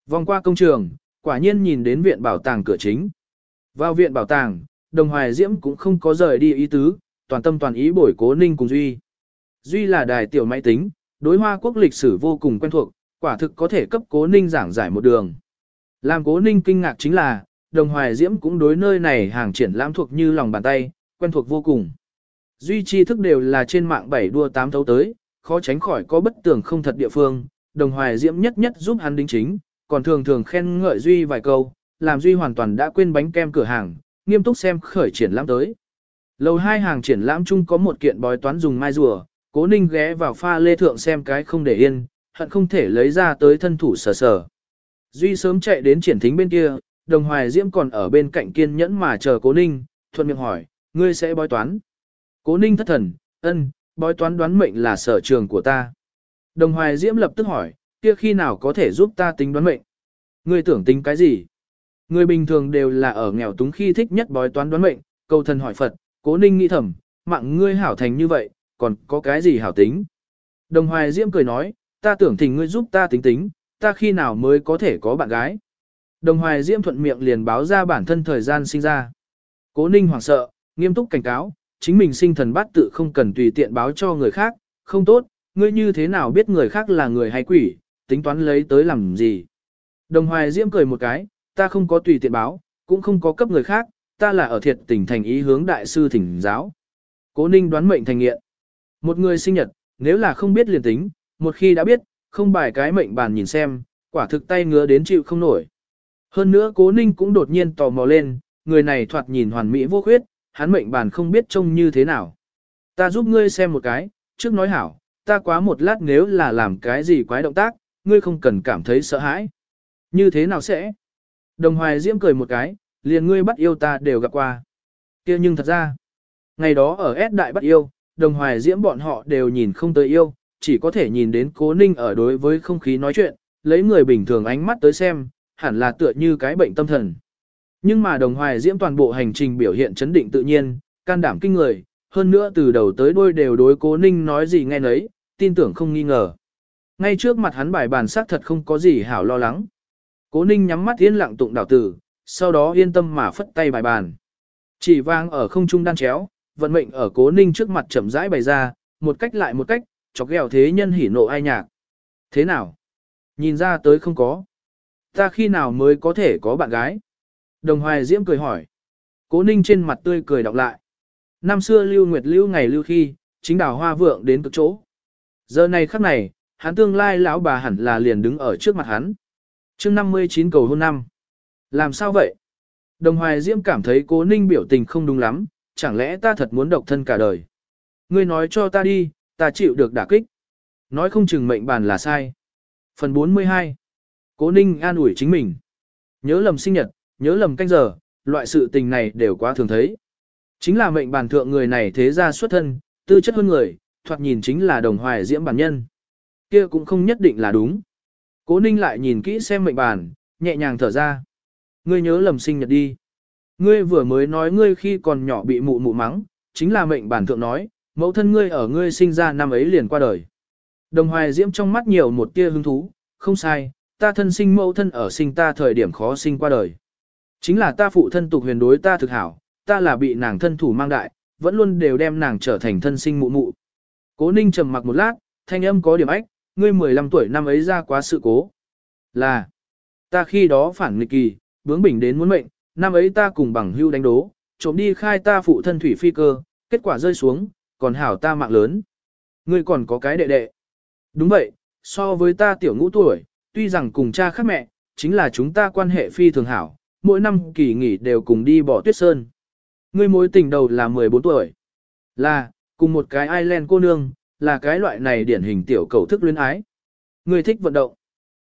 Vòng qua công trường, quả nhiên nhìn đến viện bảo tàng cửa chính. Vào viện bảo tàng, Đồng Hoài Diễm cũng không có rời đi ý tứ, toàn tâm toàn ý bồi Cố Ninh cùng Duy. Duy là đài tiểu máy tính, đối Hoa Quốc lịch sử vô cùng quen thuộc, quả thực có thể cấp Cố Ninh giảng giải một đường. Làm Cố Ninh kinh ngạc chính là, Đồng Hoài Diễm cũng đối nơi này hàng triển lãm thuộc như lòng bàn tay, quen thuộc vô cùng. Duy tri thức đều là trên mạng 7 đua 8 thấu tới, khó tránh khỏi có bất tường không thật địa phương, Đồng Hoài Diễm nhất nhất giúp hắn đính chính, còn thường thường khen ngợi Duy vài câu, làm Duy hoàn toàn đã quên bánh kem cửa hàng, nghiêm túc xem khởi triển lãm tới. Lầu 2 hàng triển lãm chung có một kiện bói toán dùng mai rùa, Cố Ninh ghé vào pha lê thượng xem cái không để yên, hận không thể lấy ra tới thân thủ sờ sờ. Duy sớm chạy đến triển thính bên kia, Đồng Hoài Diễm còn ở bên cạnh kiên nhẫn mà chờ Cố Ninh, thuận miệng hỏi, ngươi sẽ bói toán. Cố Ninh thất thần, bói toán đoán mệnh là sở trường của ta. Đồng Hoài Diễm lập tức hỏi, kia khi nào có thể giúp ta tính đoán mệnh? Ngươi tưởng tính cái gì? Người bình thường đều là ở nghèo túng khi thích nhất bói toán đoán mệnh, cầu thần hỏi Phật, Cố Ninh nghĩ thầm, mạng ngươi hảo thành như vậy, còn có cái gì hảo tính? Đồng Hoài Diễm cười nói, ta tưởng thỉnh ngươi giúp ta tính tính, ta khi nào mới có thể có bạn gái? Đồng Hoài Diễm thuận miệng liền báo ra bản thân thời gian sinh ra. Cố Ninh hoảng sợ, nghiêm túc cảnh cáo, chính mình sinh thần bát tự không cần tùy tiện báo cho người khác, không tốt, ngươi như thế nào biết người khác là người hay quỷ, tính toán lấy tới làm gì? Đồng Hoài Diễm cười một cái, ta không có tùy tiện báo, cũng không có cấp người khác, ta là ở thiệt tình thành ý hướng đại sư thỉnh giáo. Cố Ninh đoán mệnh thành nghiện. Một người sinh nhật, nếu là không biết liền tính, một khi đã biết, không bài cái mệnh bàn nhìn xem, quả thực tay ngứa đến chịu không nổi. Hơn nữa Cố Ninh cũng đột nhiên tò mò lên, người này thoạt nhìn hoàn mỹ vô khuyết, hắn mệnh bàn không biết trông như thế nào. Ta giúp ngươi xem một cái, trước nói hảo, ta quá một lát nếu là làm cái gì quái động tác, ngươi không cần cảm thấy sợ hãi. Như thế nào sẽ? Đồng Hoài Diễm cười một cái, liền ngươi bắt yêu ta đều gặp qua. Kia nhưng thật ra, ngày đó ở S đại bắt yêu, Đồng Hoài Diễm bọn họ đều nhìn không tới yêu, chỉ có thể nhìn đến Cố Ninh ở đối với không khí nói chuyện, lấy người bình thường ánh mắt tới xem, hẳn là tựa như cái bệnh tâm thần. Nhưng mà Đồng Hoài Diễm toàn bộ hành trình biểu hiện chấn định tự nhiên, can đảm kinh người, hơn nữa từ đầu tới đuôi đều đối Cố Ninh nói gì nghe nấy, tin tưởng không nghi ngờ. Ngay trước mặt hắn bài bàn xác thật không có gì hảo lo lắng. Cố Ninh nhắm mắt yên lặng tụng đảo tử, sau đó yên tâm mà phất tay bài bàn. Chỉ vang ở không trung đan chéo, vận mệnh ở Cố Ninh trước mặt chậm rãi bày ra, một cách lại một cách, chọc ghẹo thế nhân hỉ nộ ai nhạc. Thế nào? Nhìn ra tới không có. Ta khi nào mới có thể có bạn gái? Đồng Hoài Diễm cười hỏi. Cố Ninh trên mặt tươi cười đọc lại. Năm xưa lưu nguyệt lưu ngày lưu khi, chính đào hoa vượng đến cực chỗ. Giờ này khắc này, hắn tương lai lão bà hẳn là liền đứng ở trước mặt hắn. Chương 59 cầu hôn năm. Làm sao vậy? Đồng Hoài Diễm cảm thấy Cố Ninh biểu tình không đúng lắm, chẳng lẽ ta thật muốn độc thân cả đời? Ngươi nói cho ta đi, ta chịu được đả kích. Nói không chừng mệnh bàn là sai. Phần 42. Cố Ninh an ủi chính mình. Nhớ lầm sinh nhật, nhớ lầm canh giờ, loại sự tình này đều quá thường thấy. Chính là mệnh bàn thượng người này thế ra xuất thân, tư chất hơn người, thoạt nhìn chính là Đồng Hoài Diễm bản nhân. Kia cũng không nhất định là đúng. Cố Ninh lại nhìn kỹ xem mệnh bàn, nhẹ nhàng thở ra. Ngươi nhớ lầm sinh nhật đi. Ngươi vừa mới nói ngươi khi còn nhỏ bị mụ mụ mắng, chính là mệnh bàn thượng nói, mẫu thân ngươi ở ngươi sinh ra năm ấy liền qua đời. Đồng Hoài Diễm trong mắt nhiều một tia hứng thú, không sai, ta thân sinh mẫu thân ở sinh ta thời điểm khó sinh qua đời. Chính là ta phụ thân tục huyền đối ta thực hảo, ta là bị nàng thân thủ mang đại, vẫn luôn đều đem nàng trở thành thân sinh mụ mụ. Cố Ninh trầm mặc một lát, thanh âm có điểm ách, ngươi 15 tuổi năm ấy ra quá sự cố. Là, ta khi đó phản nghịch kỳ, bướng bỉnh đến muốn mệnh, năm ấy ta cùng bằng hưu đánh đố, trộm đi khai ta phụ thân thủy phi cơ, kết quả rơi xuống, còn hảo ta mạng lớn. Ngươi còn có cái đệ đệ. Đúng vậy, so với ta tiểu ngũ tuổi, tuy rằng cùng cha khác mẹ, chính là chúng ta quan hệ phi thường hảo, mỗi năm kỳ nghỉ đều cùng đi bỏ tuyết sơn. Ngươi mối tình đầu là 14 tuổi. Là, cùng một cái Ireland cô nương, là cái loại này điển hình tiểu cầu thức luyến ái. Ngươi thích vận động.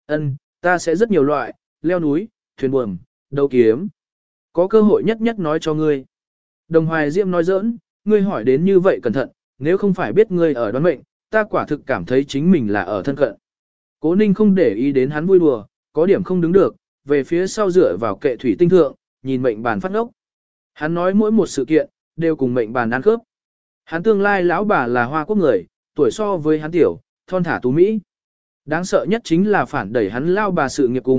Ta sẽ rất nhiều loại, leo núi, thuyền buồm, đấu kiếm. Có cơ hội nhất nhất nói cho ngươi. Đồng Hoài Diễm nói giỡn, ngươi hỏi đến như vậy cẩn thận, nếu không phải biết ngươi ở đoán mệnh, ta quả thực cảm thấy chính mình là ở thân cận. Cố Ninh không để ý đến hắn vui đùa, có điểm không đứng được, về phía sau dựa vào kệ thủy tinh thượng, nhìn mệnh bàn phát ngốc. Hắn nói mỗi một sự kiện, đều cùng mệnh bàn ăn khớp. Hắn tương lai lão bà là Hoa Quốc người, tuổi so với hắn tiểu, thon thả tú Mỹ. Đáng sợ nhất chính là phản đẩy hắn lao bà sự nghiệp cùng,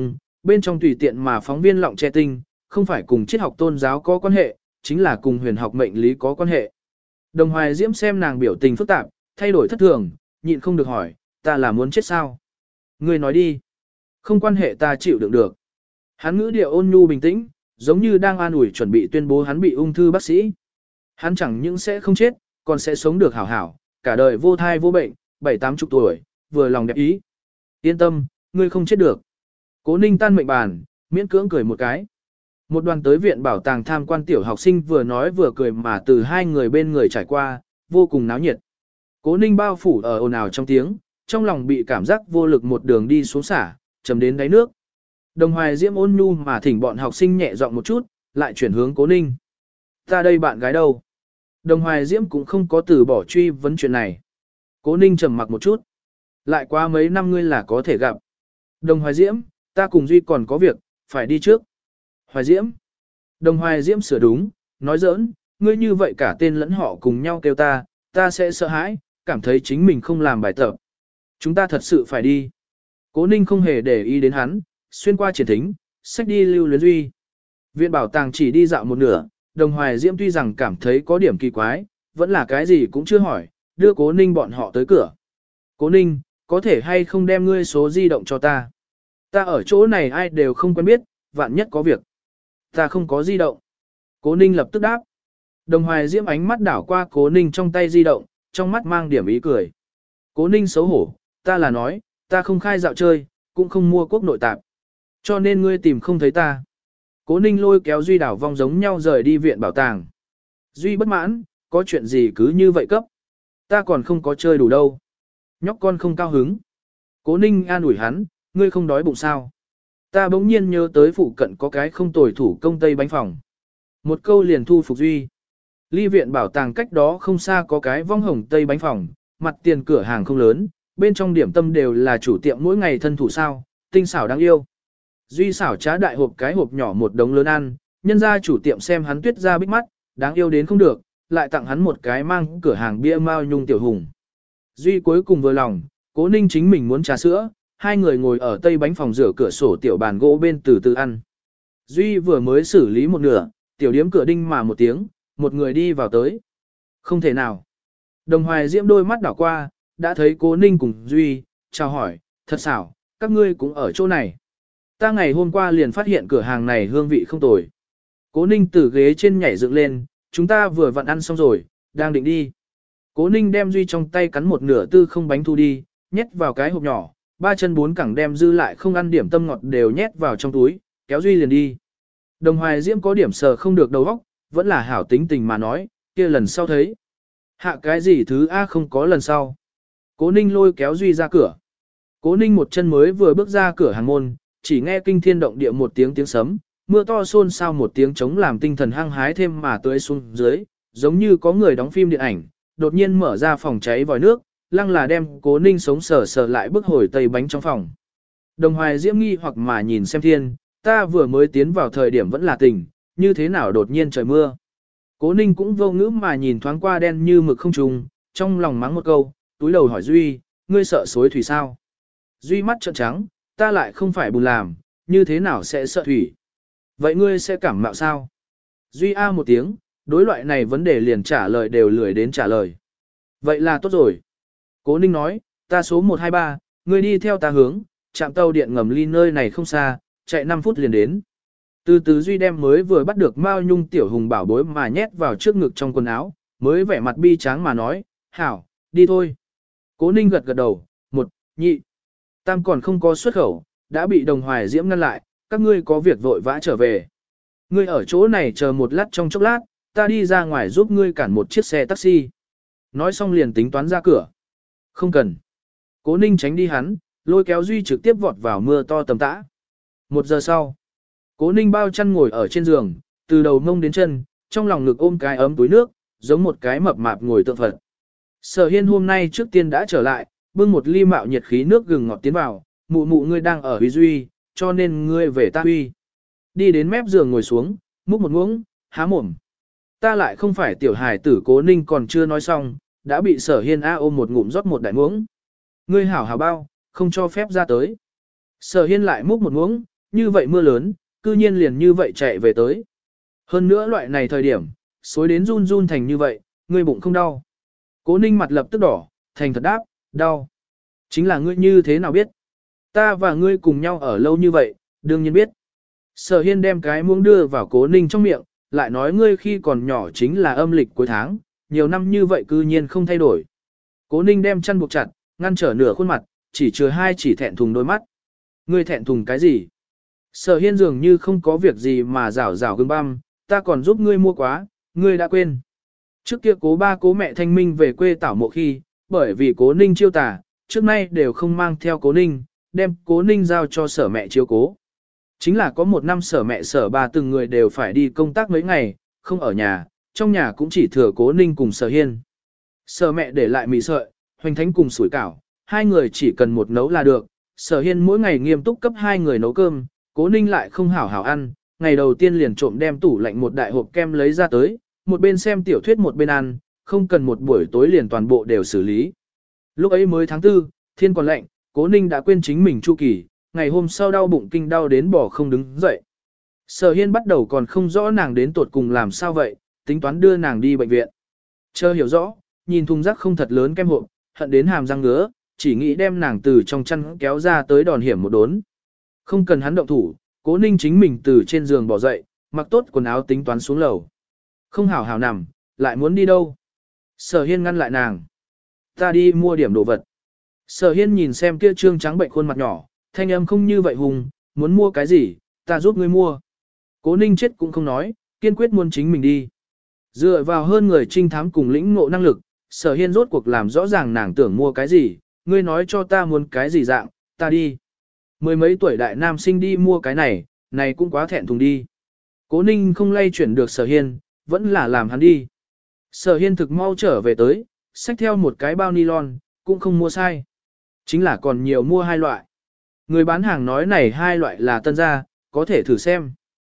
bên trong tùy tiện mà phóng viên lọng che tinh, không phải cùng triết học tôn giáo có quan hệ, chính là cùng huyền học mệnh lý có quan hệ. Đồng Hoài Diễm xem nàng biểu tình phức tạp, thay đổi thất thường, nhịn không được hỏi, ta là muốn chết sao? Ngươi nói đi. Không quan hệ ta chịu đựng được. Hắn ngữ điệu ôn nhu bình tĩnh, giống như đang an ủi chuẩn bị tuyên bố hắn bị ung thư bác sĩ. Hắn chẳng những sẽ không chết, còn sẽ sống được hảo hảo, cả đời vô thai vô bệnh, 70-80 tuổi, vừa lòng đẹp ý. Yên tâm, ngươi không chết được. Cố Ninh tan mệnh bàn, miễn cưỡng cười một cái. Một đoàn tới viện bảo tàng tham quan tiểu học sinh vừa nói vừa cười mà từ hai người bên người trải qua, vô cùng náo nhiệt. Cố Ninh bao phủ ở ồn ào trong tiếng, trong lòng bị cảm giác vô lực một đường đi xuống xả, chầm đến đáy nước. Đồng Hoài Diễm ôn nhu mà thỉnh bọn học sinh nhẹ giọng một chút, lại chuyển hướng Cố Ninh. Ta đây bạn gái đâu? Đồng Hoài Diễm cũng không có từ bỏ truy vấn chuyện này. Cố Ninh trầm mặc một chút. Lại qua mấy năm ngươi là có thể gặp. Đồng Hoài Diễm, ta cùng Duy còn có việc, phải đi trước. Hoài Diễm. Đồng Hoài Diễm sửa đúng, nói giỡn, ngươi như vậy cả tên lẫn họ cùng nhau kêu ta sẽ sợ hãi, cảm thấy chính mình không làm bài tập. Chúng ta thật sự phải đi. Cố Ninh không hề để ý đến hắn, xuyên qua triển thính, xách đi Lưu Luyến Duy. Viện bảo tàng chỉ đi dạo một nửa, Đồng Hoài Diễm tuy rằng cảm thấy có điểm kỳ quái, vẫn là cái gì cũng chưa hỏi, đưa Cố Ninh bọn họ tới cửa. Cố Ninh, có thể hay không đem ngươi số di động cho ta? Ta ở chỗ này ai đều không quen biết, vạn nhất có việc. Ta không có di động. Cố Ninh lập tức đáp. Đồng Hoài Diễm ánh mắt đảo qua Cố Ninh trong tay di động, trong mắt mang điểm ý cười. Cố Ninh xấu hổ, ta là nói, ta không khai dạo chơi, cũng không mua quốc nội tạp. Cho nên ngươi tìm không thấy ta. Cố Ninh lôi kéo Duy đảo vong giống nhau rời đi viện bảo tàng. Duy bất mãn, có chuyện gì cứ như vậy cấp. Ta còn không có chơi đủ đâu. Nhóc con không cao hứng. Cố Ninh an ủi hắn, ngươi không đói bụng sao. Ta bỗng nhiên nhớ tới phụ cận có cái không tồi thủ công tây bánh phòng. Một câu liền thu phục Duy. Ly viện bảo tàng cách đó không xa có cái vong hồng tây bánh phòng, mặt tiền cửa hàng không lớn, bên trong điểm tâm đều là chủ tiệm mỗi ngày thân thủ sao, tinh xảo đáng yêu. Duy xảo trá đại hộp cái hộp nhỏ một đống lớn ăn, nhân ra chủ tiệm xem hắn tuyết ra bích mắt, đáng yêu đến không được, lại tặng hắn một cái mang cửa hàng bia mao nhung tiểu hùng. Duy cuối cùng vừa lòng, Cố Ninh chính mình muốn trà sữa, hai người ngồi ở tây bánh phòng rửa cửa sổ tiểu bàn gỗ bên từ từ ăn. Duy vừa mới xử lý một nửa, tiểu điếm cửa đinh mà một tiếng, một người đi vào tới. Không thể nào. Đồng Hoài Diễm đôi mắt đảo qua, đã thấy Cố Ninh cùng Duy, chào hỏi, thật xảo, các ngươi cũng ở chỗ này. Ta ngày hôm qua liền phát hiện cửa hàng này hương vị không tồi. Cố Ninh từ ghế trên nhảy dựng lên, chúng ta vừa vặn ăn xong rồi, đang định đi. Cố Ninh đem Duy trong tay cắn một nửa tư không bánh thu đi, nhét vào cái hộp nhỏ, ba chân bốn cẳng đem dư lại không ăn điểm tâm ngọt đều nhét vào trong túi, kéo Duy liền đi. Đồng Hoài Diễm có điểm sờ không được đầu óc, vẫn là hảo tính tình mà nói, kia lần sau thấy. Hạ cái gì thứ A không có lần sau. Cố Ninh lôi kéo Duy ra cửa. Cố Ninh một chân mới vừa bước ra cửa hàng môn, chỉ nghe kinh thiên động địa một tiếng sấm, mưa to xôn xao một tiếng trống làm tinh thần hăng hái thêm mà tưới xuống dưới, giống như có người đóng phim điện ảnh, đột nhiên mở ra phòng cháy vòi nước, lăng là đem Cố Ninh sống sờ sờ lại bước hồi tây bánh trong phòng. Đồng Hoài Diễm nghi hoặc mà nhìn xem thiên, ta vừa mới tiến vào thời điểm vẫn là tình, như thế nào đột nhiên trời mưa. Cố Ninh cũng vô ngữ mà nhìn thoáng qua đen như mực không trùng, trong lòng mắng một câu, túi đầu hỏi Duy, ngươi sợ xối thủy sao? Duy mắt trợn trắng, ta lại không phải bùn làm, như thế nào sẽ sợ thủy? Vậy ngươi sẽ cảm mạo sao? Duy A một tiếng, đối loại này vấn đề liền trả lời đều lười đến trả lời. Vậy là tốt rồi. Cố Ninh nói, ta số 123, ngươi đi theo ta hướng, trạm tàu điện ngầm ly nơi này không xa, chạy 5 phút liền đến. Từ từ Duy đem mới vừa bắt được Mao Nhung tiểu hùng bảo bối mà nhét vào trước ngực trong quần áo, mới vẻ mặt bi tráng mà nói, hảo, đi thôi. Cố Ninh gật gật đầu, 1, 2, tam còn không có xuất khẩu, đã bị Đồng Hoài Diễm ngăn lại, các ngươi có việc vội vã trở về. Ngươi ở chỗ này chờ một lát trong chốc lát, ta đi ra ngoài giúp ngươi cản một chiếc xe taxi. Nói xong liền tính toán ra cửa. Không cần. Cố Ninh tránh đi hắn, lôi kéo Duy trực tiếp vọt vào mưa to tầm tã. 1 giờ sau, Cố Ninh bao chăn ngồi ở trên giường, từ đầu mông đến chân, trong lòng ngực ôm cái ấm túi nước, giống một cái mập mạp ngồi tượng Phật. Sở Hiên hôm nay trước tiên đã trở lại, bưng một ly mạo nhiệt khí nước gừng ngọt tiến vào, mụ mụ ngươi đang ở Huy Duy, cho nên ngươi về ta Huy. Đi đến mép giường ngồi xuống, múc một muỗng, há mồm. Ta lại không phải tiểu hài tử. Cố Ninh còn chưa nói xong, đã bị Sở Hiên A ôm một ngụm rót một đại muỗng. Ngươi hảo hảo bao, không cho phép ra tới. Sở Hiên lại múc một muỗng, như vậy mưa lớn, cư nhiên liền như vậy chạy về tới. Hơn nữa loại này thời điểm, xối đến run run thành như vậy, ngươi bụng không đau. Cố ninh mặt lập tức đỏ, thành thật đáp, đau. Chính là ngươi như thế nào biết? Ta và ngươi cùng nhau ở lâu như vậy, đương nhiên biết. Sở Hiên đem cái muỗng đưa vào cố ninh trong miệng, lại nói ngươi khi còn nhỏ chính là âm lịch cuối tháng, nhiều năm như vậy cư nhiên không thay đổi. Cố ninh đem chăn buộc chặt, ngăn trở nửa khuôn mặt, chỉ chừa hai chỉ thẹn thùng đôi mắt. Ngươi thẹn thùng cái gì? Sở Hiên dường như không có việc gì mà rảo rảo gương băm, ta còn giúp ngươi mua quá, ngươi đã quên. Trước kia cố ba cố mẹ thanh minh về quê tảo mộ khi, bởi vì cố ninh chiêu tà, trước nay đều không mang theo cố ninh, đem cố ninh giao cho sở mẹ chiếu cố. Chính là có một năm sở mẹ sở ba từng người đều phải đi công tác mấy ngày, không ở nhà, trong nhà cũng chỉ thừa cố ninh cùng sở hiên. Sở mẹ để lại mì sợi, hoành thánh cùng sủi cảo, hai người chỉ cần một nấu là được, sở hiên mỗi ngày nghiêm túc cấp hai người nấu cơm, cố ninh lại không hảo hảo ăn, ngày đầu tiên liền trộm đem tủ lạnh một đại hộp kem lấy ra tới, một bên xem tiểu thuyết một bên ăn, không cần một buổi tối liền toàn bộ đều xử lý. Lúc ấy mới tháng 4, thiên còn lạnh, cố ninh đã quên chính mình chu kỳ, ngày hôm sau đau bụng kinh đau đến bỏ không đứng dậy. Sở hiên bắt đầu còn không rõ nàng đến tuột cùng làm sao vậy, tính toán đưa nàng đi bệnh viện. Chờ hiểu rõ, nhìn thùng rác không thật lớn kem hộp, hận đến hàm răng ngứa, chỉ nghĩ đem nàng từ trong chăn kéo ra tới đòn hiểm một đốn. Không cần hắn động thủ, cố ninh chính mình từ trên giường bỏ dậy, mặc tốt quần áo tính toán xuống lầu. Không hảo hảo nằm, lại muốn đi đâu? Sở hiên ngăn lại nàng. Ta đi mua điểm đồ vật. Sở hiên nhìn xem kia trương trắng bệnh khuôn mặt nhỏ, thanh âm không như vậy hùng, muốn mua cái gì, ta giúp ngươi mua. Cố ninh chết cũng không nói, kiên quyết muốn chính mình đi. Dựa vào hơn người trinh thám cùng lĩnh ngộ năng lực, sở hiên rốt cuộc làm rõ ràng nàng tưởng mua cái gì, ngươi nói cho ta muốn cái gì dạng, ta đi. Mười mấy tuổi đại nam sinh đi mua cái này, này cũng quá thẹn thùng đi. Cố ninh không lay chuyển được sở hiên, vẫn là làm hắn đi. Sở hiên thực mau trở về tới, xách theo một cái bao nylon, cũng không mua sai. Chính là còn nhiều mua hai loại. Người bán hàng nói này hai loại là tân gia, có thể thử xem.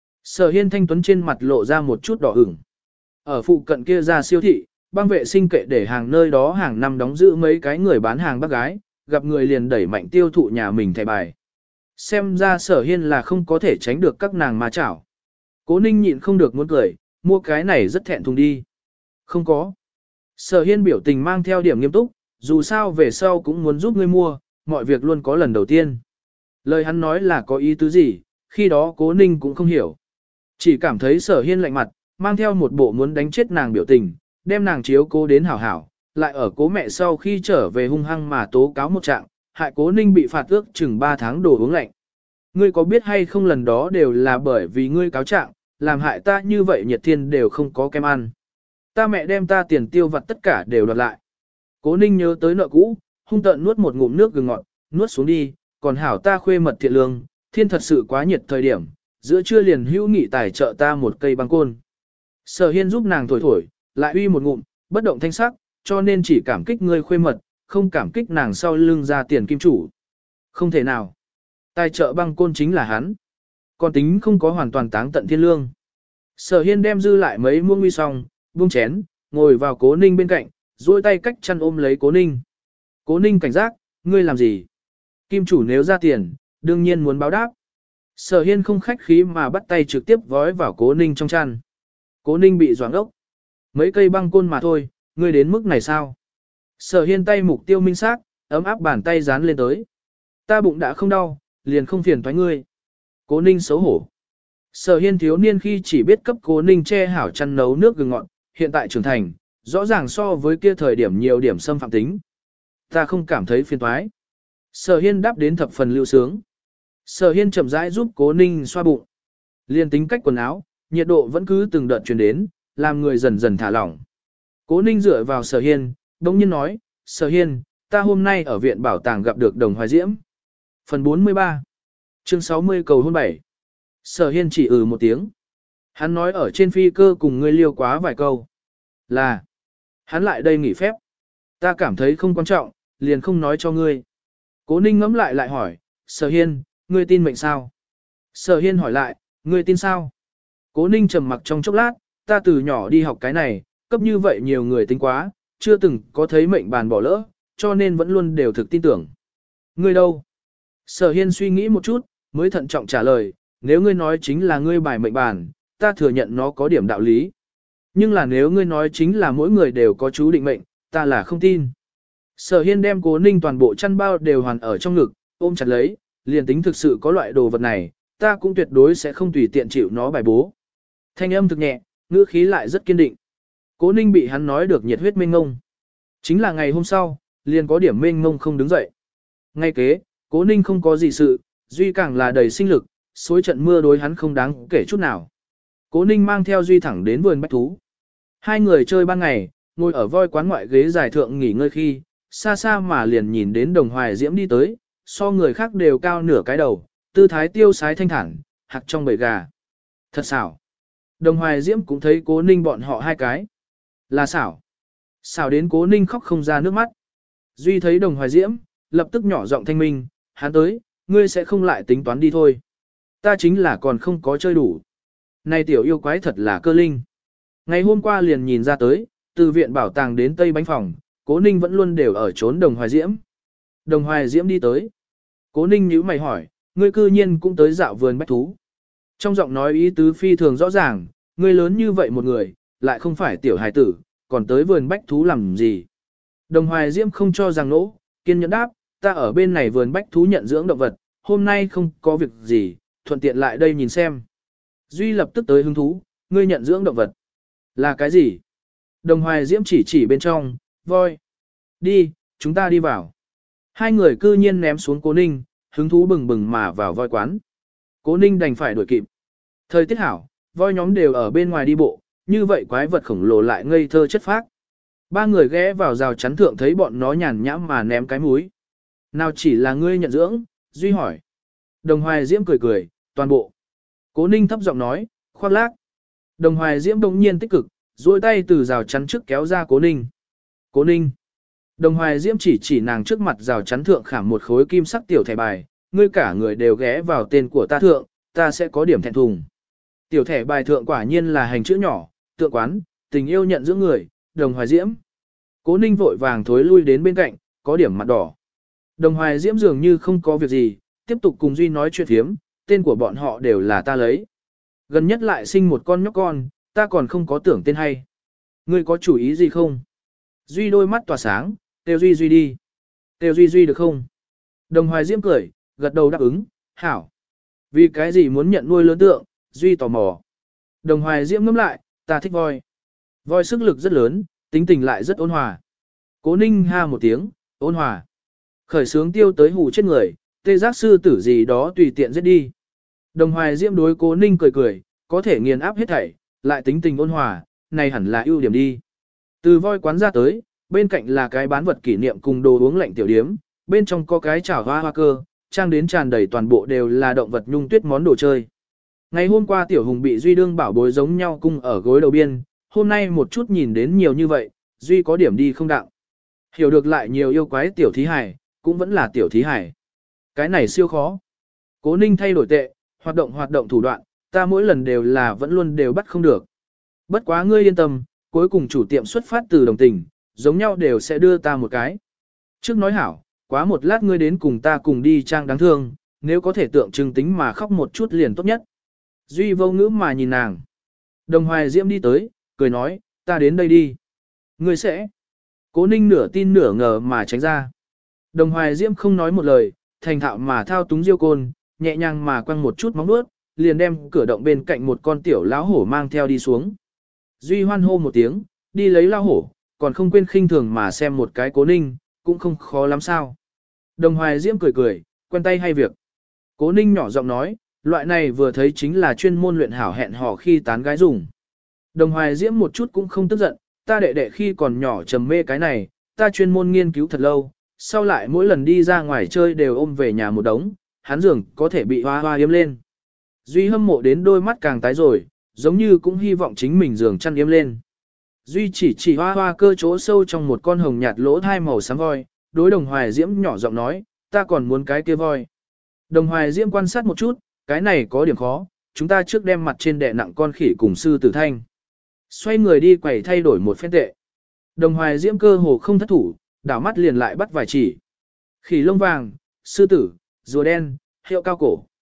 Sở hiên thanh tuấn trên mặt lộ ra một chút đỏ ửng. Ở phụ cận kia ra siêu thị, băng vệ sinh kệ để hàng nơi đó hàng năm đóng giữ mấy cái người bán hàng bác gái, gặp người liền đẩy mạnh tiêu thụ nhà mình thẻ bài. Xem ra sở hiên là không có thể tránh được các nàng ma chảo. Cố ninh nhịn không được muốn cười, mua cái này rất thẹn thùng đi. Không có. Sở hiên biểu tình mang theo điểm nghiêm túc, dù sao về sau cũng muốn giúp ngươi mua, mọi việc luôn có lần đầu tiên. Lời hắn nói là có ý tứ gì, khi đó cố ninh cũng không hiểu. Chỉ cảm thấy sở hiên lạnh mặt, mang theo một bộ muốn đánh chết nàng biểu tình, đem nàng chiếu cố đến hảo hảo, lại ở cố mẹ sau khi trở về hung hăng mà tố cáo một trạng, hại cố ninh bị phạt ước chừng 3 tháng đồ uống lạnh. Ngươi có biết hay không lần đó đều là bởi vì ngươi cáo trạng, làm hại ta như vậy nhiệt thiên đều không có kem ăn. Ta mẹ đem ta tiền tiêu vặt tất cả đều đoạt lại. Cố ninh nhớ tới nợ cũ, hung tợn nuốt một ngụm nước gừng ngọt, nuốt xuống đi, còn hảo ta khuê mật thiện lương, thiên thật sự quá nhiệt thời điểm, giữa trưa liền hữu nghị tài trợ ta một cây băng côn. Sở hiên giúp nàng thổi thổi, lại uy một ngụm, bất động thanh sắc, cho nên chỉ cảm kích ngươi khuê mật, không cảm kích nàng sau lưng ra tiền kim chủ. Không thể nào. Tài trợ băng côn chính là hắn. Còn tính không có hoàn toàn táng tận thiên lương. Sở hiên đem dư lại mấy muỗng uy xong, buông chén, ngồi vào cố ninh bên cạnh, duỗi tay cách chăn ôm lấy cố ninh. Cố ninh cảnh giác, ngươi làm gì? Kim chủ nếu ra tiền, đương nhiên muốn báo đáp. Sở hiên không khách khí mà bắt tay trực tiếp vói vào cố ninh trong chăn. Cố ninh bị doãn ốc. Mấy cây băng côn mà thôi, ngươi đến mức này sao? Sở hiên tay mục tiêu minh xác, ấm áp bàn tay dán lên tới. Ta bụng đã không đau, liền không phiền toái ngươi. Cố ninh xấu hổ. Sở hiên thiếu niên khi chỉ biết cấp cố ninh che hảo chăn nấu nước gừng ngọt, hiện tại trưởng thành, rõ ràng so với kia thời điểm nhiều điểm xâm phạm tính. Ta không cảm thấy phiền toái. Sở hiên đáp đến thập phần lưu sướng. Sở hiên chậm rãi giúp cố ninh xoa bụng. Liên tính cách quần áo, nhiệt độ vẫn cứ từng đợt truyền đến, làm người dần dần thả lỏng. Cố ninh dựa vào sở hiên, đống nhiên nói, sở hiên, ta hôm nay ở viện bảo tàng gặp được đồng hoài diễm. Phần 43 Chương 60 cầu hôn 7 Sở hiên chỉ một tiếng. Hắn nói ở trên phi cơ cùng ngươi liêu quá vài câu. Là, hắn lại đây nghỉ phép. Ta cảm thấy không quan trọng, liền không nói cho ngươi. Cố ninh ngẫm lại hỏi, Sở hiên, ngươi tin mệnh sao? Sở hiên hỏi lại, ngươi tin sao? Cố ninh trầm mặc trong chốc lát, ta từ nhỏ đi học cái này, cấp như vậy nhiều người tính quá, chưa từng có thấy mệnh bàn bỏ lỡ, cho nên vẫn luôn đều thực tin tưởng. Ngươi đâu? Sở hiên suy nghĩ một chút, mới thận trọng trả lời, nếu ngươi nói chính là ngươi bài mệnh bàn, ta thừa nhận nó có điểm đạo lý. Nhưng là nếu ngươi nói chính là mỗi người đều có chú định mệnh, ta là không tin. Sở Hiên đem Cố Ninh toàn bộ chăn bao đều hoàn ở trong ngực, ôm chặt lấy, liền tính thực sự có loại đồ vật này, ta cũng tuyệt đối sẽ không tùy tiện chịu nó bài bố. Thanh âm thực nhẹ, ngữ khí lại rất kiên định. Cố Ninh bị hắn nói được nhiệt huyết mênh ngông. Chính là ngày hôm sau, liền có điểm mênh ngông không đứng dậy. Ngay kế, Cố Ninh không có gì sự, Duy càng là đầy sinh lực, xối trận mưa đối hắn không đáng kể chút nào. Cố Ninh mang theo Duy thẳng đến vườn bách thú. Hai người chơi ban ngày, ngồi ở voi quán ngoại ghế dài thượng nghỉ ngơi khi, xa xa mà liền nhìn đến Đồng Hoài Diễm đi tới, so người khác đều cao nửa cái đầu, tư thái tiêu sái thanh thản, hạc trong bầy gà. Thật xảo. Đồng Hoài Diễm cũng thấy Cố Ninh bọn họ hai cái. Là xảo. Xảo đến Cố Ninh khóc không ra nước mắt. Duy thấy Đồng Hoài Diễm, lập tức nhỏ giọng thanh minh, hắn tới, ngươi sẽ không lại tính toán đi thôi. Ta chính là còn không có chơi đủ. Này tiểu yêu quái thật là cơ linh. Ngày hôm qua liền nhìn ra tới, từ viện bảo tàng đến Tây Bánh Phòng, Cố Ninh vẫn luôn đều ở trốn Đồng Hoài Diễm. Đồng Hoài Diễm đi tới. Cố Ninh nhíu mày hỏi, ngươi cư nhiên cũng tới dạo vườn bách thú. Trong giọng nói ý tứ phi thường rõ ràng, ngươi lớn như vậy một người, lại không phải tiểu hài tử, còn tới vườn bách thú làm gì. Đồng Hoài Diễm không cho rằng nỗ, kiên nhẫn đáp, ta ở bên này vườn bách thú nhận dưỡng động vật, hôm nay không có việc gì, thuận tiện lại đây nhìn xem. Duy lập tức tới hứng thú, ngươi nhận dưỡng động vật. Là cái gì? Đồng Hoài Diễm chỉ bên trong, voi. Đi, chúng ta đi vào. Hai người cư nhiên ném xuống Cố Ninh, hứng thú bừng bừng mà vào voi quán. Cố Ninh đành phải đuổi kịp. Thời tiết hảo, voi nhóm đều ở bên ngoài đi bộ, như vậy quái vật khổng lồ lại ngây thơ chất phác. Ba người ghé vào rào chắn thượng thấy bọn nó nhàn nhãm mà ném cái múi. Nào chỉ là ngươi nhận dưỡng, Duy hỏi. Đồng Hoài Diễm cười cười, toàn bộ. Cố Ninh thấp giọng nói, khoác lác. Đồng Hoài Diễm đồng nhiên tích cực, duỗi tay từ rào chắn trước kéo ra Cố Ninh. Cố Ninh. Đồng Hoài Diễm chỉ nàng trước mặt rào chắn thượng khảm một khối kim sắc tiểu thẻ bài, ngươi cả người đều ghé vào tên của ta thượng, ta sẽ có điểm thẹn thùng. Tiểu thẻ bài thượng quả nhiên là hành chữ nhỏ, tượng quán, tình yêu nhận giữa người, Đồng Hoài Diễm. Cố Ninh vội vàng thối lui đến bên cạnh, có điểm mặt đỏ. Đồng Hoài Diễm dường như không có việc gì, tiếp tục cùng Duy nói chuyện thiếm, tên của bọn họ đều là ta lấy. Gần nhất lại sinh một con nhóc con, ta còn không có tưởng tên hay. Ngươi có chủ ý gì không? Duy đôi mắt tỏa sáng, kêu Duy đi. Kêu Duy được không? Đồng Hoài Diễm cười, gật đầu đáp ứng, hảo. Vì cái gì muốn nhận nuôi lớn tượng, Duy tò mò. Đồng Hoài Diễm ngẫm lại, ta thích voi. Voi sức lực rất lớn, tính tình lại rất ôn hòa. Cố Ninh ha một tiếng, ôn hòa. Khởi sướng tiêu tới hù chết người, tê giác sư tử gì đó tùy tiện giết đi. Đồng Hoài Diễm đối Cố Ninh cười, có thể nghiền áp hết thảy, lại tính tình ôn hòa, này hẳn là ưu điểm đi. Từ voi quán ra tới, bên cạnh là cái bán vật kỷ niệm cùng đồ uống lạnh tiểu điếm, bên trong có cái chảo hoa cơ, trang đến tràn đầy toàn bộ đều là động vật nhung tuyết món đồ chơi. Ngày hôm qua tiểu hùng bị Duy đương bảo bối giống nhau cung ở gối đầu biên, hôm nay một chút nhìn đến nhiều như vậy, Duy có điểm đi không đạo. Hiểu được lại nhiều yêu quái tiểu thí hải, cũng vẫn là tiểu thí hải. Cái này siêu khó. Cố Ninh thay đổi tệ, hoạt động thủ đoạn, ta mỗi lần đều là vẫn luôn đều bắt không được. Bất quá ngươi yên tâm, cuối cùng chủ tiệm xuất phát từ đồng tình, giống nhau đều sẽ đưa ta một cái. Trước nói hảo, quá một lát ngươi đến cùng ta cùng đi trang đáng thương, nếu có thể tượng trưng tính mà khóc một chút liền tốt nhất. Duy vô ngữ mà nhìn nàng. Đồng Hoài Diễm đi tới, cười nói, ta đến đây đi. Ngươi sẽ. Cố Ninh nửa tin nửa ngờ mà tránh ra. Đồng Hoài Diễm không nói một lời, thành thạo mà thao túng diêu côn, nhẹ nhàng mà quăng một chút móng vuốt, liền đem cửa động bên cạnh một con tiểu lão hổ mang theo đi xuống. Duy hoan hô một tiếng, đi lấy lão hổ, còn không quên khinh thường mà xem một cái Cố Ninh, cũng không khó lắm sao. Đồng Hoài Diễm cười, quen tay hay việc. Cố Ninh nhỏ giọng nói, loại này vừa thấy chính là chuyên môn luyện hảo hẹn hò khi tán gái dùng. Đồng Hoài Diễm một chút cũng không tức giận, ta đệ khi còn nhỏ trầm mê cái này, ta chuyên môn nghiên cứu thật lâu, sau lại mỗi lần đi ra ngoài chơi đều ôm về nhà một đống, hắn giường có thể bị hoa yếm lên. Duy hâm mộ đến đôi mắt càng tái rồi, giống như cũng hy vọng chính mình giường chăn yếm lên. Duy chỉ hoa cơ chỗ sâu trong một con hồng nhạt lỗ thai màu xám voi, đối Đồng Hoài Diễm nhỏ giọng nói, ta còn muốn cái kia voi. Đồng Hoài Diễm quan sát một chút, cái này có điểm khó, chúng ta trước đem mặt trên đè nặng con khỉ cùng sư tử thanh. Xoay người đi quẩy thay đổi một phen tệ. Đồng Hoài Diễm cơ hồ không thất thủ, đảo mắt liền lại bắt vài chỉ. Khỉ lông vàng, sư tử, rùa đen, hiệu cao cổ.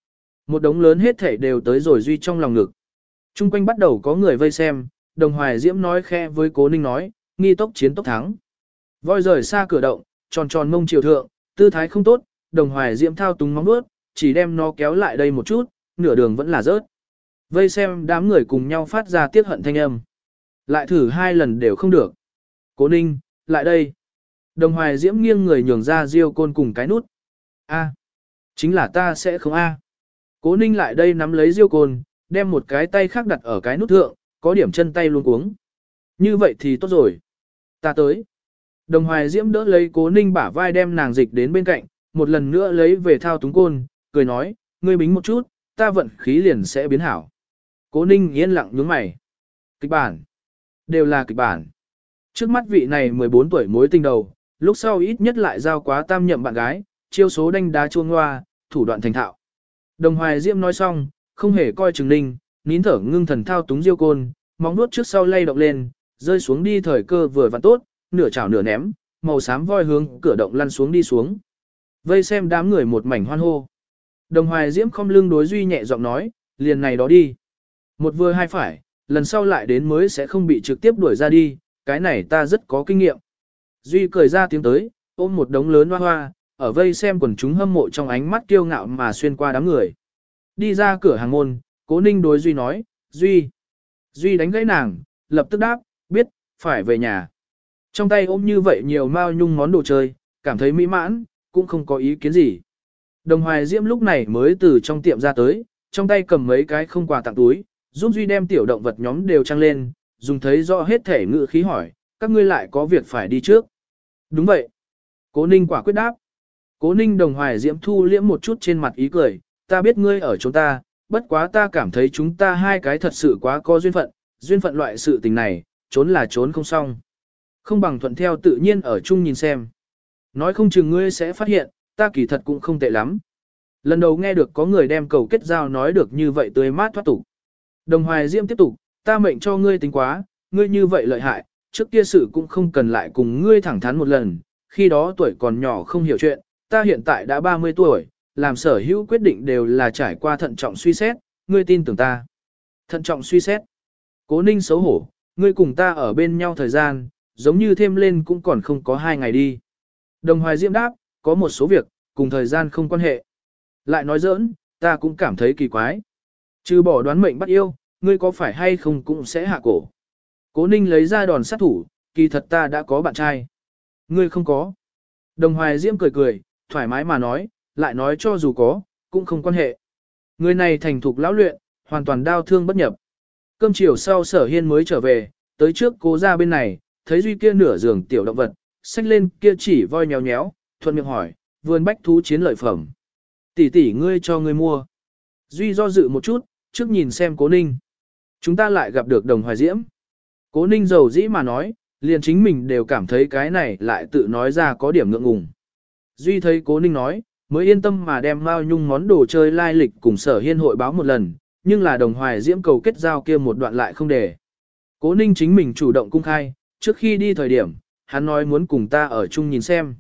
Một đống lớn hết thảy đều tới rồi Duy trong lòng ngực. Trung quanh bắt đầu có người vây xem, Đồng Hoài Diễm nói khẽ với Cố Ninh nói, nghi tốc chiến tốc thắng. Voi rời xa cửa động, tròn tròn mông chiều thượng, tư thái không tốt, Đồng Hoài Diễm thao túng móng vuốt, chỉ đem nó kéo lại đây một chút, nửa đường vẫn là rớt. Vây xem đám người cùng nhau phát ra tiếc hận thanh âm. Lại thử 2 lần đều không được. Cố Ninh, lại đây. Đồng Hoài Diễm nghiêng người nhường ra Diêu Côn cùng cái nút. A, chính là ta sẽ không a. Cố Ninh lại đây nắm lấy Diêu Côn, đem một cái tay khác đặt ở cái nút thượng, có điểm chân tay luôn cuống. Như vậy thì tốt rồi. Ta tới. Đồng Hoài Diễm đỡ lấy Cố Ninh bả vai đem nàng dịch đến bên cạnh, một lần nữa lấy về thao túng côn, cười nói, ngươi bính một chút, ta vận khí liền sẽ biến hảo. Cố Ninh yên lặng nhướng mày. Kịch bản. Đều là kịch bản. Trước mắt vị này 14 tuổi mối tình đầu, lúc sau ít nhất lại giao quá tam nhậm bạn gái, chiêu số đanh đá chuông hoa, thủ đoạn thành thạo. Đồng Hoài Diễm nói xong, không hề coi chừng Ninh, nín thở ngưng thần thao túng Diêu Côn, móng nuốt trước sau lay động lên, rơi xuống đi thời cơ vừa vặn tốt, nửa chảo nửa ném, màu xám voi hướng cửa động lăn xuống đi xuống. Vây xem đám người một mảnh hoan hô. Đồng Hoài Diễm không lưng đối Duy nhẹ giọng nói, liền này đó đi. Một vừa hai phải, lần sau lại đến mới sẽ không bị trực tiếp đuổi ra đi, cái này ta rất có kinh nghiệm. Duy cười ra tiếng tới, ôm một đống lớn hoa hoa, ở vây xem quần chúng hâm mộ trong ánh mắt kiêu ngạo mà xuyên qua đám người. Đi ra cửa hàng môn, Cố Ninh đối Duy nói, Duy. Duy đánh gãy nàng, lập tức đáp, biết, phải về nhà. Trong tay ôm như vậy nhiều mao nhung món đồ chơi, cảm thấy mỹ mãn, cũng không có ý kiến gì. Đồng Hoài Diễm lúc này mới từ trong tiệm ra tới, trong tay cầm mấy cái không quà tặng túi, giúp Duy đem tiểu động vật nhóm đều trăng lên, dùng thấy rõ hết thể ngự khí hỏi, các ngươi lại có việc phải đi trước. Đúng vậy. Cố Ninh quả quyết đáp. Cố Ninh Đồng Hoài Diễm thu liễm một chút trên mặt ý cười, ta biết ngươi ở chúng ta, bất quá ta cảm thấy chúng ta hai cái thật sự quá có duyên phận loại sự tình này, trốn là trốn không xong. Không bằng thuận theo tự nhiên ở chung nhìn xem. Nói không chừng ngươi sẽ phát hiện, ta kỳ thật cũng không tệ lắm. Lần đầu nghe được có người đem cầu kết giao nói được như vậy tươi mát thoát tục. Đồng Hoài Diễm tiếp tục, ta mệnh cho ngươi tính quá, ngươi như vậy lợi hại, trước kia sự cũng không cần lại cùng ngươi thẳng thắn một lần, khi đó tuổi còn nhỏ không hiểu chuyện, ta hiện tại đã 30 tuổi, làm sở hữu quyết định đều là trải qua thận trọng suy xét, ngươi tin tưởng ta. Thận trọng suy xét. Cố Ninh xấu hổ, ngươi cùng ta ở bên nhau thời gian, giống như thêm lên cũng còn không có 2 ngày đi. Đồng Hoài Diễm đáp, có một số việc, cùng thời gian không quan hệ. Lại nói giỡn, ta cũng cảm thấy kỳ quái. Trừ bỏ đoán mệnh bắt yêu, ngươi có phải hay không cũng sẽ hạ cổ. Cố Ninh lấy ra đòn sát thủ, kỳ thật ta đã có bạn trai. Ngươi không có. Đồng Hoài Diễm cười cười, thoải mái mà nói, lại nói cho dù có, cũng không quan hệ. Người này thành thục lão luyện, hoàn toàn đau thương bất nhập. Cơm chiều sau Sở Hiên mới trở về, tới trước Cố ra bên này, thấy Duy kia nửa giường tiểu động vật, xách lên kia chỉ voi nhéo nhéo, thuận miệng hỏi, vườn bách thú chiến lợi phẩm. Tỷ tỷ ngươi cho ngươi mua. Duy do dự một chút, trước nhìn xem Cố Ninh. Chúng ta lại gặp được Đồng Hoài Diễm. Cố Ninh giàu dĩ mà nói, liền chính mình đều cảm thấy cái này lại tự nói ra có điểm ngượng ngùng. Duy thấy Cố Ninh nói, mới yên tâm mà đem Mao Nhung món đồ chơi lai lịch cùng Sở Hiên hội báo một lần, nhưng là Đồng Hoài Diễm cầu kết giao kia một đoạn lại không để. Cố Ninh chính mình chủ động cung khai, trước khi đi thời điểm, hắn nói muốn cùng ta ở chung nhìn xem.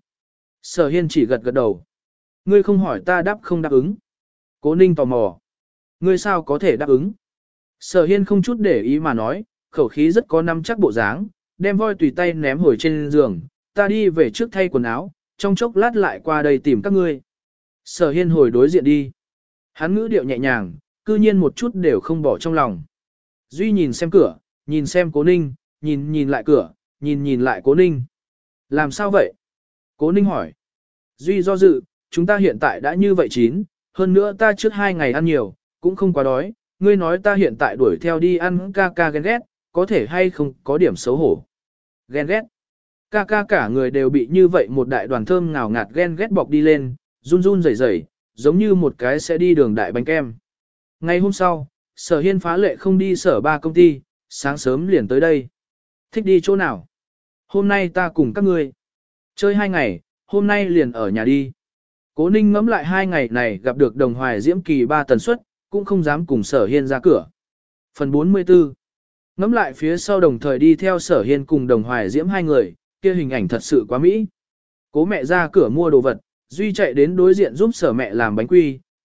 Sở Hiên chỉ gật gật đầu. Ngươi không hỏi ta đáp không đáp ứng. Cố Ninh tò mò. Ngươi sao có thể đáp ứng? Sở Hiên không chút để ý mà nói, khẩu khí rất có năm chắc bộ dáng, đem voi tùy tay ném hồi trên giường, ta đi về trước thay quần áo, trong chốc lát lại qua đây tìm các ngươi. Sở Hiên hồi đối diện đi. Hắn ngữ điệu nhẹ nhàng, cư nhiên một chút đều không bỏ trong lòng. Duy nhìn xem cửa, nhìn xem Cố Ninh, nhìn lại cửa, nhìn lại Cố Ninh. Làm sao vậy? Cố Ninh hỏi. Duy do dự, chúng ta hiện tại đã như vậy chín, hơn nữa ta trước 2 ngày ăn nhiều, cũng không quá đói, ngươi nói ta hiện tại đuổi theo đi ăn ca ca ghen ghét, có thể hay không có điểm xấu hổ. Ghen ghét. Ca ca cả người đều bị như vậy một đại đoàn thơm ngào ngạt ghen ghét bọc đi lên, run run rẩy rẩy, giống như một cái sẽ đi đường đại bánh kem. Ngày hôm sau, Sở Hiên phá lệ không đi Sở Ba công ty, sáng sớm liền tới đây. Thích đi chỗ nào? Hôm nay ta cùng các ngươi chơi 2 ngày, hôm nay liền ở nhà đi. Cố Ninh ngẫm lại 2 ngày này gặp được Đồng Hoài Diễm kỳ 3 tần suất, cũng không dám cùng Sở Hiên ra cửa. Phần 44. Ngẫm lại phía sau đồng thời đi theo Sở Hiên cùng Đồng Hoài Diễm 2 người, kia hình ảnh thật sự quá mỹ. Cố mẹ ra cửa mua đồ vật, Duy chạy đến đối diện giúp Sở mẹ làm bánh quy,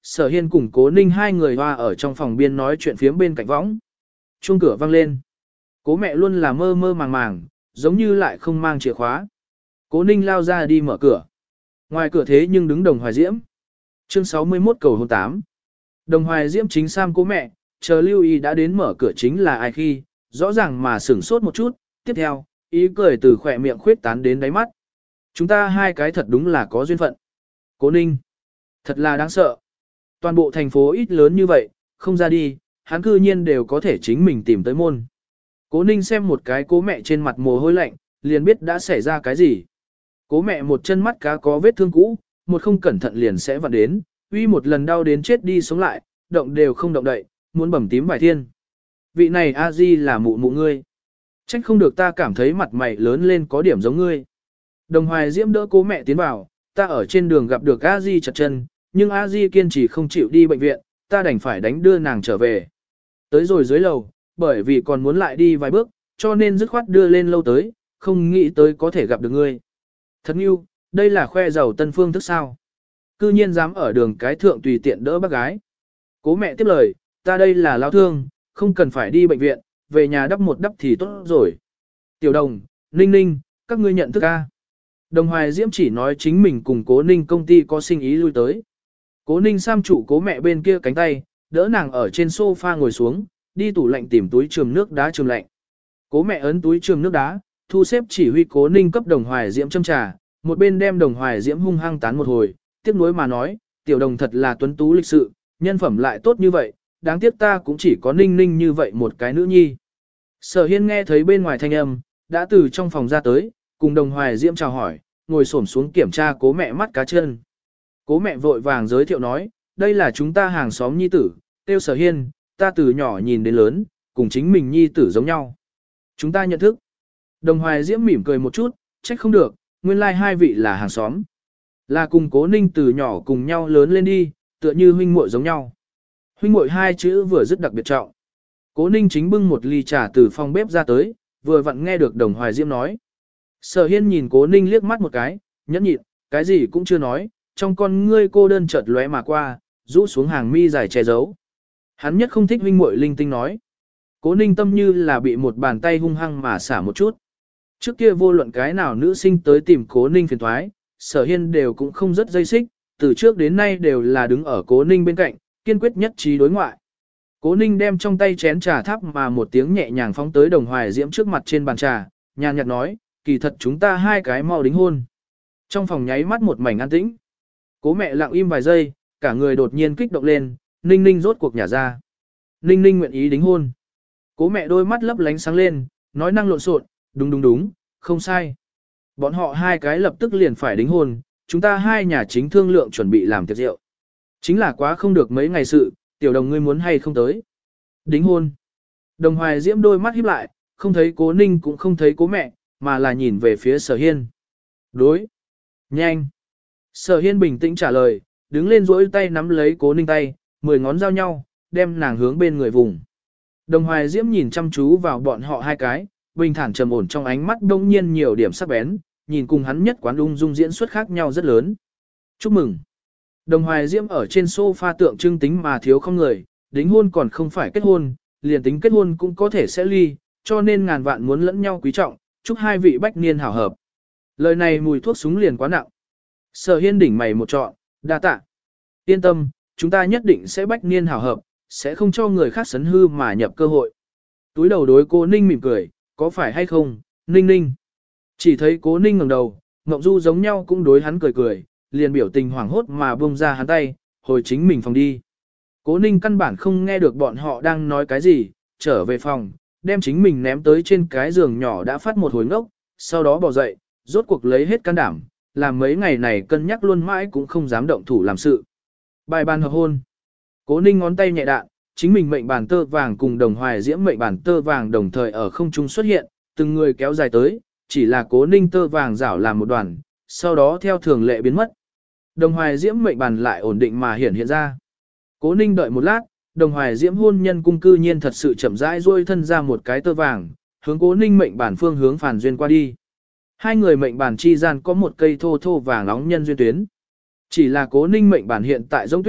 Sở Hiên cùng Cố Ninh hai người hoa ở trong phòng biên nói chuyện phiếm bên cạnh võng. Chuông cửa vang lên. Cố mẹ luôn là mơ mơ màng màng, giống như lại không mang chìa khóa. Cố Ninh lao ra đi mở cửa. Ngoài cửa thế nhưng đứng Đồng Hoài Diễm. Chương 61 cầu hôn 8. Đồng Hoài Diễm chính sam cố mẹ, chờ lưu ý đã đến mở cửa chính là ai khi, rõ ràng mà sửng sốt một chút, tiếp theo, ý cười từ khỏe miệng khuyết tán đến đáy mắt. Chúng ta hai cái thật đúng là có duyên phận. Cố Ninh. Thật là đáng sợ. Toàn bộ thành phố ít lớn như vậy, không ra đi, hắn cư nhiên đều có thể chính mình tìm tới môn. Cố Ninh xem một cái cố mẹ trên mặt mồ hôi lạnh, liền biết đã xảy ra cái gì. Cố mẹ một chân mắt cá có vết thương cũ, một không cẩn thận liền sẽ vặn đến, uy một lần đau đến chết đi sống lại, động đều không động đậy, muốn bầm tím vài thiên. Vị này a di là mụ mụ ngươi. Trách không được ta cảm thấy mặt mày lớn lên có điểm giống ngươi. Đồng Hoài Diễm đỡ cố mẹ tiến vào, ta ở trên đường gặp được a di chật chân, nhưng a di kiên trì không chịu đi bệnh viện, ta đành phải đánh đưa nàng trở về. Tới rồi dưới lầu, bởi vì còn muốn lại đi vài bước, cho nên dứt khoát đưa lên lâu tới, không nghĩ tới có thể gặp được ngươi. Thật yêu, đây là khoe giàu tân phương thức sao. Cư nhiên dám ở đường cái thượng tùy tiện đỡ bác gái. Cố mẹ tiếp lời, ta đây là lao thương, không cần phải đi bệnh viện, về nhà đắp một đắp thì tốt rồi. Tiểu Đồng, Ninh Ninh, các ngươi nhận thức a? Đồng Hoài Diễm chỉ nói chính mình cùng Cố Ninh công ty có sinh ý lui tới. Cố Ninh sam trụ cố mẹ bên kia cánh tay, đỡ nàng ở trên sofa ngồi xuống, đi tủ lạnh tìm túi trường nước đá trường lạnh. Cố mẹ ấn túi trường nước đá, thu xếp chỉ huy Cố Ninh cấp Đồng Hoài Diễm châm trà, một bên đem Đồng Hoài Diễm hung hăng tán một hồi, tiếc nuối mà nói, Tiểu Đồng thật là tuấn tú lịch sự, nhân phẩm lại tốt như vậy, đáng tiếc ta cũng chỉ có Ninh Ninh như vậy một cái nữ nhi. Sở Hiên nghe thấy bên ngoài thanh âm, đã từ trong phòng ra tới, cùng Đồng Hoài Diễm chào hỏi, ngồi xổm xuống kiểm tra cố mẹ mắt cá chân. Cố mẹ vội vàng giới thiệu nói, đây là chúng ta hàng xóm nhi tử, tiêu Sở Hiên, ta từ nhỏ nhìn đến lớn, cùng chính mình nhi tử giống nhau. Chúng ta nhận thức. Đồng Hoài Diễm mỉm cười một chút, trách không được, nguyên lai hai vị là hàng xóm. Là cùng Cố Ninh từ nhỏ cùng nhau lớn lên đi, tựa như huynh muội giống nhau. Huynh muội hai chữ vừa dứt đặc biệt trọng. Cố Ninh chính bưng một ly trà từ phòng bếp ra tới, vừa vặn nghe được Đồng Hoài Diễm nói. Sở Hiên nhìn Cố Ninh liếc mắt một cái, nhẫn nhịn, cái gì cũng chưa nói, trong con ngươi cô đơn chợt lóe mà qua, rũ xuống hàng mi dài che giấu. Hắn nhất không thích huynh muội linh tinh nói. Cố Ninh tâm như là bị một bàn tay hung hăng mà xả một chút. Trước kia vô luận cái nào nữ sinh tới tìm Cố Ninh phiền thoái, Sở Hiên đều cũng không rất dây xích, từ trước đến nay đều là đứng ở Cố Ninh bên cạnh, kiên quyết nhất trí đối ngoại. Cố Ninh đem trong tay chén trà thắp mà một tiếng nhẹ nhàng phóng tới Đồng Hoài Diễm trước mặt trên bàn trà, nhàn nhạt nói, kỳ thật chúng ta hai cái mau đính hôn. Trong phòng nháy mắt một mảnh an tĩnh. Cố mẹ lặng im vài giây, cả người đột nhiên kích động lên, Ninh Ninh rốt cuộc nhả ra. Ninh Ninh nguyện ý đính hôn. Cố mẹ đôi mắt lấp lánh sáng lên, nói năng lộn xộn, đúng, không sai. Bọn họ hai cái lập tức liền phải đính hôn, chúng ta hai nhà chính thương lượng chuẩn bị làm tiệc rượu. Chính là quá không được mấy ngày sự, Tiểu Đồng ngươi muốn hay không tới. Đính hôn. Đồng Hoài Diễm đôi mắt híp lại, không thấy Cố Ninh cũng không thấy Cố mẹ, mà là nhìn về phía Sở Hiên. Đối. Nhanh. Sở Hiên bình tĩnh trả lời, đứng lên duỗi tay nắm lấy Cố Ninh tay, 10 ngón giao nhau, đem nàng hướng bên người vùng. Đồng Hoài Diễm nhìn chăm chú vào bọn họ hai cái, bình thản trầm ổn trong ánh mắt đông nhiên nhiều điểm sắc bén, nhìn cùng hắn nhất quán ung dung diễn xuất khác nhau rất lớn. Chúc mừng. Đồng Hoài Diễm ở trên sofa tượng trưng tính mà thiếu không người, đính hôn còn không phải kết hôn, liền tính kết hôn cũng có thể sẽ ly, cho nên ngàn vạn muốn lẫn nhau quý trọng, chúc hai vị bách niên hảo hợp. Lời này mùi thuốc súng liền quá nặng. Sở Hiên đỉnh mày một trọn, đa tạ. Yên tâm, chúng ta nhất định sẽ bách niên hảo hợp, sẽ không cho người khác sấn hư mà nhập cơ hội. Túi đầu đối Cố Ninh mỉm cười, có phải hay không, Ninh Ninh. Chỉ thấy Cố Ninh ngẩng đầu, Ngộng Du giống nhau cũng đối hắn cười cười, liền biểu tình hoảng hốt mà buông ra hắn tay, hồi chính mình phòng đi. Cố Ninh căn bản không nghe được bọn họ đang nói cái gì, trở về phòng, đem chính mình ném tới trên cái giường nhỏ đã phát một hồi ngốc, sau đó bỏ dậy, rốt cuộc lấy hết can đảm, làm mấy ngày này cân nhắc luôn mãi cũng không dám động thủ làm sự. Bài bàn hợp hôn. Cố Ninh ngón tay nhẹ đạn, chính mình mệnh bàn tơ vàng cùng Đồng Hoài Diễm mệnh bàn tơ vàng đồng thời ở không trung xuất hiện, từng người kéo dài tới, chỉ là Cố Ninh tơ vàng rảo làm một đoàn, sau đó theo thường lệ biến mất. Đồng Hoài Diễm mệnh bàn lại ổn định mà hiện ra. Cố Ninh đợi một lát, Đồng Hoài Diễm hôn nhân cung cư nhiên thật sự chậm rãi duỗi thân ra một cái tơ vàng, hướng Cố Ninh mệnh bàn phương hướng phản duyên qua đi. Hai người mệnh bàn chi gian có một cây thô thô vàng nóng nhân duyên tuyến. Chỉ là Cố Ninh mệnh bàn hiện tại giống tuyết,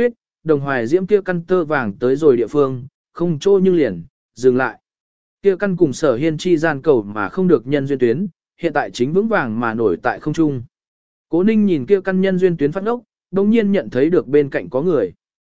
đồng hoài diễm kia căn tơ vàng tới rồi địa phương, không trô nhưng liền, dừng lại. Kia căn cùng Sở Hiên chi gian cầu mà không được nhân duyên tuyến, hiện tại chính vững vàng mà nổi tại không trung. Cố Ninh nhìn kia căn nhân duyên tuyến phát ốc, đồng nhiên nhận thấy được bên cạnh có người.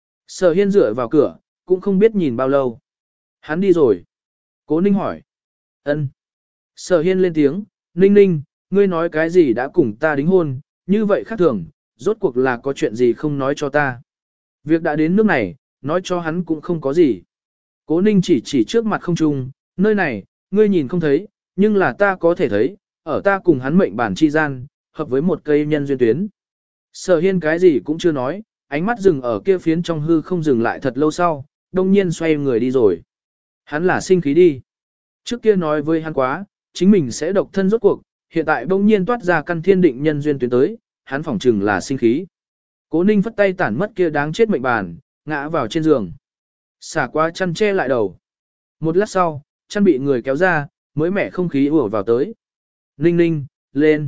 Sở Hiên dựa vào cửa, cũng không biết nhìn bao lâu. Hắn đi rồi. Cố Ninh hỏi. Ân. Sở Hiên lên tiếng, Ninh Ninh, ngươi nói cái gì đã cùng ta đính hôn, như vậy khác thường, rốt cuộc là có chuyện gì không nói cho ta. Việc đã đến nước này, nói cho hắn cũng không có gì. Cố Ninh chỉ trước mặt không trung, nơi này, ngươi nhìn không thấy, nhưng là ta có thể thấy, ở ta cùng hắn mệnh bản chi gian, hợp với một cây nhân duyên tuyến. Sở Hiên cái gì cũng chưa nói, ánh mắt dừng ở kia phiến trong hư không dừng lại thật lâu sau, đông nhiên xoay người đi rồi. Hắn là sinh khí đi. Trước kia nói với hắn quá, chính mình sẽ độc thân rốt cuộc, hiện tại đông nhiên toát ra căn thiên định nhân duyên tuyến tới, hắn phỏng chừng là sinh khí. Cố Ninh phất tay tản mất kia đáng chết mệnh bàn, ngã vào trên giường. Xả qua chăn che lại đầu. Một lát sau, chăn bị người kéo ra, mới mẻ không khí ùa vào tới. Ninh Ninh, lên.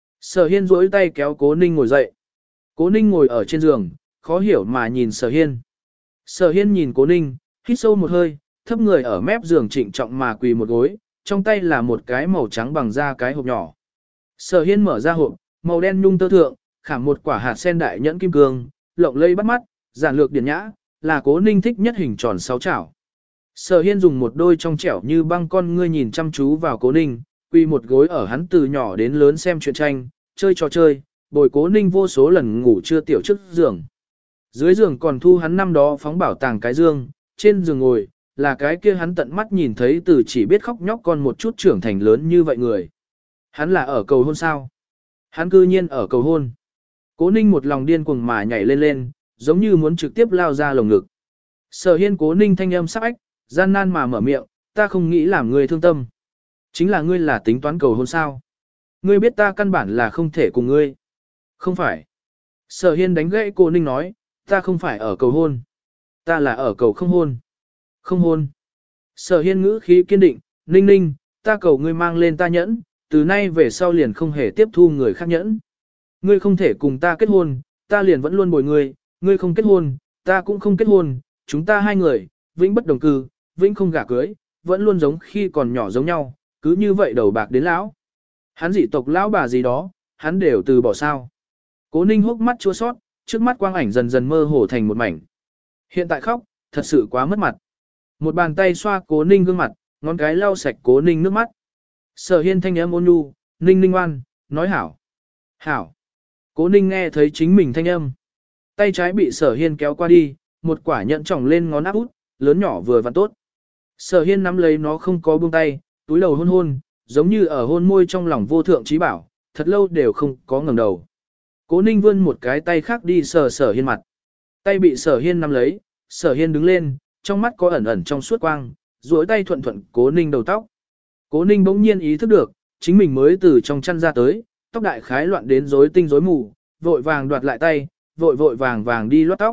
Sở Hiên duỗi tay kéo Cố Ninh ngồi dậy. Cố Ninh ngồi ở trên giường, khó hiểu mà nhìn Sở Hiên. Sở Hiên nhìn Cố Ninh, hít sâu một hơi, thấp người ở mép giường trịnh trọng mà quỳ một gối, trong tay là một cái màu trắng bằng da cái hộp nhỏ. Sở Hiên mở ra hộp, màu đen nhung tơ thượng, khảm một quả hạt sen đại nhẫn kim cương, lộng lẫy bắt mắt, giản lược điển nhã, là Cố Ninh thích nhất hình tròn sáu chảo. Sở Hiên dùng một đôi trong trẻo như băng con ngươi nhìn chăm chú vào Cố Ninh, quỳ một gối ở hắn từ nhỏ đến lớn xem truyện tranh, chơi trò chơi, bồi Cố Ninh vô số lần ngủ trưa tiểu trước giường. Dưới giường còn thu hắn năm đó phóng bảo tàng cái dương, trên giường ngồi, là cái kia hắn tận mắt nhìn thấy từ chỉ biết khóc nhóc con một chút trưởng thành lớn như vậy người. Hắn là ở cầu hôn sao? Hắn cư nhiên ở cầu hôn. Cố Ninh một lòng điên cuồng mà nhảy lên lên, giống như muốn trực tiếp lao ra lồng ngực. Sở Hiên Cố Ninh thanh âm sắc ách, gian nan mà mở miệng, ta không nghĩ làm người thương tâm. Chính là ngươi là tính toán cầu hôn sao? Ngươi biết ta căn bản là không thể cùng ngươi. Không phải. Sở Hiên đánh gãy Cố Ninh nói, ta không phải ở cầu hôn. Ta là ở cầu không hôn. Không hôn. Sở Hiên ngữ khí kiên định, Ninh Ninh, ta cầu ngươi mang lên ta nhẫn, từ nay về sau liền không hề tiếp thu người khác nhẫn. Ngươi không thể cùng ta kết hôn, ta liền vẫn luôn bồi ngươi, ngươi không kết hôn, ta cũng không kết hôn, chúng ta hai người, vĩnh bất đồng cư, vĩnh không gả cưới, vẫn luôn giống khi còn nhỏ giống nhau, cứ như vậy đầu bạc đến lão. Hắn dị tộc lão bà gì đó, hắn đều từ bỏ sao. Cố Ninh hốc mắt chua sót, trước mắt quang ảnh dần dần mơ hồ thành một mảnh. Hiện tại khóc, thật sự quá mất mặt. Một bàn tay xoa Cố Ninh gương mặt, ngón cái lau sạch Cố Ninh nước mắt. Sở Hiên thanh âm ôn nhu, Ninh Ninh ngoan, nói hảo. Hảo. Cố Ninh nghe thấy chính mình thanh âm. Tay trái bị Sở Hiên kéo qua đi, một quả nhận trỏng lên ngón áp út, lớn nhỏ vừa vặn tốt. Sở Hiên nắm lấy nó không có buông tay, túi đầu hôn hôn, giống như ở hôn môi trong lòng vô thượng trí bảo, thật lâu đều không có ngẩng đầu. Cố Ninh vươn một cái tay khác đi sờ Sở Hiên mặt. Tay bị Sở Hiên nắm lấy, Sở Hiên đứng lên, trong mắt có ẩn ẩn trong suốt quang, duỗi tay thuận thuận Cố Ninh đầu tóc. Cố Ninh bỗng nhiên ý thức được, chính mình mới từ trong chăn ra tới, tóc đại khái loạn đến rối tinh rối mù, vội vàng đoạt lại tay, vội vàng đi loát tóc.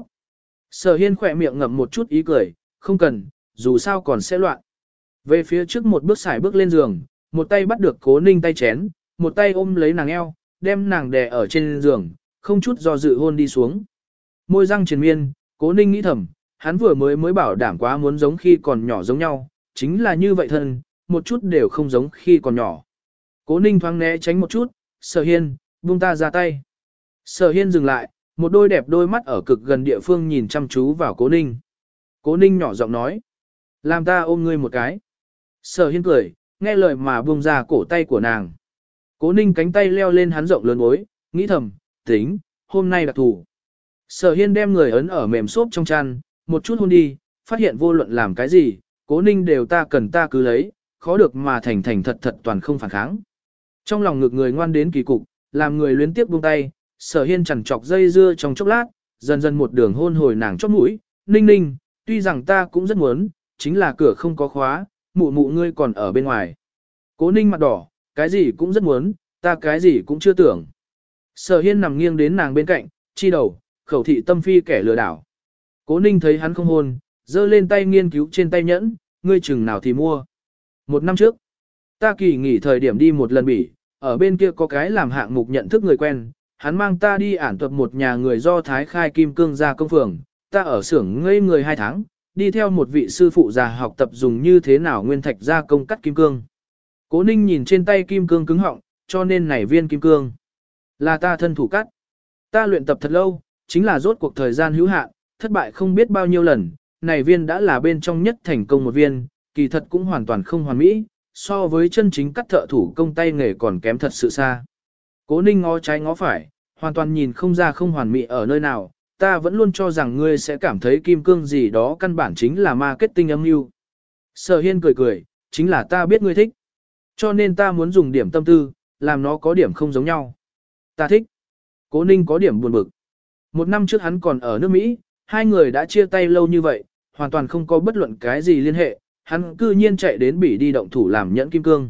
Sở Hiên khỏe miệng ngậm một chút ý cười, không cần, dù sao còn sẽ loạn. Về phía trước một bước xài bước lên giường, một tay bắt được Cố Ninh tay chén, một tay ôm lấy nàng eo, đem nàng đè ở trên giường, không chút do dự hôn đi xuống. Môi răng triền miên, Cố Ninh nghĩ thầm, hắn vừa mới bảo đảm quá muốn giống khi còn nhỏ giống nhau, chính là như vậy thân, một chút đều không giống khi còn nhỏ. Cố Ninh thoáng né tránh một chút, Sở Hiên, buông ta ra tay. Sở Hiên dừng lại, một đôi đẹp đôi mắt ở cực gần địa phương nhìn chăm chú vào Cố Ninh. Cố Ninh nhỏ giọng nói, làm ta ôm ngươi một cái. Sở Hiên cười, nghe lời mà buông ra cổ tay của nàng. Cố Ninh cánh tay leo lên hắn rộng lớn bối, nghĩ thầm, tính, hôm nay đặc thủ. Sở Hiên đem người ấn ở mềm xốp trong chăn, một chút hôn đi, phát hiện vô luận làm cái gì, Cố Ninh đều ta cần ta cứ lấy, khó được mà thành thật toàn không phản kháng. Trong lòng ngực người ngoan đến kỳ cục, làm người luyến tiếp buông tay, Sở Hiên chằn chọc dây dưa trong chốc lát, dần dần một đường hôn hồi nàng chóp mũi, Ninh Ninh, tuy rằng ta cũng rất muốn, chính là cửa không có khóa, mụ mụ ngươi còn ở bên ngoài. Cố Ninh mặt đỏ, cái gì cũng rất muốn, ta cái gì cũng chưa tưởng. Sở Hiên nằm nghiêng đến nàng bên cạnh, chi đầu, khẩu thị tâm phi kẻ lừa đảo. Cố Ninh thấy hắn không hôn, giơ lên tay nghiên cứu trên tay nhẫn, ngươi chừng nào thì mua. 1 năm trước, ta kỳ nghỉ thời điểm đi một lần Bỉ, ở bên kia có cái làm hạng mục nhận thức người quen, hắn mang ta đi ản thuật một nhà người Do Thái khai kim cương gia công phường, ta ở xưởng ngây người 2 tháng, đi theo một vị sư phụ già học tập dùng như thế nào nguyên thạch gia công cắt kim cương. Cố Ninh nhìn trên tay kim cương cứng họng, cho nên này viên kim cương là ta thân thủ cắt. Ta luyện tập thật lâu, chính là rốt cuộc thời gian hữu hạn, thất bại không biết bao nhiêu lần, này viên đã là bên trong nhất thành công một viên, kỳ thật cũng hoàn toàn không hoàn mỹ, so với chân chính cắt thợ thủ công tay nghề còn kém thật sự xa. Cố Ninh ngó trái ngó phải, hoàn toàn nhìn không ra không hoàn mỹ ở nơi nào, ta vẫn luôn cho rằng ngươi sẽ cảm thấy kim cương gì đó căn bản chính là marketing âm mưu. Sở Hiên cười cười, chính là ta biết ngươi thích. Cho nên ta muốn dùng điểm tâm tư, làm nó có điểm không giống nhau. Ta thích. Cố Ninh có điểm buồn bực. 1 năm trước hắn còn ở nước Mỹ, 2 người đã chia tay lâu như vậy, hoàn toàn không có bất luận cái gì liên hệ, hắn cư nhiên chạy đến Bỉ đi động thủ làm nhẫn kim cương.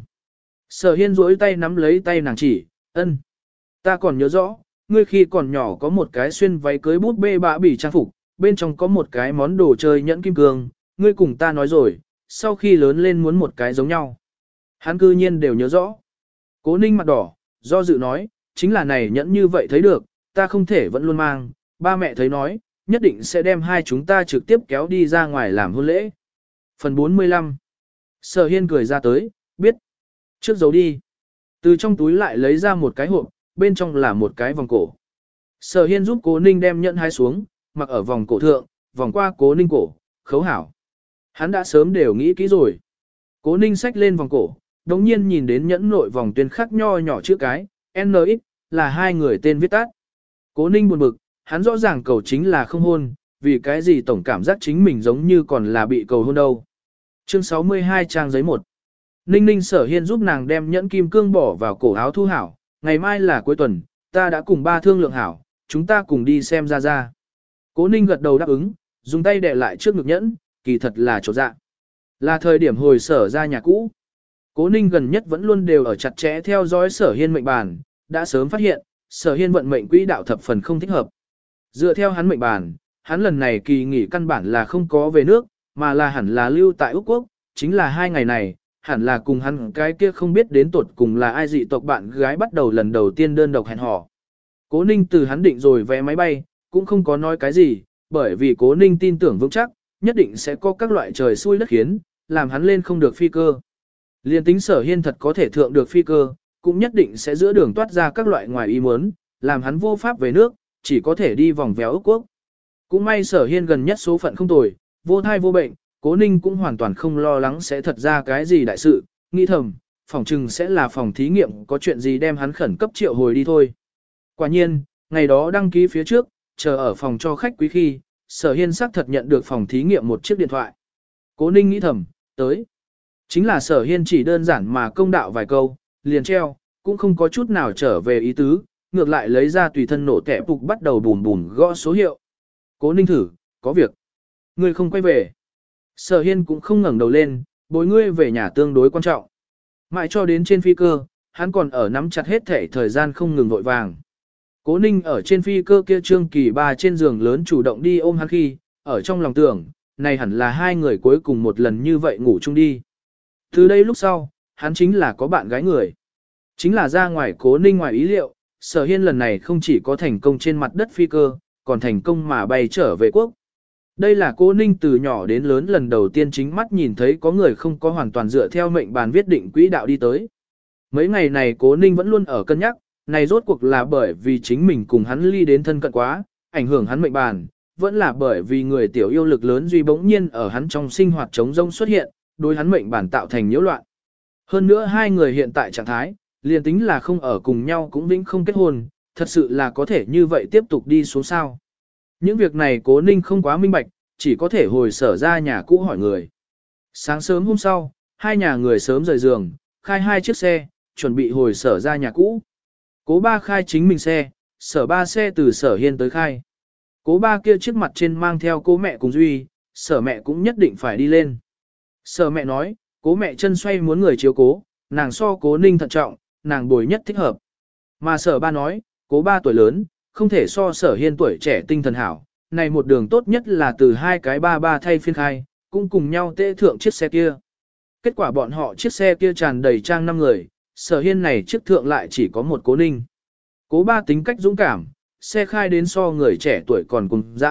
Sở Hiên duỗi tay nắm lấy tay nàng chỉ, ân. Ta còn nhớ rõ, ngươi khi còn nhỏ có một cái xuyên váy cưới bút bê bạ Bỉ trang phục, bên trong có một cái món đồ chơi nhẫn kim cương, ngươi cùng ta nói rồi, sau khi lớn lên muốn một cái giống nhau. Hắn cư nhiên đều nhớ rõ. Cố Ninh mặt đỏ, do dự nói, chính là này nhẫn như vậy thấy được, ta không thể vẫn luôn mang, ba mẹ thấy nói, nhất định sẽ đem hai chúng ta trực tiếp kéo đi ra ngoài làm hôn lễ. Phần 45. Sở Hiên cười ra tới, biết. Trước giấu đi. Từ trong túi lại lấy ra một cái hộp, bên trong là một cái vòng cổ. Sở Hiên giúp Cố Ninh đem nhẫn hái xuống, mặc ở vòng cổ thượng, vòng qua Cố Ninh cổ, khấu hảo. Hắn đã sớm đều nghĩ kỹ rồi. Cố Ninh xách lên vòng cổ, đồng nhiên nhìn đến nhẫn nội vòng tuyên khắc nho nhỏ chữ cái, NX, là 2 người tên viết tắt. Cố Ninh buồn bực, hắn rõ ràng cầu chính là không hôn, vì cái gì tổng cảm giác chính mình giống như còn là bị cầu hôn đâu. Chương 62 trang giấy 1. Ninh Ninh Sở Hiên giúp nàng đem nhẫn kim cương bỏ vào cổ áo thu hảo, ngày mai là cuối tuần, ta đã cùng ba thương lượng hảo, chúng ta cùng đi xem ra ra. Cố Ninh gật đầu đáp ứng, dùng tay đè lại trước ngực nhẫn, kỳ thật là chỗ dạ. Là thời điểm hồi Sở ra nhà cũ. Cố Ninh gần nhất vẫn luôn đều ở chặt chẽ theo dõi Sở Hiên mệnh bàn, đã sớm phát hiện, Sở Hiên vận mệnh quỹ đạo thập phần không thích hợp. Dựa theo hắn mệnh bàn, hắn lần này kỳ nghỉ căn bản là không có về nước, mà là hẳn là lưu tại Úc Quốc, chính là 2 ngày này, hẳn là cùng hắn cái kia không biết đến tuột cùng là ai dị tộc bạn gái bắt đầu lần đầu tiên đơn độc hẹn hò. Cố Ninh từ hắn định rồi vé máy bay, cũng không có nói cái gì, bởi vì Cố Ninh tin tưởng vững chắc, nhất định sẽ có các loại trời xui đất khiến, làm hắn lên không được phi cơ. Liên tính Sở Hiên thật có thể thượng được phi cơ, cũng nhất định sẽ giữa đường toát ra các loại ngoài ý muốn, làm hắn vô pháp về nước, chỉ có thể đi vòng véo Úc Quốc. Cũng may Sở Hiên gần nhất số phận không tồi, vô thai vô bệnh, Cố Ninh cũng hoàn toàn không lo lắng sẽ thật ra cái gì đại sự, nghĩ thầm, phòng trừng sẽ là phòng thí nghiệm có chuyện gì đem hắn khẩn cấp triệu hồi đi thôi. Quả nhiên, ngày đó đăng ký phía trước, chờ ở phòng cho khách quý khi, Sở Hiên xác thật nhận được phòng thí nghiệm một chiếc điện thoại. Cố Ninh nghĩ thầm, tới. Chính là Sở Hiên chỉ đơn giản mà công đạo vài câu, liền treo, cũng không có chút nào trở về ý tứ, ngược lại lấy ra tùy thân nổ kẻ phục bắt đầu bùm bùm gõ số hiệu. Cố Ninh thử, có việc. Ngươi không quay về. Sở Hiên cũng không ngẩng đầu lên, bối ngươi về nhà tương đối quan trọng. Mãi cho đến trên phi cơ, hắn còn ở nắm chặt hết thể thời gian không ngừng vội vàng. Cố Ninh ở trên phi cơ kia Trương Kỳ Ba trên giường lớn chủ động đi ôm hắn khi, ở trong lòng tưởng, này hẳn là 2 người cuối cùng một lần như vậy ngủ chung đi. Từ đây lúc sau, hắn chính là có bạn gái người. Chính là ra ngoài Cố Ninh ngoài ý liệu, Sở Hiên lần này không chỉ có thành công trên mặt đất phi cơ, còn thành công mà bay trở về quốc. Đây là Cố Ninh từ nhỏ đến lớn lần đầu tiên chính mắt nhìn thấy có người không có hoàn toàn dựa theo mệnh bàn viết định quỹ đạo đi tới. Mấy ngày này Cố Ninh vẫn luôn ở cân nhắc, này rốt cuộc là bởi vì chính mình cùng hắn ly đến thân cận quá, ảnh hưởng hắn mệnh bàn, vẫn là bởi vì người tiểu yêu lực lớn duy bỗng nhiên ở hắn trong sinh hoạt trống rông xuất hiện, đối hắn mệnh bàn tạo thành nhiễu loạn. Hơn nữa 2 người hiện tại trạng thái, liền tính là không ở cùng nhau cũng vĩnh không kết hôn, thật sự là có thể như vậy tiếp tục đi xuống sao. Những việc này Cố Ninh không quá minh bạch, chỉ có thể hồi Sở ra nhà cũ hỏi người. Sáng sớm hôm sau, 2 nhà người sớm rời giường, khai 2 chiếc xe, chuẩn bị hồi Sở ra nhà cũ. Cố Ba khai chính mình xe, Sở Ba xe từ Sở Hiên tới khai. Cố Ba kia trước mặt trên mang theo Cố mẹ cùng Duy, Sở mẹ cũng nhất định phải đi lên. Sở mẹ nói, Cố mẹ chân xoay muốn người chiếu cố, nàng so Cố Ninh thận trọng, nàng bồi nhất thích hợp. Mà Sở Ba nói, Cố Ba tuổi lớn, không thể so Sở Hiên tuổi trẻ tinh thần hảo, này một đường tốt nhất là từ 2 cái ba thay phiên khai, cũng cùng nhau tê thượng chiếc xe kia. Kết quả bọn họ chiếc xe kia tràn đầy trang 5 người, Sở Hiên này chiếc thượng lại chỉ có một Cố Ninh. Cố Ba tính cách dũng cảm, xe khai đến so người trẻ tuổi còn cùng dã,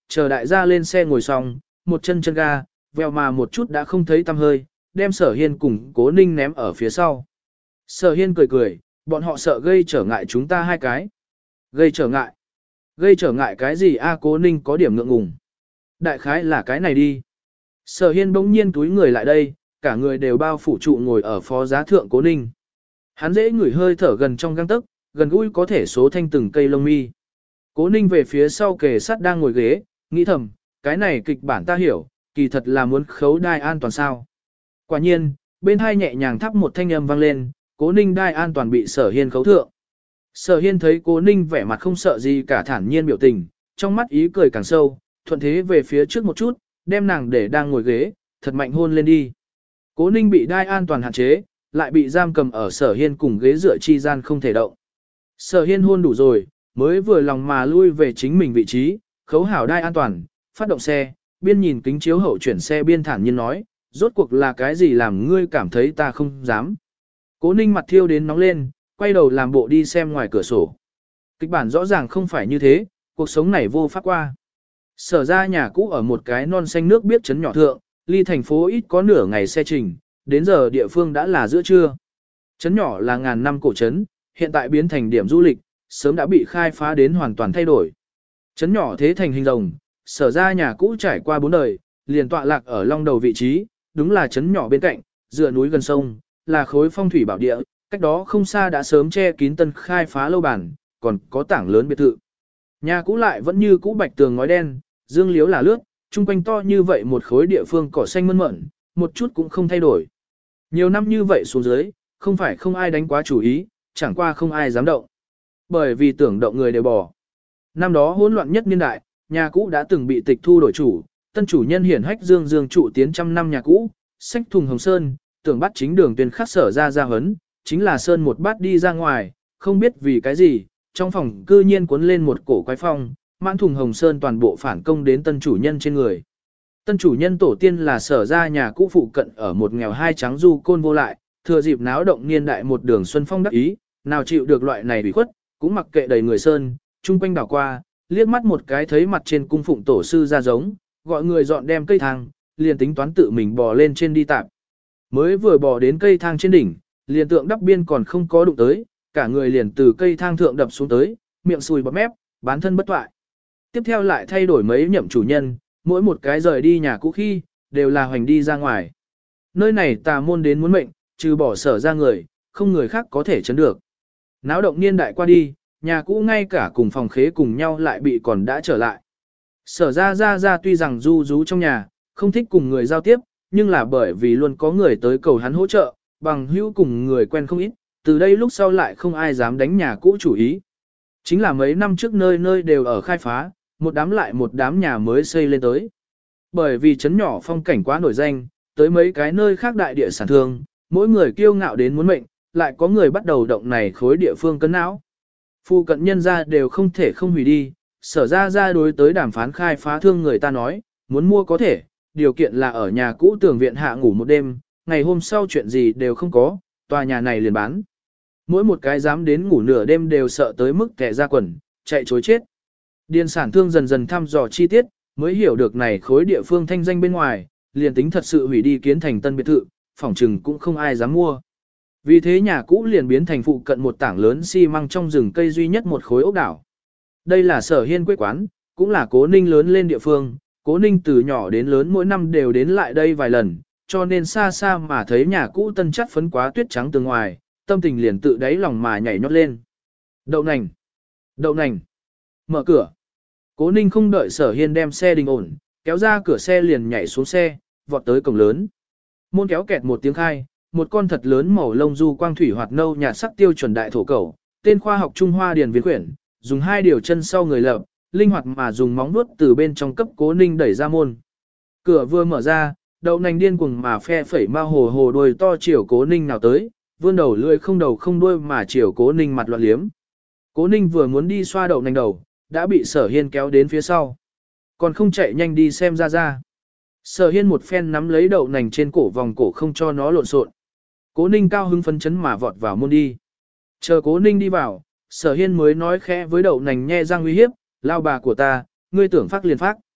chờ đại gia lên xe ngồi xong, một chân chân ga, vèo mà một chút đã không thấy tăm hơi, đem Sở Hiên cùng Cố Ninh ném ở phía sau. Sở Hiên cười cười, bọn họ sợ gây trở ngại chúng ta hai cái. Gây trở ngại? Gây trở ngại cái gì a? Cố Ninh có điểm ngượng ngùng. Đại khái là cái này đi. Sở Hiên bỗng nhiên túi người lại đây, cả người đều bao phủ trụ ngồi ở phó giá thượng Cố Ninh. Hắn dễ ngửi hơi thở gần trong gang tấc, gần gũi có thể số thanh từng cây lông mi. Cố Ninh về phía sau kề sắt đang ngồi ghế, nghĩ thầm, cái này kịch bản ta hiểu, kỳ thật là muốn khấu đai an toàn sao. Quả nhiên, bên hai nhẹ nhàng thắp một thanh âm vang lên, Cố Ninh đai an toàn bị Sở Hiên khấu thượng. Sở Hiên thấy Cố Ninh vẻ mặt không sợ gì cả, thản nhiên biểu tình, trong mắt ý cười càng sâu, thuận thế về phía trước một chút, đem nàng để đang ngồi ghế, thật mạnh hôn lên đi. Cố Ninh bị đai an toàn hạn chế, lại bị giam cầm ở Sở Hiên cùng ghế dựa chi gian không thể động. Sở Hiên hôn đủ rồi, mới vừa lòng mà lui về chính mình vị trí, khấu hảo đai an toàn, phát động xe, biên nhìn kính chiếu hậu chuyển xe biên thản nhiên nói, rốt cuộc là cái gì làm ngươi cảm thấy ta không dám. Cố Ninh mặt thiêu đến nóng lên, quay đầu làm bộ đi xem ngoài cửa sổ. Kịch bản rõ ràng không phải như thế, cuộc sống này vô pháp qua. Sở ra nhà cũ ở một cái non xanh nước biết trấn nhỏ thượng, ly thành phố ít có nửa ngày xe trình, đến giờ địa phương đã là giữa trưa. Trấn nhỏ là ngàn năm cổ trấn, hiện tại biến thành điểm du lịch, sớm đã bị khai phá đến hoàn toàn thay đổi. Trấn nhỏ thế thành hình rồng, sở ra nhà cũ trải qua 4 đời, liền tọa lạc ở long đầu vị trí, đúng là trấn nhỏ bên cạnh, dựa núi gần sông, là khối phong thủy bảo địa, cách đó không xa đã sớm che kín tân khai phá lâu bản, còn có tảng lớn biệt thự. Nhà cũ lại vẫn như cũ bạch tường ngói đen, dương liếu là lướt, chung quanh to như vậy một khối địa phương cỏ xanh mơn mởn, một chút cũng không thay đổi. Nhiều năm như vậy xuống dưới, không phải không ai đánh quá chủ ý, chẳng qua không ai dám động. Bởi vì tưởng động người đều bỏ. Năm đó hỗn loạn nhất niên đại, nhà cũ đã từng bị tịch thu đổi chủ, tân chủ nhân hiển hách dương trụ tiến trăm năm nhà cũ, sách thùng hồng sơn, tưởng bắt chính đường tuyên khắc sở ra hấn, chính là sơn một bát đi ra ngoài, không biết vì cái gì, trong phòng cư nhiên cuốn lên một cổ quái phong, mãn thùng hồng sơn toàn bộ phản công đến tân chủ nhân trên người. Tân chủ nhân tổ tiên là sở ra nhà cũ phụ cận ở một nghèo hai trắng du côn vô lại, thừa dịp náo động niên đại một đường xuân phong đắc ý, nào chịu được loại này bị khuất, cũng mặc kệ đầy người sơn, chung quanh đảo qua, liếc mắt một cái thấy mặt trên cung phụng tổ sư ra giống, gọi người dọn đem cây thang, liền tính toán tự mình bò lên trên đi tạm. Mới vừa bò đến cây thang trên đỉnh, liền tượng đắp biên còn không có đụng tới, cả người liền từ cây thang thượng đập xuống tới, miệng sùi bọt mép, bán thân bất toại. Tiếp theo lại thay đổi mấy nhậm chủ nhân, mỗi một cái rời đi nhà cũ khi, đều là hoành đi ra ngoài. Nơi này tà môn đến muốn mệnh, trừ bỏ sở ra người, không người khác có thể chấn được. Náo động niên đại qua đi, nhà cũ ngay cả cùng phòng khế cùng nhau lại bị còn đã trở lại. Sở ra tuy rằng du rú trong nhà, không thích cùng người giao tiếp, nhưng là bởi vì luôn có người tới cầu hắn hỗ trợ, bằng hữu cùng người quen không ít, từ đây lúc sau lại không ai dám đánh nhà cũ chủ ý. Chính là mấy năm trước nơi nơi đều ở khai phá, một đám lại một đám nhà mới xây lên tới. Bởi vì trấn nhỏ phong cảnh quá nổi danh, tới mấy cái nơi khác đại địa sản thương, mỗi người kiêu ngạo đến muốn mệnh, lại có người bắt đầu động này khối địa phương cân não. Phu cận nhân ra đều không thể không hủy đi, sở ra đối tới đàm phán khai phá thương người ta nói, muốn mua có thể, điều kiện là ở nhà cũ tường viện hạ ngủ một đêm, ngày hôm sau chuyện gì đều không có, tòa nhà này liền bán. Mỗi một cái dám đến ngủ nửa đêm đều sợ tới mức kẻ ra quần, chạy chối chết. Điền sản thương dần dần thăm dò chi tiết, mới hiểu được này khối địa phương thanh danh bên ngoài, liền tính thật sự hủy đi kiến thành tân biệt thự, phỏng trừng cũng không ai dám mua. Vì thế nhà cũ liền biến thành phụ cận một tảng lớn xi măng trong rừng cây duy nhất một khối ốc đảo. Đây là Sở Hiên quê quán, cũng là Cố Ninh lớn lên địa phương, Cố Ninh từ nhỏ đến lớn mỗi năm đều đến lại đây vài lần, cho nên xa xa mà thấy nhà cũ tân chất phấn quá tuyết trắng từ ngoài, tâm tình liền tự đáy lòng mà nhảy nhót lên. Đậu nành! Đậu nành! Mở cửa! Cố Ninh không đợi Sở Hiên đem xe đình ổn, kéo ra cửa xe liền nhảy xuống xe, vọt tới cổng lớn. Môn kéo kẹt một tiếng khai, một con thật lớn màu lông du quang thủy hoạt nâu nhạt sắc tiêu chuẩn đại thổ cẩu, tên khoa học Trung Hoa điền viên quyển, dùng hai điều chân sau người lập, linh hoạt mà dùng móng vuốt từ bên trong cấp Cố Ninh đẩy ra môn. Cửa vừa mở ra, đậu nành điên cuồng mà phe phẩy ma hồ hồ đuôi to chiều Cố Ninh nào tới, vươn đầu lưỡi không đầu không đuôi mà chiều Cố Ninh mặt loạn liếm. Cố Ninh vừa muốn đi xoa đậu nành đầu, đã bị Sở Hiên kéo đến phía sau. Còn không chạy nhanh đi xem ra. Sở Hiên một phen nắm lấy đậu nành trên cổ vòng cổ không cho nó lộn xộn. Cố Ninh cao hứng phấn chấn mà vọt vào môn đi. Chờ Cố Ninh đi vào, Sở Hiên mới nói khẽ với đậu nành nhe răng uy hiếp, lao bà của ta, ngươi tưởng phát liền phát.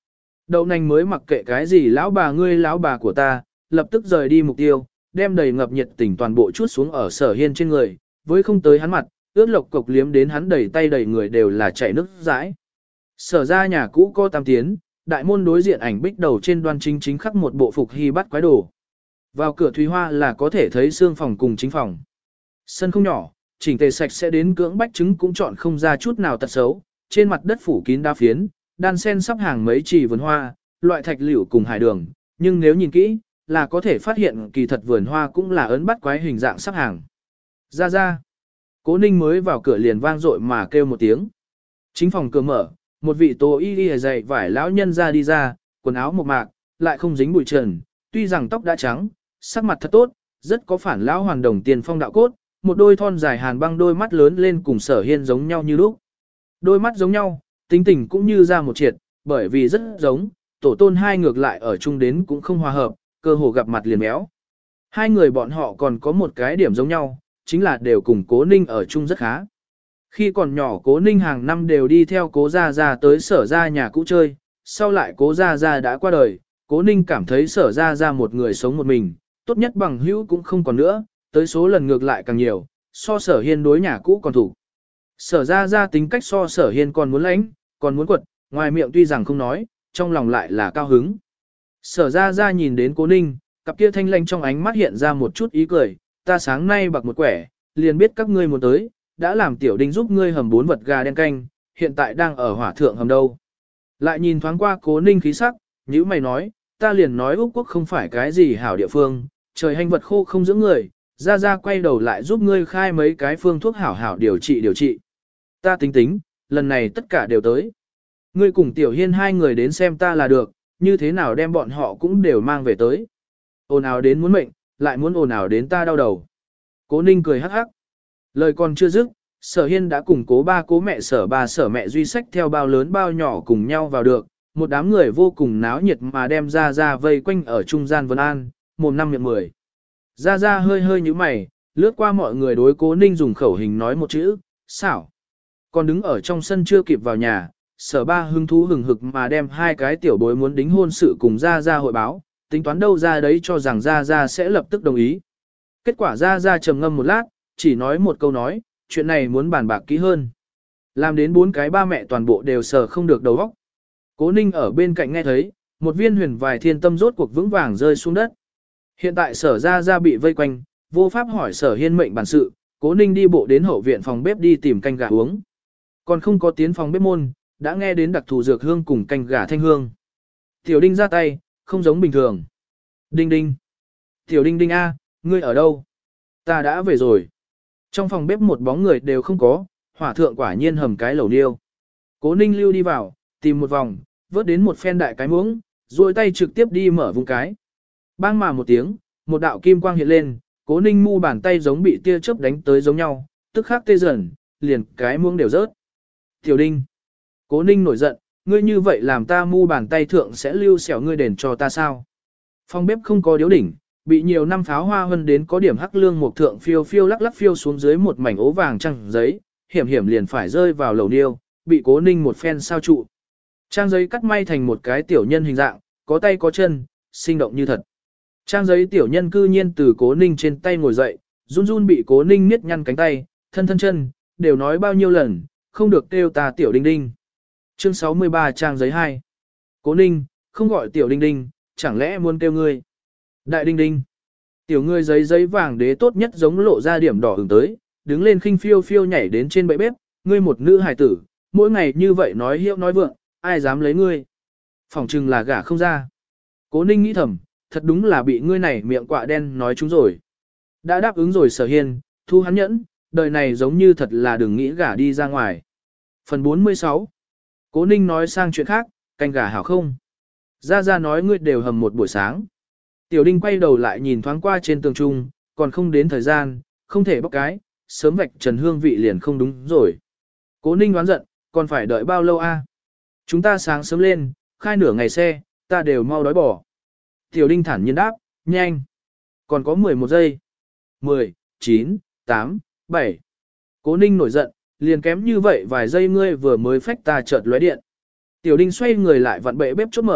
Đậu nành mới mặc kệ cái gì lão bà ngươi lão bà của ta, lập tức rời đi mục tiêu, đem đầy ngập nhiệt tình toàn bộ chút xuống ở Sở Hiên trên người, với không tới hắn mặt, ướt lộc cục liếm đến hắn đầy tay đầy người đều là chảy nước dãi. Sở ra nhà cũ có tam tiến, đại môn đối diện ảnh bích đầu trên đoan chính chính khắc một bộ phục hy bắt quái đồ. Vào cửa Thúy Hoa là có thể thấy xương phòng cùng chính phòng. Sân không nhỏ, chỉnh tề sạch sẽ đến cưỡng bách trứng cũng chọn không ra chút nào tật xấu, trên mặt đất phủ kín đá phiến, đan sen sắp hàng mấy trì vườn hoa, loại thạch liễu cùng hải đường, nhưng nếu nhìn kỹ, là có thể phát hiện kỳ thật vườn hoa cũng là ấn bắt quái hình dạng sắp hàng. Ra ra. Cố Ninh mới vào cửa liền vang dội mà kêu một tiếng. Chính phòng cửa mở, một vị tô y y dày vải lão nhân ra đi ra, quần áo mộc mạc, lại không dính bụi trần, tuy rằng tóc đã trắng, sắc mặt thật tốt, rất có phản lão hoàn đồng tiền phong đạo cốt, một đôi thon dài hàn băng đôi mắt lớn lên cùng Sở Hiên giống nhau như lúc. Đôi mắt giống nhau, tính tình cũng như ra một triệt, bởi vì rất giống, tổ tôn hai ngược lại ở chung đến cũng không hòa hợp, cơ hồ gặp mặt liền béo. Hai người bọn họ còn có một cái điểm giống nhau, chính là đều cùng Cố Ninh ở chung rất khá. Khi còn nhỏ Cố Ninh hàng năm đều đi theo Cố Gia Gia tới Sở Gia nhà cũ chơi, sau lại Cố Gia Gia đã qua đời, Cố Ninh cảm thấy Sở Gia Gia một người sống một mình, tốt nhất bằng hữu cũng không còn nữa, tới số lần ngược lại càng nhiều, so Sở Hiên đối nhà cũ còn thủ. Sở Gia Gia tính cách so Sở Hiên còn muốn lãnh, còn muốn quật, ngoài miệng tuy rằng không nói, trong lòng lại là cao hứng. Sở Gia Gia nhìn đến Cố Ninh, cặp kia thanh lãnh trong ánh mắt hiện ra một chút ý cười, ta sáng nay bạc một quẻ, liền biết các ngươi muốn tới, đã làm tiểu đinh giúp ngươi hầm 4 vật gà đen canh, hiện tại đang ở hỏa thượng hầm đâu. Lại nhìn thoáng qua Cố Ninh khí sắc, nhữ mày nói, ta liền nói Úc Quốc không phải cái gì hảo địa phương, trời hành vật khô không dưỡng người, Gia Gia quay đầu lại giúp ngươi khai mấy cái phương thuốc hảo hảo điều trị. Ta tính tính, lần này tất cả đều tới. Ngươi cùng Tiểu Hiên hai người đến xem ta là được, như thế nào đem bọn họ cũng đều mang về tới. Ồn ào đến muốn mệnh, lại muốn ồn ào đến ta đau đầu. Cố Ninh cười hắc hắc. Lời còn chưa dứt, Sở Hiên đã cùng Cố ba Cố mẹ Sở ba Sở mẹ Duy sách theo bao lớn bao nhỏ cùng nhau vào được, một đám người vô cùng náo nhiệt mà đem Gia Gia vây quanh ở trung gian Vân An, mồm 5 miệng 10. Gia Gia hơi hơi như mày, lướt qua mọi người đối Cố Ninh dùng khẩu hình nói một chữ, xảo. Còn đứng ở trong sân chưa kịp vào nhà, Sở ba hứng thú hừng hực mà đem hai cái tiểu bối muốn đính hôn sự cùng Gia Gia hội báo, tính toán đâu ra đấy cho rằng Gia Gia sẽ lập tức đồng ý. Kết quả Gia Gia trầm ngâm một lát, chỉ nói một câu nói, chuyện này muốn bàn bạc kỹ hơn. Làm đến 4 cái ba mẹ toàn bộ đều sờ không được đầu óc. Cố Ninh ở bên cạnh nghe thấy, một viên huyền vài thiên tâm rốt cuộc vững vàng rơi xuống đất. Hiện tại Sở Gia Gia bị vây quanh, vô pháp hỏi Sở Hiên mệnh bản sự, Cố Ninh đi bộ đến hậu viện phòng bếp đi tìm canh gà uống. Còn không có tiến phòng bếp môn, đã nghe đến đặc thù dược hương cùng canh gà thanh hương. Tiểu Đinh ra tay, không giống bình thường. Đinh Đinh. Tiểu Đinh Đinh A, ngươi ở đâu? Ta đã về rồi. Trong phòng bếp một bóng người đều không có, hỏa thượng quả nhiên hầm cái lẩu niêu. Cố Ninh lưu đi vào, tìm một vòng, vớt đến một phen đại cái muỗng, duỗi tay trực tiếp đi mở vùng cái. Bang mà một tiếng, một đạo kim quang hiện lên, Cố Ninh mu bàn tay giống bị tia chớp đánh tới giống nhau, tức khắc tê dần, liền cái muỗng đều rớt. Tiểu Đinh. Cố Ninh nổi giận, ngươi như vậy làm ta mu bàn tay thượng sẽ lưu xẻo ngươi đền cho ta sao? Phòng bếp không có điếu đỉnh, bị nhiều năm pháo hoa hơn đến có điểm hắc lương một thượng phiêu phiêu lắc lắc phiêu xuống dưới một mảnh ố vàng trăng giấy, hiểm hiểm liền phải rơi vào lầu niêu, bị Cố Ninh một phen sao trụ. Trang giấy cắt may thành một cái tiểu nhân hình dạng, có tay có chân, sinh động như thật. Trang giấy tiểu nhân cư nhiên từ Cố Ninh trên tay ngồi dậy, run run bị Cố Ninh miết nhăn cánh tay, thân thân chân, đều nói bao nhiêu lần, không được kêu ta tiểu Đinh Đinh. Chương 63 trang giấy 2. Cố Ninh, không gọi tiểu Đinh Đinh, chẳng lẽ muốn kêu ngươi? Đại Đinh Đinh. Tiểu ngươi giấy giấy vàng đế tốt nhất giống lộ ra điểm đỏ hừng tới, đứng lên khinh phiêu phiêu nhảy đến trên bệ bếp, ngươi một nữ hài tử, mỗi ngày như vậy nói hiệu nói vượng, ai dám lấy ngươi? Phỏng chừng là gả không ra. Cố Ninh nghĩ thầm, thật đúng là bị ngươi này miệng quạ đen nói chúng rồi. Đã đáp ứng rồi Sở Hiên, thu hắn nhẫn, đời này giống như thật là đừng nghĩ gả đi ra ngoài. Phần 46. Cố Ninh nói sang chuyện khác, canh gà hảo không? Gia Gia nói ngươi đều hầm một buổi sáng. Tiểu Đinh quay đầu lại nhìn thoáng qua trên tường trung, còn không đến thời gian, không thể bóc cái, sớm vạch trần hương vị liền không đúng rồi. Cố Ninh đoán giận, còn phải đợi bao lâu a? Chúng ta sáng sớm lên, khai nửa ngày xe, ta đều mau đói bỏ. Tiểu Đinh thản nhiên đáp, nhanh. Còn có 11 giây. 10, 9, 8, 7. Cố Ninh nổi giận, liền kém như vậy vài giây ngươi vừa mới phách ta chợt lóe điện. Tiểu Đinh xoay người lại vặn bệ bếp chốt mở,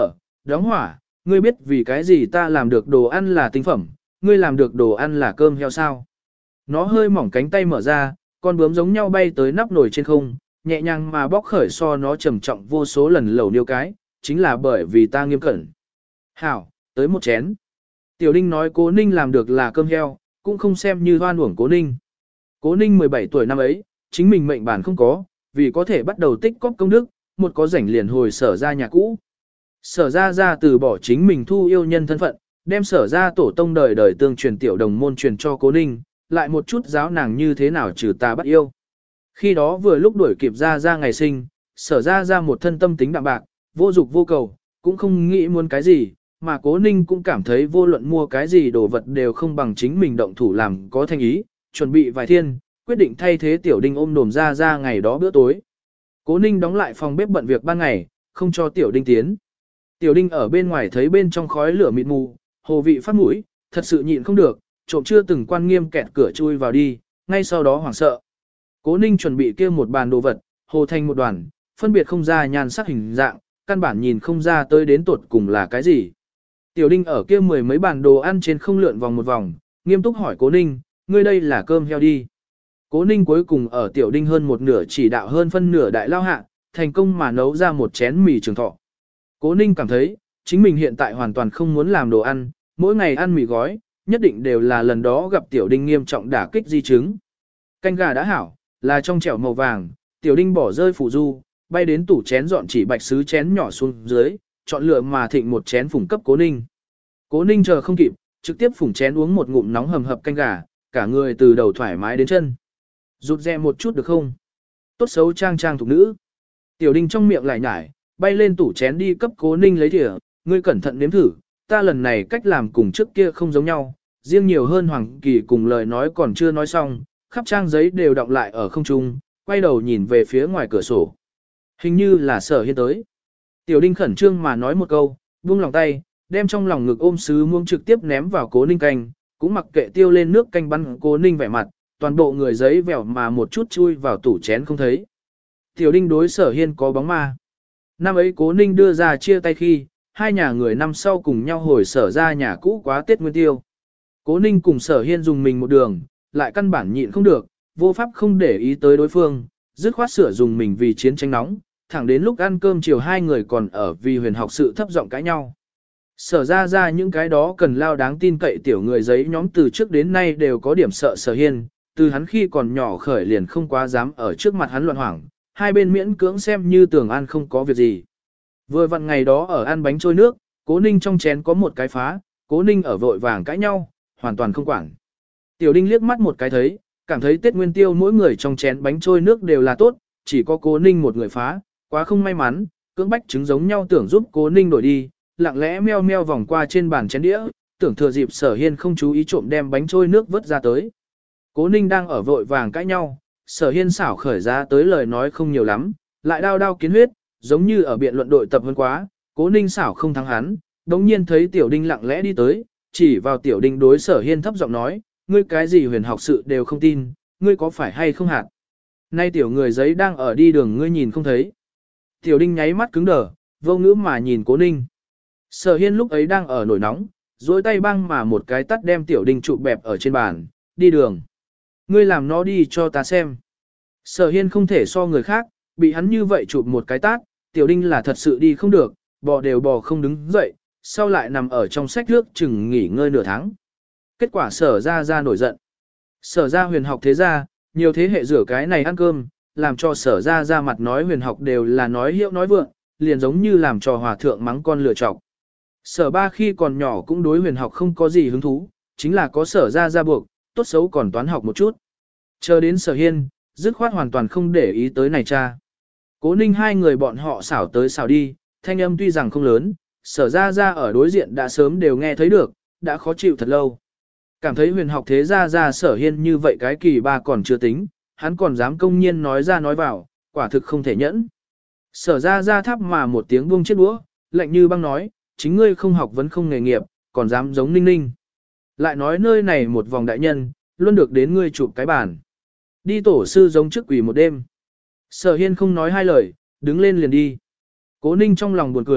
đóng hỏa, ngươi biết vì cái gì ta làm được đồ ăn là tinh phẩm, ngươi làm được đồ ăn là cơm heo sao. Nó hơi mỏng cánh tay mở ra, con bướm giống nhau bay tới nắp nồi trên không, nhẹ nhàng mà bóc khởi so nó trầm trọng vô số lần lẩu niêu cái, chính là bởi vì ta nghiêm cẩn. Hảo, tới một chén. Tiểu Đinh nói Cố Ninh làm được là cơm heo, cũng không xem như hoan uổng Cố Ninh. Cố Ninh 17 tuổi năm ấy, chính mình mệnh bản không có, vì có thể bắt đầu tích cóp công đức, một có rảnh liền hồi Sở ra nhà cũ. Sở ra từ bỏ chính mình thu yêu nhân thân phận, đem Sở ra tổ tông đời đời tương truyền tiểu đồng môn truyền cho Cố Ninh, lại một chút giáo nàng như thế nào trừ tà bắt yêu. Khi đó vừa lúc đuổi kịp ra ngày sinh, Sở ra một thân tâm tính đạm bạc, vô dục vô cầu, cũng không nghĩ muốn cái gì, mà Cố Ninh cũng cảm thấy vô luận mua cái gì đồ vật đều không bằng chính mình động thủ làm có thành ý, chuẩn bị vài thiên, quyết định thay thế Tiểu Đinh ôm đồm ra ngày đó bữa tối. Cố Ninh đóng lại phòng bếp bận việc ban ngày, không cho Tiểu Đinh tiến. Tiểu Đinh ở bên ngoài thấy bên trong khói lửa mịt mù, hồ vị phát mũi, thật sự nhịn không được, trộm chưa từng quan nghiêm kẹt cửa chui vào đi, ngay sau đó hoảng sợ. Cố Ninh chuẩn bị kia một bàn đồ vật, hồ thành một đoàn, phân biệt không ra nhan sắc hình dạng, căn bản nhìn không ra tới đến tột cùng là cái gì. Tiểu Đinh ở kia mười mấy bàn đồ ăn trên không lượn vòng một vòng, nghiêm túc hỏi Cố Ninh, ngươi đây là cơm heo đi. Cố Ninh cuối cùng ở Tiểu Đinh hơn một nửa chỉ đạo hơn phân nửa đại lao hạ, thành công mà nấu ra một chén mì trường thọ. Cố Ninh cảm thấy, chính mình hiện tại hoàn toàn không muốn làm đồ ăn, mỗi ngày ăn mì gói, nhất định đều là lần đó gặp Tiểu Đinh nghiêm trọng đả kích di chứng. Canh gà đã hảo, là trong chảo màu vàng, Tiểu Đinh bỏ rơi phụ du, bay đến tủ chén dọn chỉ bạch sứ chén nhỏ xuống dưới, chọn lựa mà thịnh một chén phủng cấp Cố Ninh. Cố Ninh chờ không kịp, trực tiếp phủng chén uống một ngụm nóng hầm hập canh gà, cả người từ đầu thoải mái đến chân. Rụt rè một chút được không? Tốt xấu trang thục nữ. Tiểu Đinh trong miệng lại nhải, bay lên tủ chén đi cấp Cố Ninh lấy thìa, ngươi cẩn thận nếm thử, ta lần này cách làm cùng trước kia không giống nhau, riêng nhiều hơn Hoàng Kỳ cùng lời nói còn chưa nói xong, khắp trang giấy đều đọng lại ở không trung, quay đầu nhìn về phía ngoài cửa sổ. Hình như là Sở Hiên tới. Tiểu Đinh khẩn trương mà nói một câu, buông lòng tay, đem trong lòng ngực ôm sứ muông trực tiếp ném vào Cố Ninh canh, cũng mặc kệ tiêu lên nước canh bắn Cố Ninh vẻ mặt, toàn bộ người giấy vẻo mà một chút chui vào tủ chén không thấy. Tiểu Đinh đối Sở Hiên có bóng ma. Năm ấy Cố Ninh đưa ra chia tay khi, hai nhà người năm sau cùng nhau hồi Sở ra nhà cũ quá Tết Nguyên Tiêu. Cố Ninh cùng Sở Hiên dùng mình một đường, lại căn bản nhịn không được, vô pháp không để ý tới đối phương, dứt khoát sửa dùng mình vì chiến tranh nóng, thẳng đến lúc ăn cơm chiều hai người còn ở vì huyền học sự thấp giọng cãi nhau. Sở ra những cái đó cần lao đáng tin cậy tiểu người giấy nhóm từ trước đến nay đều có điểm sợ Sở Hiên, từ hắn khi còn nhỏ khởi liền không quá dám ở trước mặt hắn loạn hoảng, hai bên miễn cưỡng xem như tưởng ăn không có việc gì. Vừa vặn ngày đó ở ăn bánh trôi nước, Cố Ninh trong chén có một cái phá, Cố Ninh ở vội vàng cãi nhau, hoàn toàn không quản. Tiểu Đinh liếc mắt một cái thấy, cảm thấy Tết Nguyên Tiêu mỗi người trong chén bánh trôi nước đều là tốt, chỉ có Cố Ninh một người phá, quá không may mắn, cưỡng bách chứng giống nhau tưởng giúp Cố Ninh đổi đi, lặng lẽ meo meo vòng qua trên bàn chén đĩa, tưởng thừa dịp Sở Hiên không chú ý trộm đem bánh trôi nước vớt ra tới. Cố Ninh đang ở vội vàng cãi nhau, Sở Hiên xảo khởi ra tới lời nói không nhiều lắm, lại đao đao kiến huyết, giống như ở biện luận đội tập hơn quá, Cố Ninh xảo không thắng hắn, đống nhiên thấy Tiểu Đinh lặng lẽ đi tới, chỉ vào Tiểu Đinh đối Sở Hiên thấp giọng nói, ngươi cái gì huyền học sự đều không tin, ngươi có phải hay không hạt? Nay tiểu người giấy đang ở đi đường ngươi nhìn không thấy. Tiểu Đinh nháy mắt cứng đờ, vô ngữ mà nhìn Cố Ninh. Sở Hiên lúc ấy đang ở nổi nóng, duỗi tay băng mà một cái tắt đem Tiểu Đinh trụ bẹp ở trên bàn, đi đường. Ngươi làm nó đi cho ta xem. Sở Hiên không thể so người khác, bị hắn như vậy chụp một cái tát, Tiểu Đinh là thật sự đi không được, bò đều bò không đứng dậy, sau lại nằm ở trong sách nước chừng nghỉ ngơi nửa tháng. Kết quả Sở ra nổi giận. Sở ra huyền học thế ra, nhiều thế hệ rửa cái này ăn cơm, làm cho Sở ra mặt nói huyền học đều là nói hiệu nói vượng, liền giống như làm cho hòa thượng mắng con lựa chọc. Sở ba khi còn nhỏ cũng đối huyền học không có gì hứng thú, chính là có Sở ra buộc, tốt xấu còn toán học một chút. Chờ đến Sở Hiên, dứt khoát hoàn toàn không để ý tới này cha. Cố Ninh hai người bọn họ xảo tới xảo đi, thanh âm tuy rằng không lớn, Sở ra ở đối diện đã sớm đều nghe thấy được, đã khó chịu thật lâu. Cảm thấy huyền học thế ra Sở Hiên như vậy cái kỳ ba còn chưa tính, hắn còn dám công nhiên nói ra nói vào, quả thực không thể nhẫn. Sở ra thắp mà một tiếng buông chiếc đũa, lạnh như băng nói, chính ngươi không học vẫn không nghề nghiệp, còn dám giống Ninh Ninh. Lại nói nơi này một vòng đại nhân, luôn được đến ngươi chụp cái bàn. Đi tổ sư giống trước quỷ một đêm. Sở Hiên không nói hai lời, đứng lên liền đi. Cố Ninh trong lòng buồn cười,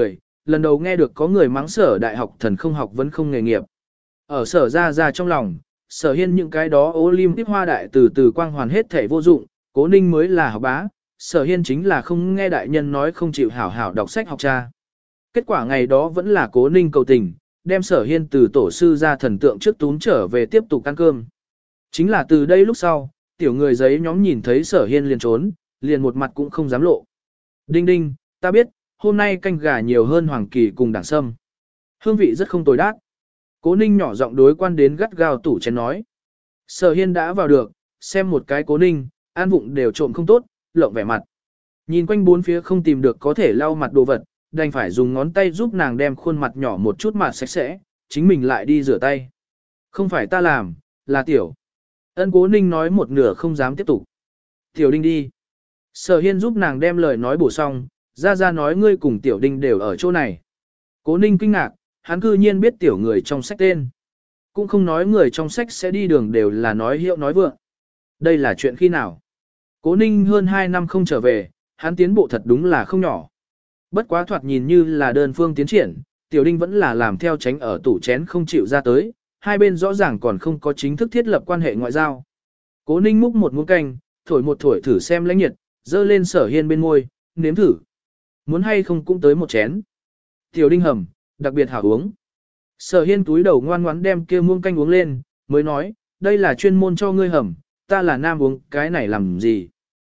lần đầu nghe được có người mắng Sở đại học thần không học vẫn không nghề nghiệp. Ở Sở ra trong lòng, Sở Hiên những cái đó Olympic hoa đại từ từ quang hoàn hết thể vô dụng, Cố Ninh mới là học bá, Sở Hiên chính là không nghe đại nhân nói không chịu hảo hảo đọc sách học cha. Kết quả ngày đó vẫn là Cố Ninh cầu tình, đem Sở Hiên từ tổ sư ra thần tượng trước tún trở về tiếp tục ăn cơm. Chính là từ đây lúc sau, tiểu người giấy nhóm nhìn thấy Sở Hiên liền trốn, liền một mặt cũng không dám lộ. Đinh đinh, ta biết, hôm nay canh gà nhiều hơn Hoàng Kỳ cùng Đảng Sâm. Hương vị rất không tồi đát. Cố Ninh nhỏ giọng đối quan đến gắt gao tủ chén nói. Sở Hiên đã vào được, xem một cái Cố Ninh, an vụng đều trộm không tốt, lộng vẻ mặt. Nhìn quanh bốn phía không tìm được có thể lau mặt đồ vật, đành phải dùng ngón tay giúp nàng đem khuôn mặt nhỏ một chút mặt sạch sẽ, chính mình lại đi rửa tay. Không phải ta làm, là tiểu. Ân Cố Ninh nói một nửa không dám tiếp tục. Tiểu Đinh đi. Sở Hiên giúp nàng đem lời nói bổ xong, ra nói ngươi cùng Tiểu Đinh đều ở chỗ này. Cố Ninh kinh ngạc, hắn cư nhiên biết tiểu người trong sách tên. Cũng không nói người trong sách sẽ đi đường đều là nói hiệu nói vượng. Đây là chuyện khi nào? Cố Ninh hơn 2 năm không trở về, hắn tiến bộ thật đúng là không nhỏ. Bất quá thoạt nhìn như là đơn phương tiến triển, Tiểu Đinh vẫn là làm theo tránh ở tủ chén không chịu ra tới, hai bên rõ ràng còn không có chính thức thiết lập quan hệ ngoại giao. Cố Ninh múc một muỗng canh, thổi một thổi thử xem lãnh nhiệt, dơ lên Sở Hiên bên môi, nếm thử. Muốn hay không cũng tới một chén. Tiểu Đinh hầm, đặc biệt hảo uống. Sở Hiên túi đầu ngoan ngoãn đem kia muỗng canh uống lên, mới nói, đây là chuyên môn cho ngươi hầm, ta là nam uống cái này làm gì.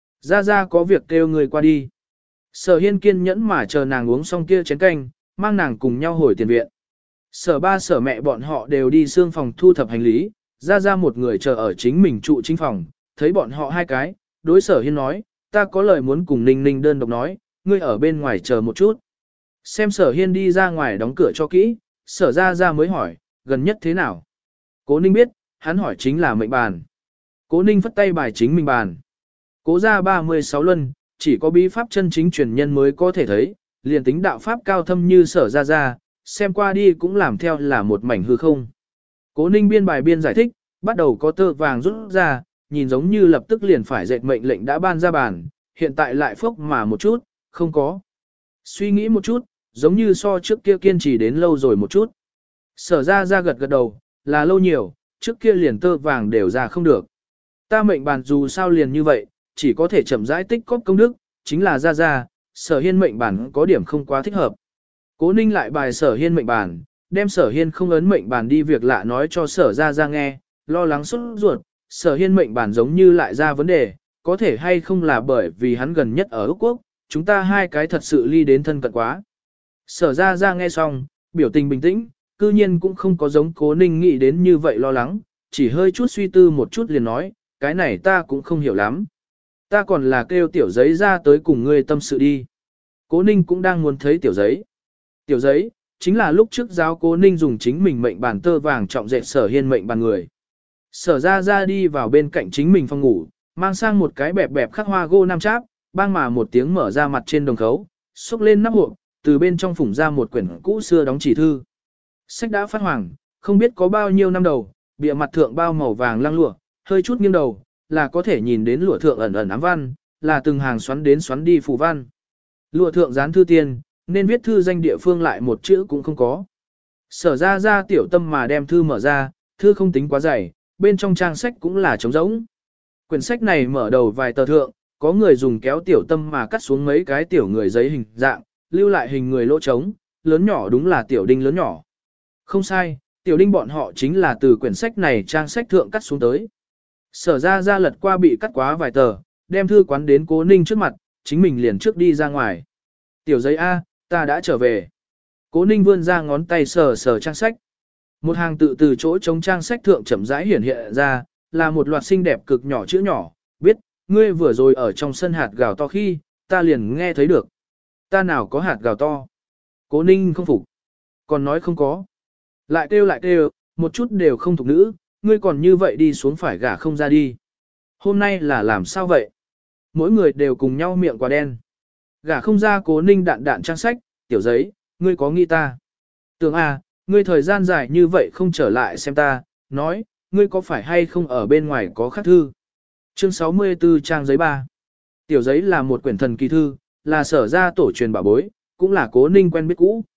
Ra có việc kêu người qua đi. Sở Hiên kiên nhẫn mà chờ nàng uống xong kia chén canh, mang nàng cùng nhau hồi tiền viện. Sở ba sở mẹ bọn họ đều đi xương phòng thu thập hành lý, ra một người chờ ở chính mình trụ chính phòng, thấy bọn họ hai cái, đối Sở Hiên nói, ta có lời muốn cùng Ninh Ninh đơn độc nói, ngươi ở bên ngoài chờ một chút. Xem Sở Hiên đi ra ngoài đóng cửa cho kỹ, Sở ra mới hỏi, gần nhất thế nào? Cố Ninh biết, hắn hỏi chính là mệnh bàn. Cố Ninh phất tay bài chính mình bàn. Cố ra 36 luân, chỉ có bí pháp chân chính truyền nhân mới có thể thấy, liền tính đạo pháp cao thâm như Sở ra, xem qua đi cũng làm theo là một mảnh hư không. Cố Ninh biên bài biên giải thích, bắt đầu có tơ vàng rút ra, nhìn giống như lập tức liền phải dệt mệnh lệnh đã ban ra bàn, hiện tại lại phốc mà một chút, không có. Suy nghĩ một chút, giống như so trước kia kiên trì đến lâu rồi một chút. Sở ra gật đầu, là lâu nhiều, trước kia liền tơ vàng đều ra không được. Ta mệnh bàn dù sao liền như vậy, chỉ có thể chậm rãi tích cóp công đức, chính là ra, Sở Hiên mệnh bàn có điểm không quá thích hợp. Cố Ninh lại bài Sở Hiên mệnh bàn, đem Sở Hiên không ấn mệnh bàn đi việc lạ nói cho Sở ra nghe, lo lắng sốt ruột, Sở Hiên mệnh bàn giống như lại ra vấn đề, có thể hay không là bởi vì hắn gần nhất ở Úc Quốc, chúng ta hai cái thật sự ly đến thân cận quá. Sở ra nghe xong, biểu tình bình tĩnh, cư nhiên cũng không có giống Cố Ninh nghĩ đến như vậy lo lắng, chỉ hơi chút suy tư một chút liền nói, cái này ta cũng không hiểu lắm. Ta còn là kêu tiểu giấy ra tới cùng ngươi tâm sự đi. Cố Ninh cũng đang muốn thấy tiểu giấy. Tiểu giấy, chính là lúc trước giáo Cố Ninh dùng chính mình mệnh bàn tơ vàng trọng dệt Sở Hiên mệnh bàn người. Sở ra đi vào bên cạnh chính mình phòng ngủ, mang sang một cái bẹp khắc hoa gô nam cháp, bang mà một tiếng mở ra mặt trên đồng khấu, xúc lên nắp hộp, từ bên trong phủng ra một quyển cũ xưa đóng chỉ thư. Sách đã phát hoàng, không biết có bao nhiêu năm đầu, bìa mặt thượng bao màu vàng lăng lụa, hơi chút nghiêng đầu, là có thể nhìn đến lụa thượng ẩn ẩn ám văn, là từng hàng xoắn đến xoắn đi phù văn. Lụa thượng dán thư tiên, nên viết thư danh địa phương lại một chữ cũng không có. Sở ra tiểu tâm mà đem thư mở ra, thư không tính quá dày, bên trong trang sách cũng là trống rỗng. Quyển sách này mở đầu vài tờ thượng, có người dùng kéo tiểu tâm mà cắt xuống mấy cái tiểu người giấy hình dạng, lưu lại hình người lỗ trống, lớn nhỏ đúng là Tiểu Đinh lớn nhỏ. Không sai, Tiểu Đinh bọn họ chính là từ quyển sách này trang sách thượng cắt xuống tới. Sở ra lật qua bị cắt quá vài tờ, đem thư quán đến Cố Ninh trước mặt, chính mình liền trước đi ra ngoài. Tiểu giấy A, ta đã trở về. Cố Ninh vươn ra ngón tay sờ trang sách. Một hàng tự từ chỗ trống trang sách thượng chậm rãi hiển hiện ra, là một loạt xinh đẹp cực nhỏ chữ nhỏ, biết, ngươi vừa rồi ở trong sân hạt gào to khi, ta liền nghe thấy được. Ta nào có hạt gào to. Cố Ninh không phục. Còn nói không có. Lại kêu, một chút đều không thuộc nữ, ngươi còn như vậy đi xuống phải gả không ra đi. Hôm nay là làm sao vậy? Mỗi người đều cùng nhau miệng quả đen. Gả không ra. Cố Ninh đạn trang sách, tiểu giấy, ngươi có nghĩ ta. Tưởng à, ngươi thời gian dài như vậy không trở lại xem ta, nói, ngươi có phải hay không ở bên ngoài có khắc thư. Chương 64 trang giấy 3. Tiểu giấy là một quyển thần kỳ thư, là Sở ra tổ truyền bảo bối, cũng là Cố Ninh quen biết cũ.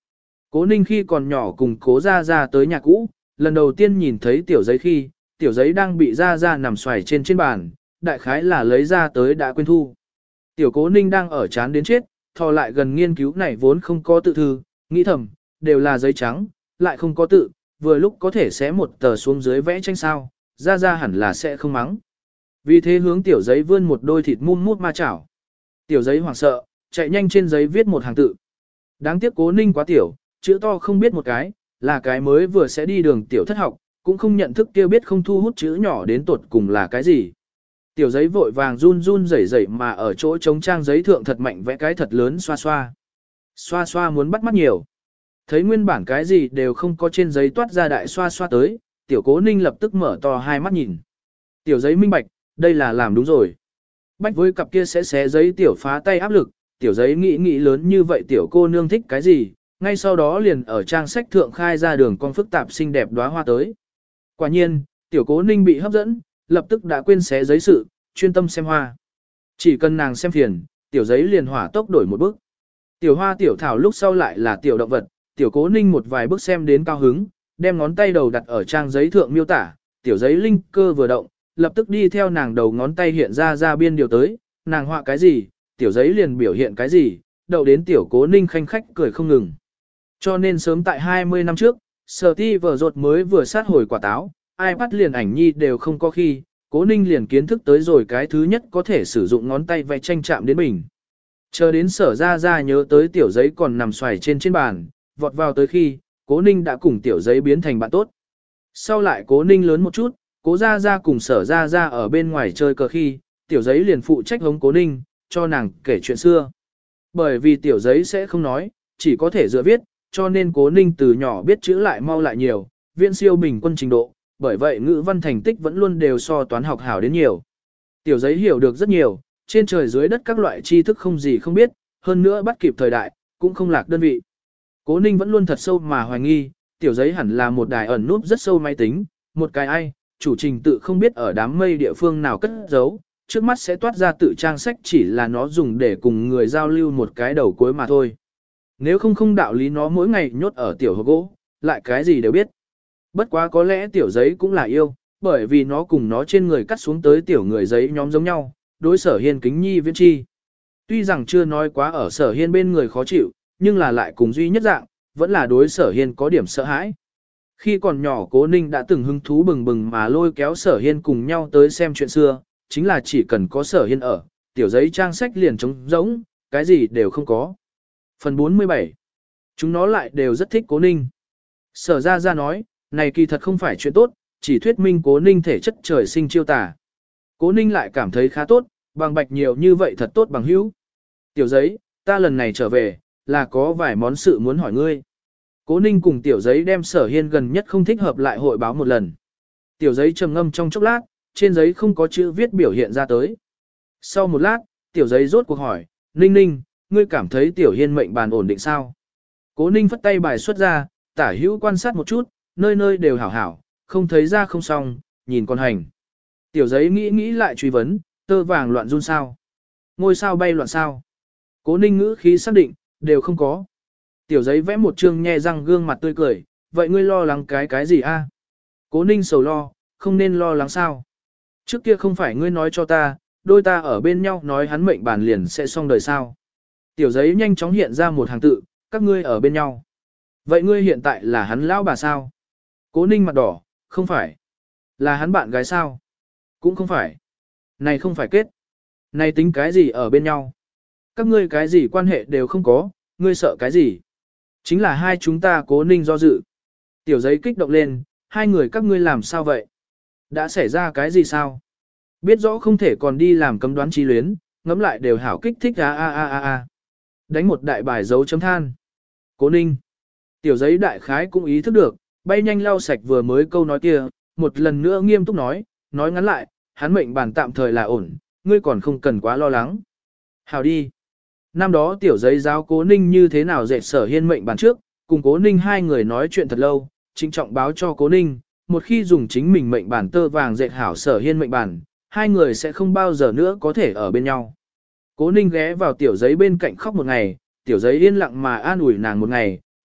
Cố Ninh khi còn nhỏ cùng Cố Gia Gia tới nhà cũ, lần đầu tiên nhìn thấy tiểu giấy khi, tiểu giấy đang bị Gia Gia nằm xoài trên bàn, đại khái là lấy ra tới đã quên thu. Tiểu Cố Ninh đang ở chán đến chết, thò lại gần nghiên cứu này vốn không có tự thư, nghĩ thầm, đều là giấy trắng, lại không có tự, vừa lúc có thể xé một tờ xuống dưới vẽ tranh sao, Gia Gia hẳn là sẽ không mắng. Vì thế hướng tiểu giấy vươn một đôi thịt mum mút ma chảo. Tiểu giấy hoảng sợ, chạy nhanh trên giấy viết một hàng tự. Đáng tiếc Cố Ninh quá tiểu, chữ to không biết một cái, là cái mới vừa sẽ đi đường tiểu thất học, cũng không nhận thức kia biết không thu hút chữ nhỏ đến tột cùng là cái gì. Tiểu giấy vội vàng run run rẩy rẩy mà ở chỗ chống trang giấy thượng thật mạnh vẽ cái thật lớn xoa xoa. Xoa xoa muốn bắt mắt nhiều. Thấy nguyên bản cái gì đều không có trên giấy toát ra đại xoa xoa tới, tiểu Cố Ninh lập tức mở to hai mắt nhìn. Tiểu giấy minh bạch, đây là làm đúng rồi. Bách với cặp kia sẽ xé giấy tiểu phá tay áp lực, tiểu giấy nghĩ lớn như vậy tiểu cô nương thích cái gì, ngay sau đó liền ở trang sách thượng khai ra đường con phức tạp xinh đẹp đóa hoa tới. Quả nhiên, tiểu Cố Ninh bị hấp dẫn, lập tức đã quên xé giấy sự, chuyên tâm xem hoa. Chỉ cần nàng xem phiền, tiểu giấy liền hỏa tốc đổi một bước. Tiểu hoa tiểu thảo lúc sau lại là tiểu động vật, tiểu Cố Ninh một vài bước xem đến cao hứng, đem ngón tay đầu đặt ở trang giấy thượng miêu tả, tiểu giấy linh cơ vừa động, lập tức đi theo nàng đầu ngón tay hiện ra biên điều tới, nàng họa cái gì, tiểu giấy liền biểu hiện cái gì, đậu đến tiểu Cố Ninh khanh khách cười không ngừng. Cho nên sớm tại 20 năm trước, Steve Jobs mới vừa sát hồi quả táo, iPad liền ảnh nhi đều không có khi, Cố Ninh liền kiến thức tới rồi cái thứ nhất có thể sử dụng ngón tay vẽ tranh chạm đến bình. Chờ đến Sở Ra nhớ tới tiểu giấy còn nằm xoài trên bàn, vọt vào tới khi, Cố Ninh đã cùng tiểu giấy biến thành bạn tốt. Sau lại Cố Ninh lớn một chút, Cố Ra cùng Sở Ra ở bên ngoài chơi cờ khi, tiểu giấy liền phụ trách hống Cố Ninh, cho nàng kể chuyện xưa. Bởi vì tiểu giấy sẽ không nói, chỉ có thể dựa viết, cho nên Cố Ninh từ nhỏ biết chữ lại mau lại nhiều, viễn siêu bình quân trình độ, bởi vậy ngữ văn thành tích vẫn luôn đều so toán học hảo đến nhiều. Tiểu giấy hiểu được rất nhiều, trên trời dưới đất các loại tri thức không gì không biết, hơn nữa bắt kịp thời đại, cũng không lạc đơn vị. Cố Ninh vẫn luôn thật sâu mà hoài nghi, tiểu giấy hẳn là một đài ẩn núp rất sâu máy tính, một cái ai, chủ trình tự không biết ở đám mây địa phương nào cất giấu, trước mắt sẽ toát ra tự trang sách chỉ là nó dùng để cùng người giao lưu một cái đầu cuối mà thôi. Nếu không đạo lý nó mỗi ngày nhốt ở tiểu hộp gỗ, lại cái gì đều biết. Bất quá có lẽ tiểu giấy cũng là yêu, bởi vì nó cùng nó trên người cắt xuống tới tiểu người giấy nhóm giống nhau, đối Sở Hiên kính nhi viễn chi. Tuy rằng chưa nói quá ở Sở Hiên bên người khó chịu, nhưng là lại cùng duy nhất dạng, vẫn là đối Sở Hiên có điểm sợ hãi. Khi còn nhỏ Cố Ninh đã từng hứng thú bừng bừng mà lôi kéo Sở Hiên cùng nhau tới xem chuyện xưa, chính là chỉ cần có Sở Hiên ở, tiểu giấy trang sách liền trống rỗng, cái gì đều không có. Phần 47. Chúng nó lại đều rất thích Cố Ninh. Sở Ra nói, này kỳ thật không phải chuyện tốt, chỉ thuyết minh Cố Ninh thể chất trời sinh chiêu tà. Cố Ninh lại cảm thấy khá tốt, bằng bạch nhiều như vậy thật tốt bằng hữu. Tiểu giấy, ta lần này trở về, là có vài món sự muốn hỏi ngươi. Cố Ninh cùng tiểu giấy đem Sở Hiên gần nhất không thích hợp lại hội báo một lần. Tiểu giấy trầm ngâm trong chốc lát, trên giấy không có chữ viết biểu hiện ra tới. Sau một lát, tiểu giấy rốt cuộc hỏi, Ninh Ninh, ngươi cảm thấy tiểu Hiên mệnh bàn ổn định sao? Cố Ninh phất tay bài xuất ra, tả hữu quan sát một chút, nơi nơi đều hảo hảo, không thấy ra không xong, nhìn con hành. Tiểu giấy nghĩ lại truy vấn, tơ vàng loạn run sao? Ngôi sao bay loạn sao? Cố Ninh ngữ khí xác định, đều không có. Tiểu giấy vẽ một chương nhe răng gương mặt tươi cười, vậy ngươi lo lắng cái gì a? Cố Ninh sầu lo, không nên lo lắng sao? Trước kia không phải ngươi nói cho ta, đôi ta ở bên nhau nói hắn mệnh bản liền sẽ xong đời sao? Tiểu giấy nhanh chóng hiện ra một hàng tự, các ngươi ở bên nhau. Vậy ngươi hiện tại là hắn lão bà sao? Cố Ninh mặt đỏ, không phải. Là hắn bạn gái sao? Cũng không phải. Này không phải kết. Này tính cái gì ở bên nhau? Các ngươi cái gì quan hệ đều không có, ngươi sợ cái gì? Chính là hai chúng ta Cố Ninh do dự. Tiểu giấy kích động lên, hai người các ngươi làm sao vậy? Đã xảy ra cái gì sao? Biết rõ không thể còn đi làm cấm đoán trí luyến, ngẫm lại đều hảo kích thích a. Đánh một đại bài dấu chấm than. Cố Ninh. Tiểu giấy đại khái cũng ý thức được, bay nhanh lau sạch vừa mới câu nói kia, một lần nữa nghiêm túc nói ngắn lại, hắn mệnh bản tạm thời là ổn, ngươi còn không cần quá lo lắng. Hảo đi. Năm đó tiểu giấy giáo Cố Ninh như thế nào dệt Sở Hiên mệnh bản trước, cùng Cố Ninh hai người nói chuyện thật lâu, trịnh trọng báo cho Cố Ninh, một khi dùng chính mình mệnh bản tơ vàng dệt hảo Sở Hiên mệnh bản, hai người sẽ không bao giờ nữa có thể ở bên nhau. Cố Ninh ghé vào tiểu giấy bên cạnh khóc một ngày, tiểu giấy yên lặng mà an ủi nàng một ngày,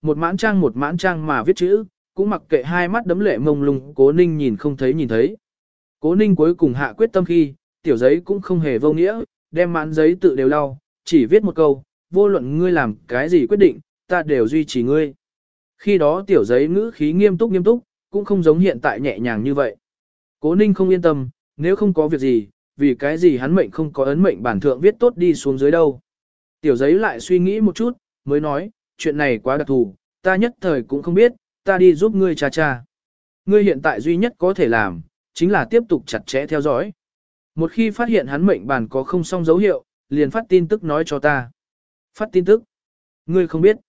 một mãn trang mà viết chữ, cũng mặc kệ hai mắt đấm lệ mông lung, Cố Ninh nhìn không thấy nhìn thấy. Cố Ninh cuối cùng hạ quyết tâm khi, tiểu giấy cũng không hề vô nghĩa, đem mãn giấy tự đều lau, chỉ viết một câu, vô luận ngươi làm cái gì quyết định, ta đều duy trì ngươi. Khi đó tiểu giấy ngữ khí nghiêm túc, cũng không giống hiện tại nhẹ nhàng như vậy. Cố Ninh không yên tâm, nếu không có việc gì, vì cái gì hắn mệnh không có ấn mệnh bản thượng viết tốt đi xuống dưới đâu. Tiểu giấy lại suy nghĩ một chút, mới nói, chuyện này quá đặc thù, ta nhất thời cũng không biết, ta đi giúp ngươi cha. Ngươi hiện tại duy nhất có thể làm, chính là tiếp tục chặt chẽ theo dõi. Một khi phát hiện hắn mệnh bản có không xong dấu hiệu, liền phát tin tức nói cho ta. Phát tin tức? Ngươi không biết.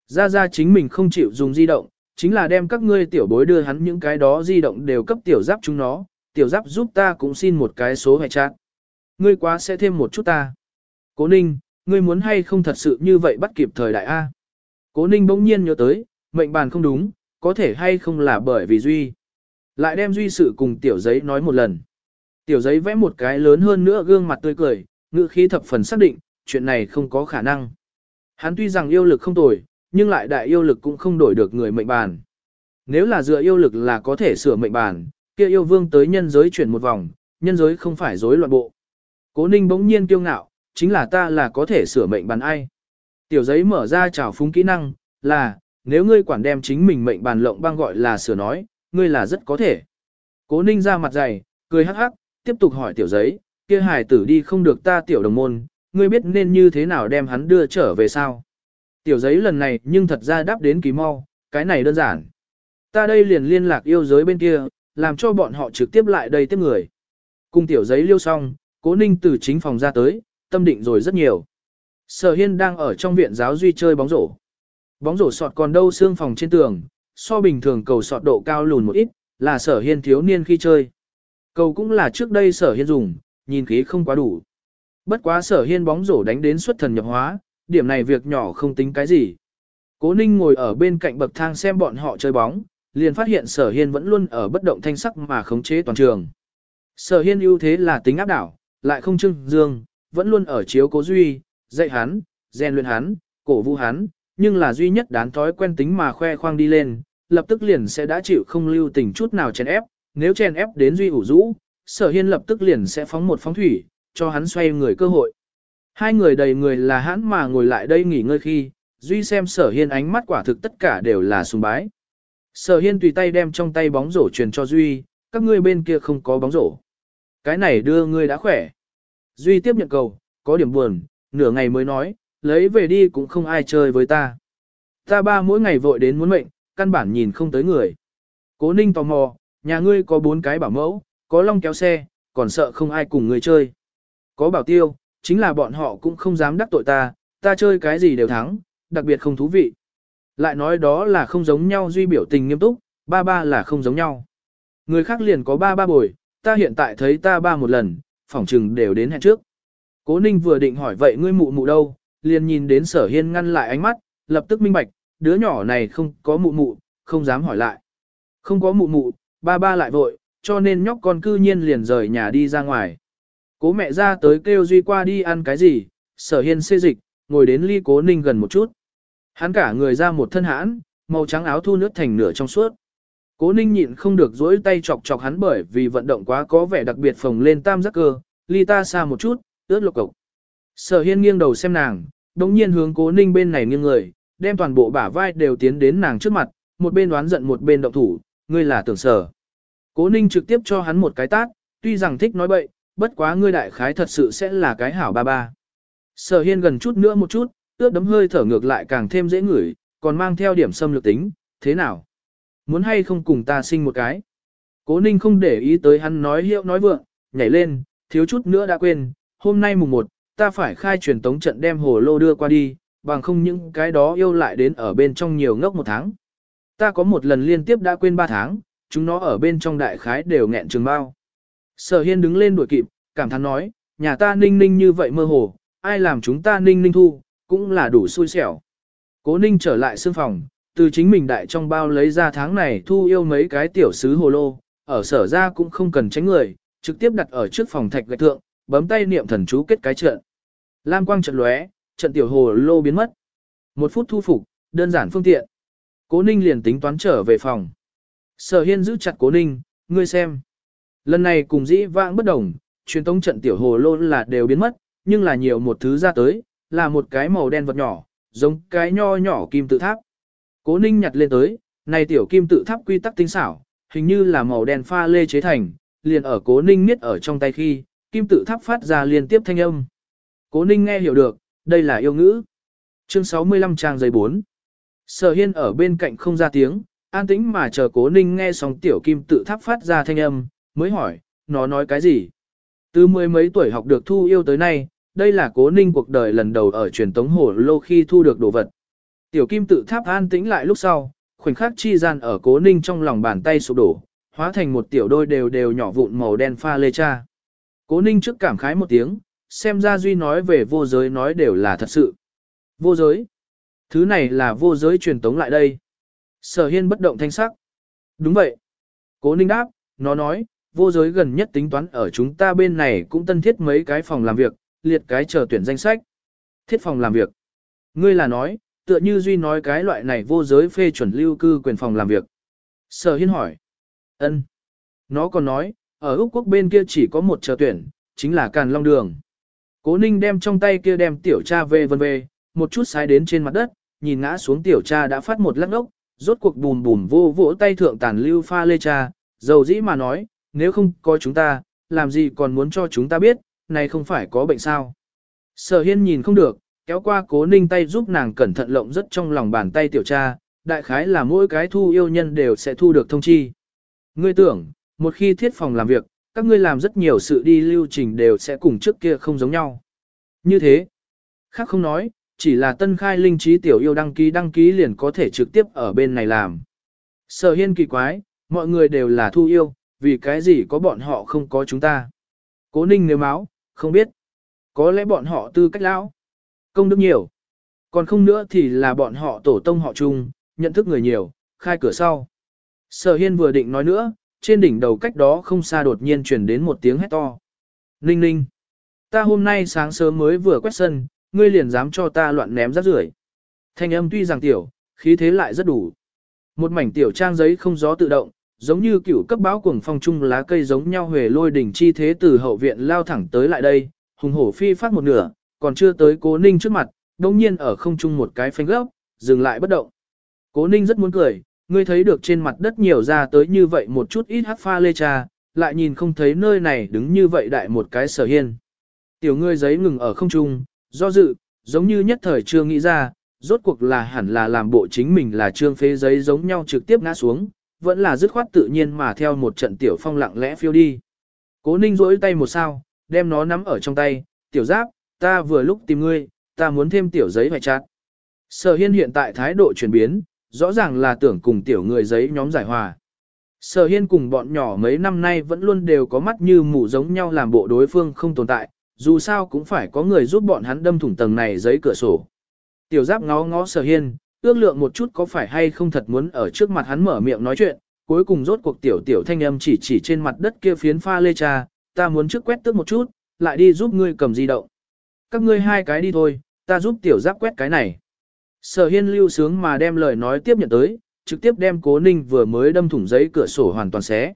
Ra chính mình không chịu dùng di động, chính là đem các ngươi tiểu bối đưa hắn những cái đó di động đều cấp tiểu giáp chúng nó, tiểu giáp giúp ta cũng xin một cái số hệ chat. Ngươi quá sẽ thêm một chút ta. Cố Ninh, ngươi muốn hay không thật sự như vậy bắt kịp thời đại A. Cố Ninh bỗng nhiên nhớ tới, mệnh bàn không đúng, có thể hay không là bởi vì Duy. Lại đem Duy sự cùng tiểu giấy nói một lần. Tiểu giấy vẽ một cái lớn hơn nữa gương mặt tươi cười, ngữ khí thập phần xác định, chuyện này không có khả năng. Hắn tuy rằng yêu lực không tồi, nhưng lại đại yêu lực cũng không đổi được người mệnh bàn. Nếu là dựa yêu lực là có thể sửa mệnh bàn, kia yêu vương tới nhân giới chuyển một vòng, nhân giới không phải rối loạn bộ. Cố Ninh bỗng nhiên kiêu ngạo, chính là ta là có thể sửa mệnh bàn ai. Tiểu giấy mở ra trào phúng kỹ năng, là, nếu ngươi quản đem chính mình mệnh bàn lộng băng gọi là sửa nói, ngươi là rất có thể. Cố Ninh ra mặt dày, cười hắc hắc, tiếp tục hỏi tiểu giấy, kia hài tử đi không được ta tiểu đồng môn, ngươi biết nên như thế nào đem hắn đưa trở về sao? Tiểu giấy lần này nhưng thật ra đáp đến kỳ mau, cái này đơn giản. Ta đây liền liên lạc yêu giới bên kia, làm cho bọn họ trực tiếp lại đây tiếp người. Cùng tiểu giấy liêu xong, Cố Ninh từ chính phòng ra tới, tâm định rồi rất nhiều. Sở Hiên đang ở trong viện giáo duy chơi bóng rổ. Bóng rổ sọt còn đâu xương phòng trên tường, so bình thường cầu sọt độ cao lùn một ít, là Sở Hiên thiếu niên khi chơi. Cầu cũng là trước đây Sở Hiên dùng, nhìn khí không quá đủ. Bất quá Sở Hiên bóng rổ đánh đến xuất thần nhập hóa, điểm này việc nhỏ không tính cái gì. Cố Ninh ngồi ở bên cạnh bậc thang xem bọn họ chơi bóng, liền phát hiện Sở Hiên vẫn luôn ở bất động thanh sắc mà khống chế toàn trường. Sở Hiên ưu thế là tính áp đảo, lại không trưng dương, vẫn luôn ở chiếu cố Duy, dạy hắn, rèn luyện hắn, cổ vũ hắn, nhưng là duy nhất đáng thói quen tính mà khoe khoang đi lên, lập tức liền sẽ đã chịu không lưu tình chút nào chèn ép, nếu chèn ép đến Duy ủ rũ, Sở Hiên lập tức liền sẽ phóng một phóng thủy, cho hắn xoay người cơ hội. Hai người đầy người là hắn mà ngồi lại đây nghỉ ngơi khi, Duy xem Sở Hiên ánh mắt quả thực tất cả đều là sùng bái. Sở Hiên tùy tay đem trong tay bóng rổ truyền cho Duy, các ngươi bên kia không có bóng rổ. Cái này đưa ngươi đã khỏe. Duy tiếp nhận cầu, có điểm buồn, nửa ngày mới nói, lấy về đi cũng không ai chơi với ta. Ta ba mỗi ngày vội đến muốn mệnh, căn bản nhìn không tới người. Cố Ninh tò mò, nhà ngươi có 4 cái bảo mẫu, có long kéo xe, còn sợ không ai cùng ngươi chơi. Có bảo tiêu, chính là bọn họ cũng không dám đắc tội ta chơi cái gì đều thắng, đặc biệt không thú vị. Lại nói đó là không giống nhau. Duy biểu tình nghiêm túc, ba là không giống nhau. Người khác liền có ba bồi, ta hiện tại thấy ta ba một lần, phỏng chừng đều đến hẹn trước. Cố Ninh vừa định hỏi vậy ngươi mụ đâu, liền nhìn đến Sở Hiên ngăn lại ánh mắt, lập tức minh bạch, đứa nhỏ này không có mụ, không dám hỏi lại. Không có mụ, ba lại vội, cho nên nhóc con cư nhiên liền rời nhà đi ra ngoài. Cố mẹ ra tới kêu Duy qua đi ăn cái gì, Sở Hiên xê dịch, ngồi đến ly Cố Ninh gần một chút. Hắn cả người ra một thân hãn, màu trắng áo thu nước thành nửa trong suốt. Cố Ninh nhịn không được dỗi tay chọc hắn bởi vì vận động quá có vẻ đặc biệt phồng lên tam giác cơ, ly ta xa một chút, ướt lộc cộc. Sở Hiên nghiêng đầu xem nàng, đồng nhiên hướng Cố Ninh bên này nghiêng người, đem toàn bộ bả vai đều tiến đến nàng trước mặt, một bên đoán giận một bên động thủ, ngươi là tưởng Sở. Cố Ninh trực tiếp cho hắn một cái tát, tuy rằng thích nói bậy, bất quá ngươi đại khái thật sự sẽ là cái hảo ba. Sở Hiên gần chút nữa một chút, ướt đấm hơi thở ngược lại càng thêm dễ ngửi, còn mang theo điểm xâm lược tính, thế nào? Muốn hay không cùng ta sinh một cái? Cố Ninh không để ý tới hắn nói hiệu nói vượng, nhảy lên, thiếu chút nữa đã quên, hôm nay mùng 1, ta phải khai truyền tống trận đem hồ lô đưa qua đi, bằng không những cái đó yêu lại đến ở bên trong nhiều ngốc 1 tháng. Ta có một lần liên tiếp đã quên 3 tháng, chúng nó ở bên trong đại khái đều nghẹn trường bao. Sở Hiên đứng lên đuổi kịp, cảm thán nói, nhà ta Ninh Ninh như vậy mơ hồ, ai làm chúng ta Ninh Ninh thu, cũng là đủ xui xẻo. Cố Ninh trở lại sương phòng, từ chính mình đại trong bao lấy ra tháng này thu yêu mấy cái tiểu sứ hồ lô, ở Sở ra cũng không cần tránh người, trực tiếp đặt ở trước phòng thạch gạch thượng, bấm tay niệm thần chú kết cái trận. Lam quang trận lóe, trận tiểu hồ lô biến mất. 1 phút thu phục, đơn giản phương tiện. Cố Ninh liền tính toán trở về phòng. Sở Hiên giữ chặt Cố Ninh, ngươi xem. Lần này cùng dĩ vãng bất đồng, truyền tống trận tiểu hồ lô là đều biến mất, nhưng là nhiều một thứ ra tới, là một cái màu đen vật nhỏ, giống cái nho nhỏ kim tự tháp. Cố Ninh nhặt lên tới, này tiểu kim tự tháp quy tắc tinh xảo, hình như là màu đen pha lê chế thành, liền ở Cố Ninh miết ở trong tay khi, kim tự tháp phát ra liên tiếp thanh âm. Cố Ninh nghe hiểu được, đây là yêu ngữ. Chương 65 trang giấy 4. Sở Hiên ở bên cạnh không ra tiếng, an tĩnh mà chờ Cố Ninh nghe xong tiểu kim tự tháp phát ra thanh âm, mới hỏi, nó nói cái gì? Từ mười mấy tuổi học được thu yêu tới nay, đây là Cố Ninh cuộc đời lần đầu ở truyền tống hồ lô khi thu được đồ vật. Tiểu kim tự tháp an tĩnh lại lúc sau, khoảnh khắc chi gian ở Cố Ninh trong lòng bàn tay sụp đổ, hóa thành một tiểu đôi đều đều nhỏ vụn màu đen pha lê cha. Cố Ninh trước cảm khái một tiếng, xem ra Duy nói về vô giới nói đều là thật sự. Vô giới? Thứ này là vô giới truyền tống lại đây. Sở Hiên bất động thanh sắc. Đúng vậy. Cố Ninh đáp, nó nói, vô giới gần nhất tính toán ở chúng ta bên này cũng tân thiết mấy cái phòng làm việc, liệt cái chờ tuyển danh sách. Thiết phòng làm việc. Ngươi là nói, tựa như Duy nói cái loại này vô giới phê chuẩn lưu cư quyền phòng làm việc. Sở Hiên hỏi. Ân. Nó còn nói, ở Úc Quốc bên kia chỉ có một chờ tuyển, chính là Càn Long Đường. Cố Ninh đem trong tay kia đem tiểu cha về vân về, một chút sái đến trên mặt đất, nhìn ngã xuống tiểu cha đã phát một lắc ốc, rốt cuộc bùm bùm vô vỗ tay thượng tàn lưu pha lê cha, dầu dĩ mà nói, nếu không có chúng ta, làm gì còn muốn cho chúng ta biết, này không phải có bệnh sao. Sở Hiên nhìn không được, kéo qua Cố Ninh tay giúp nàng cẩn thận lộng rất trong lòng bàn tay tiểu cha, đại khái là mỗi cái thu yêu nhân đều sẽ thu được thông chi. Ngươi tưởng, một khi thiết phòng làm việc, các ngươi làm rất nhiều sự đi lưu trình đều sẽ cùng trước kia không giống nhau. Như thế, khác không nói, chỉ là tân khai linh trí tiểu yêu đăng ký liền có thể trực tiếp ở bên này làm. Sở Hiên kỳ quái, mọi người đều là thu yêu, vì cái gì có bọn họ không có chúng ta. Cố Ninh nếu máu, không biết. Có lẽ bọn họ tư cách lão, công đức nhiều. Còn không nữa thì là bọn họ tổ tông họ chung, nhận thức người nhiều, khai cửa sau. Sở Hiên vừa định nói nữa, trên đỉnh đầu cách đó không xa đột nhiên truyền đến một tiếng hét to. Ninh ninh, ta hôm nay sáng sớm mới vừa quét sân, ngươi liền dám cho ta loạn ném rác rưởi. Thanh âm tuy rằng tiểu, khí thế lại rất đủ. Một mảnh tiểu trang giấy không gió tự động, giống như cửu cấp báo cuồng phong trung lá cây giống nhau huề lôi đỉnh chi thế từ hậu viện lao thẳng tới lại đây, hùng hổ phi phát một nửa, còn chưa tới Cố Ninh trước mặt, đồng nhiên ở không trung một cái phanh gấp, dừng lại bất động. Cố Ninh rất muốn cười, ngươi thấy được trên mặt đất nhiều ra tới như vậy một chút ít hắc pha lê trà, lại nhìn không thấy nơi này đứng như vậy đại một cái Sở Hiên. Tiểu ngươi giấy ngừng ở không trung, do dự, giống như nhất thời chưa nghĩ ra, rốt cuộc là hẳn là làm bộ chính mình là trương phế giấy giống nhau trực tiếp ngã xuống, vẫn là dứt khoát tự nhiên mà theo một trận tiểu phong lặng lẽ phiêu đi. Cố Ninh rỗi tay một sao, đem nó nắm ở trong tay, tiểu giáp, ta vừa lúc tìm ngươi, ta muốn thêm tiểu giấy phải chát. Sở Hiên hiện tại thái độ chuyển biến, rõ ràng là tưởng cùng tiểu người giấy nhóm giải hòa. Sở Hiên cùng bọn nhỏ mấy năm nay vẫn luôn đều có mắt như mù giống nhau làm bộ đối phương không tồn tại, dù sao cũng phải có người giúp bọn hắn đâm thủng tầng này giấy cửa sổ. Tiểu giáp ngó ngó Sở Hiên, ước lượng một chút có phải hay không thật muốn ở trước mặt hắn mở miệng nói chuyện, cuối cùng rốt cuộc tiểu thanh âm chỉ trên mặt đất kia phiến pha lê trà, ta muốn trước quét tước một chút, lại đi giúp ngươi cầm di động. Các ngươi hai cái đi thôi, ta giúp tiểu giáp quét cái này. Sở Hiên lưu sướng mà đem lời nói tiếp nhận tới, trực tiếp đem Cố Ninh vừa mới đâm thủng giấy cửa sổ hoàn toàn xé.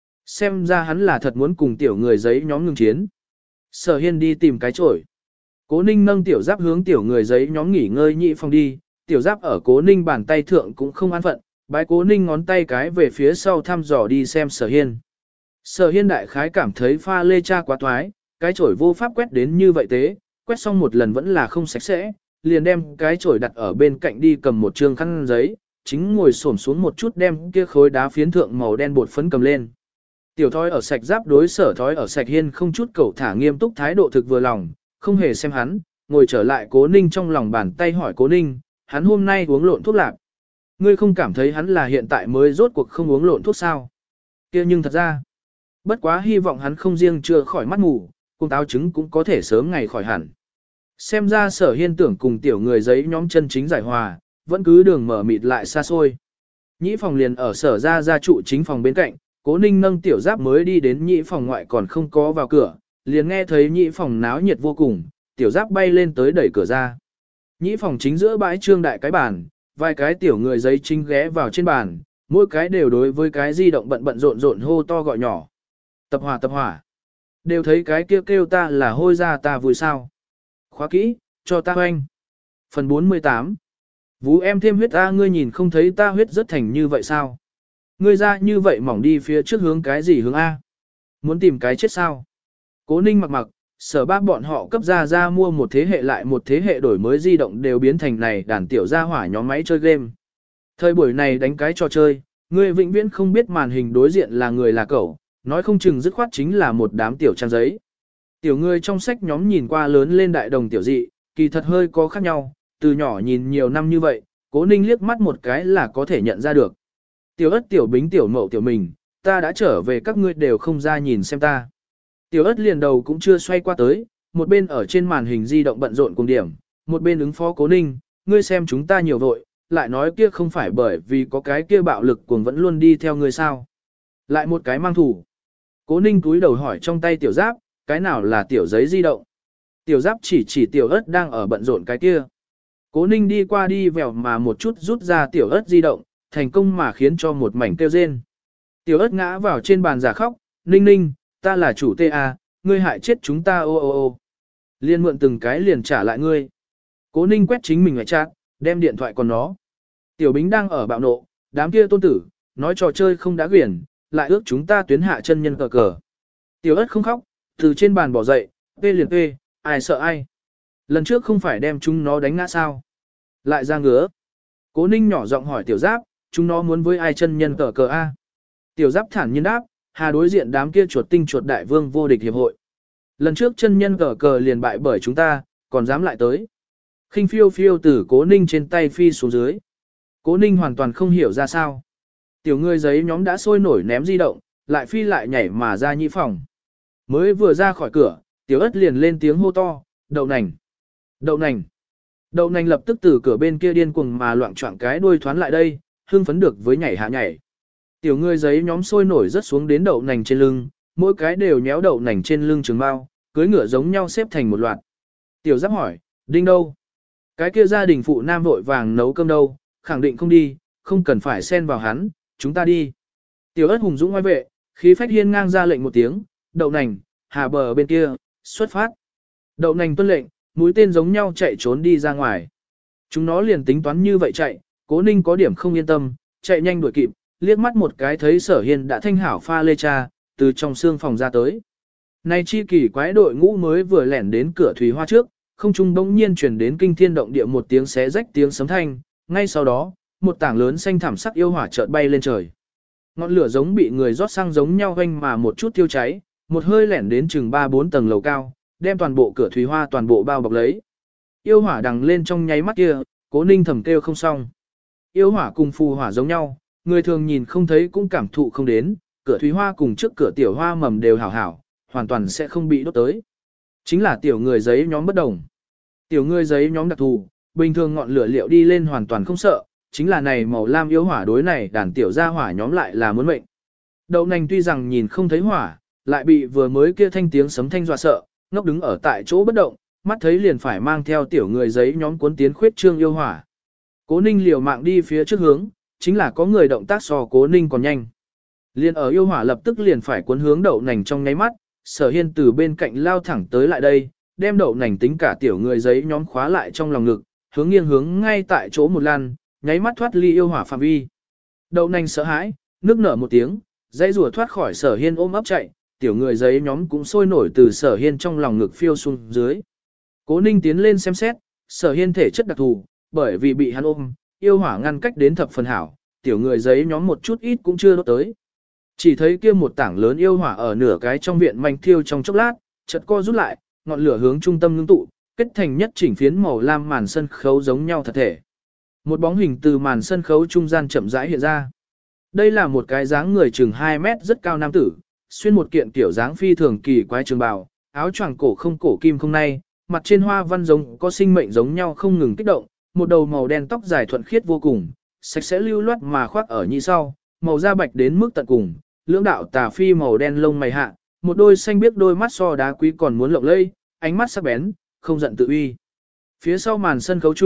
Xem ra hắn là thật muốn cùng tiểu người giấy nhóm ngừng chiến. Sở Hiên đi tìm cái chổi. Cố Ninh nâng tiểu giáp hướng tiểu người giấy nhóm nghỉ ngơi nhị phòng đi, tiểu giáp ở Cố Ninh bàn tay thượng cũng không an phận, bái Cố Ninh ngón tay cái về phía sau thăm dò đi xem Sở Hiên. Sở Hiên đại khái cảm thấy pha lê cha quá thoái, cái chổi vô pháp quét đến như vậy thế, quét xong một lần vẫn là không sạch sẽ, liền đem cái chổi đặt ở bên cạnh đi cầm một trương khăn giấy, chính ngồi xổm xuống một chút đem kia khối đá phiến thượng màu đen bột phấn cầm lên. Tiểu thói ở sạch giáp đối Sở thói ở sạch Hiên không chút cẩu thả nghiêm túc thái độ thực vừa lòng, không hề xem hắn, ngồi trở lại Cố Ninh trong lòng bàn tay hỏi Cố Ninh, hắn hôm nay uống lộn thuốc lạc. Ngươi không cảm thấy hắn là hiện tại mới rốt cuộc không uống lộn thuốc sao? Kia nhưng thật ra, bất quá hy vọng hắn không riêng chưa khỏi mắt ngủ, cùng táo trứng cũng có thể sớm ngày khỏi hẳn. Xem ra Sở Hiên tưởng cùng tiểu người giấy nhóm chân chính giải hòa, vẫn cứ đường mở mịt lại xa xôi. Nhĩ phòng liền ở Sở gia trụ chính phòng bên cạnh, Cố Ninh nâng tiểu giáp mới đi đến nhĩ phòng ngoại còn không có vào cửa, liền nghe thấy nhĩ phòng náo nhiệt vô cùng, tiểu giáp bay lên tới đẩy cửa ra. Nhĩ phòng chính giữa bãi trương đại cái bàn, vài cái tiểu người giấy chính ghé vào trên bàn, mỗi cái đều đối với cái di động bận bận rộn rộn hô to gọi nhỏ. Tập hỏa tập hỏa. Đều thấy cái kia kêu ta là hôi ra ta vui sao. Khóa kỹ, cho ta hoanh. Phần 48. Vú em thêm huyết ta, ngươi nhìn không thấy ta huyết rất thành như vậy sao? Ngươi ra như vậy mỏng đi phía trước hướng cái gì hướng A? Muốn tìm cái chết sao? Cố Ninh mặc, Sở Bác bọn họ cấp ra mua một thế hệ lại một thế hệ đổi mới di động đều biến thành này đàn tiểu gia hỏa nhóm máy chơi game. Thời buổi này đánh cái trò chơi, ngươi vĩnh viễn không biết màn hình đối diện là người là cẩu, nói không chừng dứt khoát chính là một đám tiểu trang giấy. Tiểu người trong sách nhóm nhìn qua lớn lên đại đồng tiểu dị, kỳ thật hơi có khác nhau, từ nhỏ nhìn nhiều năm như vậy, Cố Ninh liếc mắt một cái là có thể nhận ra được. Tiểu Ất, Tiểu Bính, Tiểu Mậu, Tiểu Mình, ta đã trở về, các ngươi đều không ra nhìn xem ta. Tiểu Ất liền đầu cũng chưa xoay qua tới, một bên ở trên màn hình di động bận rộn cùng điểm, một bên ứng phó Cố Ninh, ngươi xem chúng ta nhiều vội, lại nói kia không phải bởi vì có cái kia bạo lực cuồng vẫn luôn đi theo ngươi sao. Lại một cái mang thủ. Cố Ninh cúi đầu hỏi trong tay Tiểu Giáp, cái nào là tiểu giấy di động. Tiểu Giáp chỉ Tiểu Ất đang ở bận rộn cái kia. Cố Ninh đi qua đi vèo mà một chút rút ra Tiểu Ất di động, thành công mà khiến cho một mảnh kêu rên. Tiểu Ất ngã vào trên bàn giả khóc, Ninh Ninh, ta là chủ TA, ngươi hại chết chúng ta ô ô ô. Liên mượn từng cái liền trả lại ngươi. Cố Ninh quét chính mình ngoại trạng, đem điện thoại còn nó. Tiểu Bính đang ở bạo nộ, đám kia tôn tử, nói trò chơi không đã quyển, lại ước chúng ta tuyến hạ chân nhân cờ cờ. Tiểu Ất không khóc, từ trên bàn bỏ dậy, phê liền phê, ai sợ ai. Lần trước không phải đem chúng nó đánh ngã sao. Lại ra ngứa. Cố Ninh nhỏ giọng hỏi Tiểu Giáp, chúng nó muốn với ai chân nhân cờ cờ A. Tiểu Giáp thản nhiên đáp, hà đối diện đám kia chuột tinh chuột đại vương vô địch hiệp hội. Lần trước chân nhân cờ cờ liền bại bởi chúng ta, còn dám lại tới. Khinh phiêu phiêu từ Cố Ninh trên tay phi xuống dưới. Cố Ninh hoàn toàn không hiểu ra sao. Tiểu người giấy nhóm đã sôi nổi ném di động, lại phi lại nhảy mà ra nhị phòng. Mới vừa ra khỏi cửa, Tiểu Ất liền lên tiếng hô to, đậu nành, đậu nành. Đậu nành lập tức từ cửa bên kia điên cuồng mà loạn choạng cái đuôi thoán lại đây, hưng phấn được với nhảy hạ nhảy. Tiểu người giấy nhóm sôi nổi rất xuống đến đậu nành trên lưng, mỗi cái đều nhéo đậu nành trên lưng trường bao, cưới ngựa giống nhau xếp thành một loạt. Tiểu Giáp hỏi, Đinh đâu? Cái kia gia đình phụ nam vội vàng nấu cơm đâu, khẳng định không đi, không cần phải xen vào hắn, chúng ta đi. Tiểu Ất hùng dũng ngoài vệ, khí phách hiên ngang ra lệnh một tiếng, đậu nành, hà bờ bên kia, xuất phát. Đậu nành tuân lệnh, mũi tên giống nhau chạy trốn đi ra ngoài. Chúng nó liền tính toán như vậy chạy, Cố Ninh có điểm không yên tâm, chạy nhanh đuổi kịp, liếc mắt một cái thấy Sở Hiên đã thanh hảo pha lê cha, từ trong xương phòng ra tới. Này chi kỳ quái đội ngũ mới vừa lẻn đến cửa thủy hoa trước, không trung bỗng nhiên truyền đến kinh thiên động địa một tiếng xé rách tiếng sấm thanh, ngay sau đó, một tảng lớn xanh thảm sắc yêu hỏa chợt bay lên trời. Ngọn lửa giống bị người rót xăng giống nhau hoanh mà một chút tiêu cháy, một hơi lẻn đến chừng 3-4 tầng lầu cao, đem toàn bộ cửa thủy hoa toàn bộ bao bọc lấy. Yêu hỏa đằng lên trong nháy mắt kia, Cố Ninh thầm kêu không xong. Yêu hỏa cùng phù hỏa giống nhau, người thường nhìn không thấy cũng cảm thụ không đến, cửa thủy hoa cùng trước cửa tiểu hoa mầm đều hảo hảo, hoàn toàn sẽ không bị đốt tới. Chính là tiểu người giấy nhóm bất đồng. Tiểu người giấy nhóm đặc thù, bình thường ngọn lửa liệu đi lên hoàn toàn không sợ, chính là này màu lam yêu hỏa đối này đàn tiểu gia hỏa nhóm lại là muốn mệnh. Đậu nành tuy rằng nhìn không thấy hỏa, lại bị vừa mới kia thanh tiếng sấm thanh dọa sợ, ngốc đứng ở tại chỗ bất động, mắt thấy liền phải mang theo tiểu người giấy nhóm cuốn tiến khuyết trương yêu hỏa. Cố Ninh liều mạng đi phía trước hướng, chính là có người động tác so Cố Ninh còn nhanh. Liên ở yêu hỏa lập tức liền phải cuốn hướng đậu nành trong nháy mắt, Sở Hiên từ bên cạnh lao thẳng tới lại đây, đem đậu nành tính cả tiểu người giấy nhóm khóa lại trong lòng ngực, hướng nghiêng hướng ngay tại chỗ một lần, nháy mắt thoát ly yêu hỏa phạm vi. Đậu nành sợ hãi, nước nở một tiếng, dãy rùa thoát khỏi Sở Hiên ôm ấp chạy, tiểu người giấy nhóm cũng sôi nổi từ Sở Hiên trong lòng ngực phiêu xuống dưới. Cố Ninh tiến lên xem xét, Sở Hiên thể chất đặc thù, bởi vì bị hắn ôm, yêu hỏa ngăn cách đến thập phần hảo, tiểu người giấy nhóm một chút ít cũng chưa đốt tới. Chỉ thấy kia một tảng lớn yêu hỏa ở nửa cái trong viện manh thiêu trong chốc lát, chợt co rút lại, ngọn lửa hướng trung tâm ngưng tụ, kết thành nhất chỉnh phiến màu lam màn sân khấu giống nhau thật thể. Một bóng hình từ màn sân khấu trung gian chậm rãi hiện ra. Đây là một cái dáng người chừng 2 mét rất cao nam tử, xuyên một kiện kiểu dáng phi thường kỳ quái trường bào, áo choàng cổ không cổ kim không nay, mặt trên hoa văn giống có sinh mệnh giống nhau không ngừng kích động, một đầu màu đen tóc dài thuận khiết vô cùng, sạch sẽ lưu loát mà khoác ở nhị sau, màu da bạch đến mức tận cùng, lưỡng đạo tà phi màu đen lông mày hạ, một đôi xanh biếc đôi mắt so đá quý còn muốn lộng lẫy, ánh mắt sắc bén, không giận tự uy. Phía sau màn sân khấu chung,